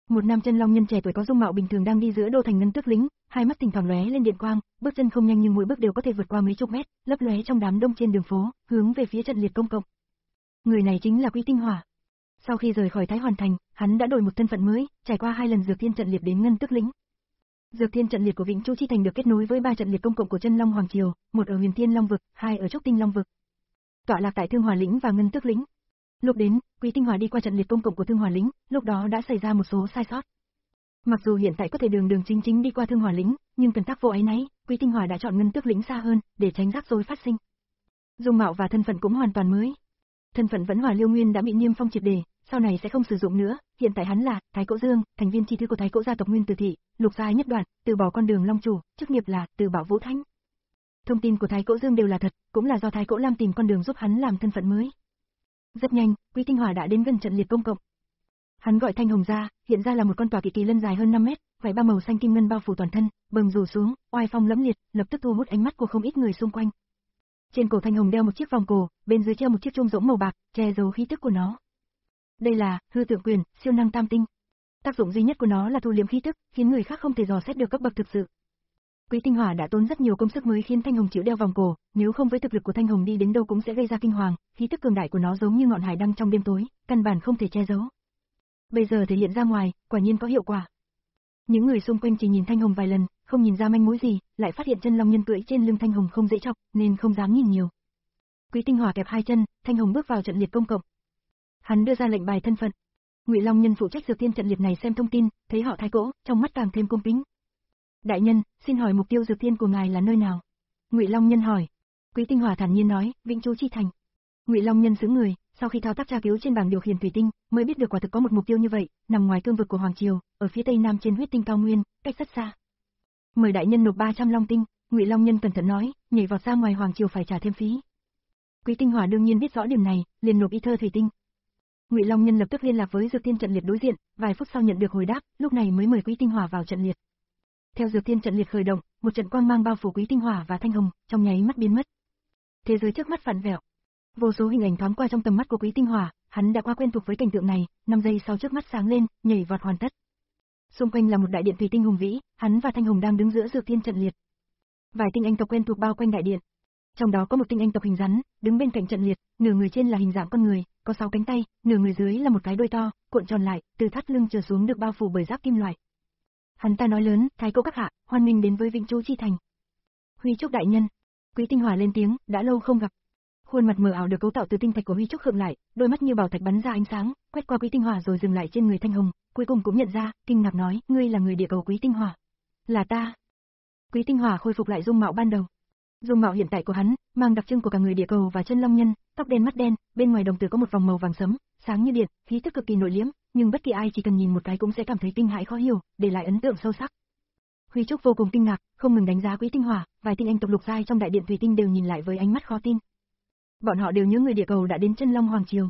Một nam chân long nhân trẻ tuổi có dung mạo bình thường đang đi giữa đô thành ngân tước lĩnh, hai mắt thỉnh thoảng lóe lên điện quang, bước chân không nhanh nhưng mỗi bước đều có thể vượt qua mấy chục mét, lấp lóe trong đám đông trên đường phố, hướng về phía trận liệt công cộng. Người này chính là Quý Tinh Hỏa. Sau khi rời khỏi Thái Hoàn Thành, hắn đã đổi một thân phận mới, trải qua hai lần dược thiên trận liệt đến ngân tước lĩnh. Dược thiên trận liệt của Vĩnh Chu Chi Thành được kết nối với ba trận liệt công cộng của Chân Long Hoàng Triều, một ở Huyền Thiên Long vực, hai ở Trúc Tinh Long vực. Tọa lạc tại Thương Hỏa lĩnh và Ngân Tước lĩnh. Lúc đến, Quý Tinh Hỏa đi qua trận liệt công cộng của Thương Hỏa lĩnh, lúc đó đã xảy ra một số sai sót. Mặc dù hiện tại có thể đường đường chính chính đi qua Thương Hỏa lĩnh, nhưng cần tác vô áy náy, Quý Tinh Hỏa đã chọn Ngân Tước lĩnh xa hơn, để tránh rắc rối phát sinh. Dung mạo và thân phận cũng hoàn toàn mới. Thân phận Vẫn Hỏa Liêu Nguyên đã bị niêm phong triệt để, sau này sẽ không sử dụng nữa, hiện tại hắn là Thái Cỗ Dương, thành viên chi thứ của Thái Cỗ gia tộc Nguyên Tử thị, lục giai nhất đoạn, từ bỏ con đường long chủ, chức nghiệp là Từ Bảo Vũ Thánh. Thông tin của Thái Cỗ Dương đều là thật, cũng là do Thái Cỗ Lam tìm con đường giúp hắn làm thân phận mới. Rất nhanh, Quý Tinh Hỏa đã đến gần trận liệt công cộng. Hắn gọi Thanh Hồng ra, hiện ra là một con tòa kỵ kỳ lân dài hơn năm mét, vảy ba màu xanh kim ngân bao phủ toàn thân, bừng rủ xuống, oai phong lẫm liệt, lập tức thu hút ánh mắt của không ít người xung quanh. Trên cổ Thanh Hồng đeo một chiếc vòng cổ, bên dưới treo một chiếc chuông rỗng màu bạc, che giấu khí tức của nó. Đây là Hư Tượng Quyền, siêu năng tam tinh. Tác dụng duy nhất của nó là thu liễm khí tức, khiến người khác không thể dò xét được cấp bậc thực sự. Quý Tinh Hỏa đã tốn rất nhiều công sức mới khiến Thanh Hồng chịu đeo vòng cổ, nếu không với thực lực của Thanh Hồng đi đến đâu cũng sẽ gây ra kinh hoàng, khí tức cường đại của nó giống như ngọn hải đăng trong đêm tối, căn bản không thể che giấu. Bây giờ thể hiện ra ngoài, quả nhiên có hiệu quả. Những người xung quanh chỉ nhìn Thanh Hồng vài lần, không nhìn ra manh mối gì, lại phát hiện chân long nhân cưỡi trên lưng Thanh Hồng không dễ chọc, nên không dám nhìn nhiều. Quý Tinh Hỏa kẹp hai chân, Thanh Hồng bước vào trận liệt công cộng. Hắn đưa ra lệnh bài thân phận. Ngụy Long nhân phụ trách dược thiên trận liệt này xem thông tin, thấy họ Thái Cỗ, trong mắt càng thêm cung kính. Đại nhân, xin hỏi mục tiêu dược thiên của ngài là nơi nào? Ngụy Long nhân hỏi. Quý Tinh Hỏa thản nhiên nói, Vĩnh Chu Chi Thành. Ngụy Long nhân sững người, sau khi thao tác tra cứu trên bảng điều khiển thủy tinh, mới biết được quả thực có một mục tiêu như vậy, nằm ngoài cương vực của Hoàng Triều, ở phía tây nam trên huyết tinh cao nguyên, cách rất xa. Mời đại nhân nộp ba trăm long tinh, Ngụy Long nhân cẩn thận nói, nhảy vọt ra ngoài Hoàng Triều phải trả thêm phí. Quý Tinh Hỏa đương nhiên biết rõ điểm này, liền nộp y thơ thủy tinh. Ngụy Long nhân lập tức liên lạc với Dược Thiên trận liệt đối diện, vài phút sau nhận được hồi đáp, lúc này mới mời Quý Tinh Hỏa vào trận liệt. Theo Dược Thiên trận liệt khởi động, một trận quang mang bao phủ Quý Tinh Hỏa và Thanh Hồng, trong nháy mắt biến mất. Thế giới trước mắt vặn vẹo. Vô số hình ảnh thoáng qua trong tầm mắt của Quý Tinh Hỏa, hắn đã quá quen thuộc với cảnh tượng này, năm giây sau trước mắt sáng lên, nhảy vọt hoàn tất. Xung quanh là một đại điện thủy tinh hùng vĩ, hắn và Thanh Hồng đang đứng giữa Dược Thiên trận liệt. Vài tinh anh tộc quen thuộc bao quanh đại điện. Trong đó có một tinh anh tộc hình rắn, đứng bên cạnh trận liệt, nửa người trên là hình dạng con người, có sáu cánh tay, nửa người dưới là một cái đuôi to, cuộn tròn lại, từ thắt lưng trở xuống được bao phủ bởi giáp kim loại. Hắn ta nói lớn, Thái Cỗ các hạ, hoan nghênh đến với Vĩnh Chu Chi Thành. Huy Trúc đại nhân. Quý Tinh Hỏa lên tiếng, đã lâu không gặp. Khuôn mặt mờ ảo được cấu tạo từ tinh thạch của Huy Trúc khựng lại, đôi mắt như bảo thạch bắn ra ánh sáng, quét qua Quý Tinh Hỏa rồi dừng lại trên người Thanh Hồng, cuối cùng cũng nhận ra, kinh ngạc nói, ngươi là người địa cầu Quý Tinh Hỏa. Là ta. Quý Tinh Hỏa khôi phục lại dung mạo ban đầu. Dung mạo hiện tại của hắn, mang đặc trưng của cả người địa cầu và chân long nhân, tóc đen mắt đen, bên ngoài đồng tử có một vòng màu vàng sẫm, sáng như điện, khí tức cực kỳ nội liễm, nhưng bất kỳ ai chỉ cần nhìn một cái cũng sẽ cảm thấy kinh hãi khó hiểu, để lại ấn tượng sâu sắc. Huy Trúc vô cùng kinh ngạc, không ngừng đánh giá Quý Tinh Hỏa, vài tinh anh tộc lục giai trong đại điện thủy tinh đều nhìn lại với ánh mắt khó tin. Bọn họ đều nhớ người địa cầu đã đến Chân Long Hoàng Triều.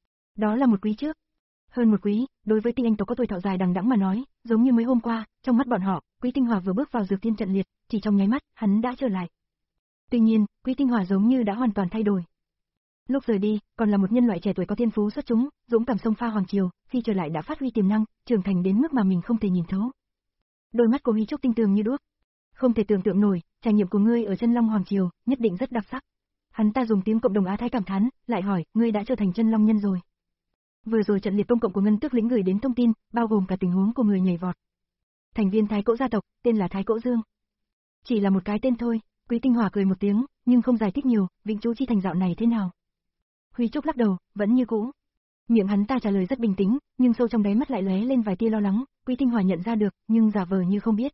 Đó là một quý trước. Hơn một quý, đối với tinh anh tộc có tuổi thọ dài đằng đẵng mà nói, giống như mới hôm qua, trong mắt bọn họ, Quý Tinh Hỏa vừa bước vào Dược Thiên trận liệt, chỉ trong nháy mắt, hắn đã trở lại. Tuy nhiên, Quý Tinh Hỏa giống như đã hoàn toàn thay đổi. Lúc rời đi, còn là một nhân loại trẻ tuổi có thiên phú xuất chúng, dũng cảm xông pha Hoàng Triều, khi trở lại đã phát huy tiềm năng, trưởng thành đến mức mà mình không thể nhìn thấu. Đôi mắt của Huy Trúc tinh tường như đuốc. Không thể tưởng tượng nổi, trải nghiệm của ngươi ở Chân Long Hoàng Triều, nhất định rất đặc sắc. Hắn ta dùng tiếng cộng đồng Á Thái cảm thán, lại hỏi, ngươi đã trở thành chân long nhân rồi. Vừa rồi trận liệt công cộng của Ngân Tước lĩnh gửi đến thông tin, bao gồm cả tình huống của người nhảy vọt. Thành viên Thái Cỗ gia tộc, tên là Thái Cỗ Dương. Chỉ là một cái tên thôi, Quý Tinh Hỏa cười một tiếng, nhưng không giải thích nhiều, Vĩnh Chu Chi Thành dạo này thế nào. Huy Trúc lắc đầu, vẫn như cũ. Miệng hắn ta trả lời rất bình tĩnh, nhưng sâu trong đáy mắt lại lóe lên vài tia lo lắng, Quý Tinh Hỏa nhận ra được, nhưng giả vờ như không biết.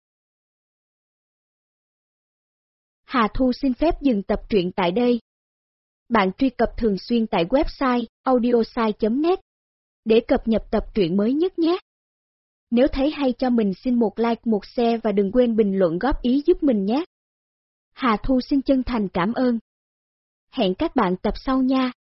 Hà Thu xin phép dừng tập truyện tại đây. Bạn truy cập thường xuyên tại website audiosai chấm net để cập nhật tập truyện mới nhất nhé. Nếu thấy hay cho mình xin một like, một share và đừng quên bình luận góp ý giúp mình nhé. Hà Thu xin chân thành cảm ơn. Hẹn các bạn tập sau nha.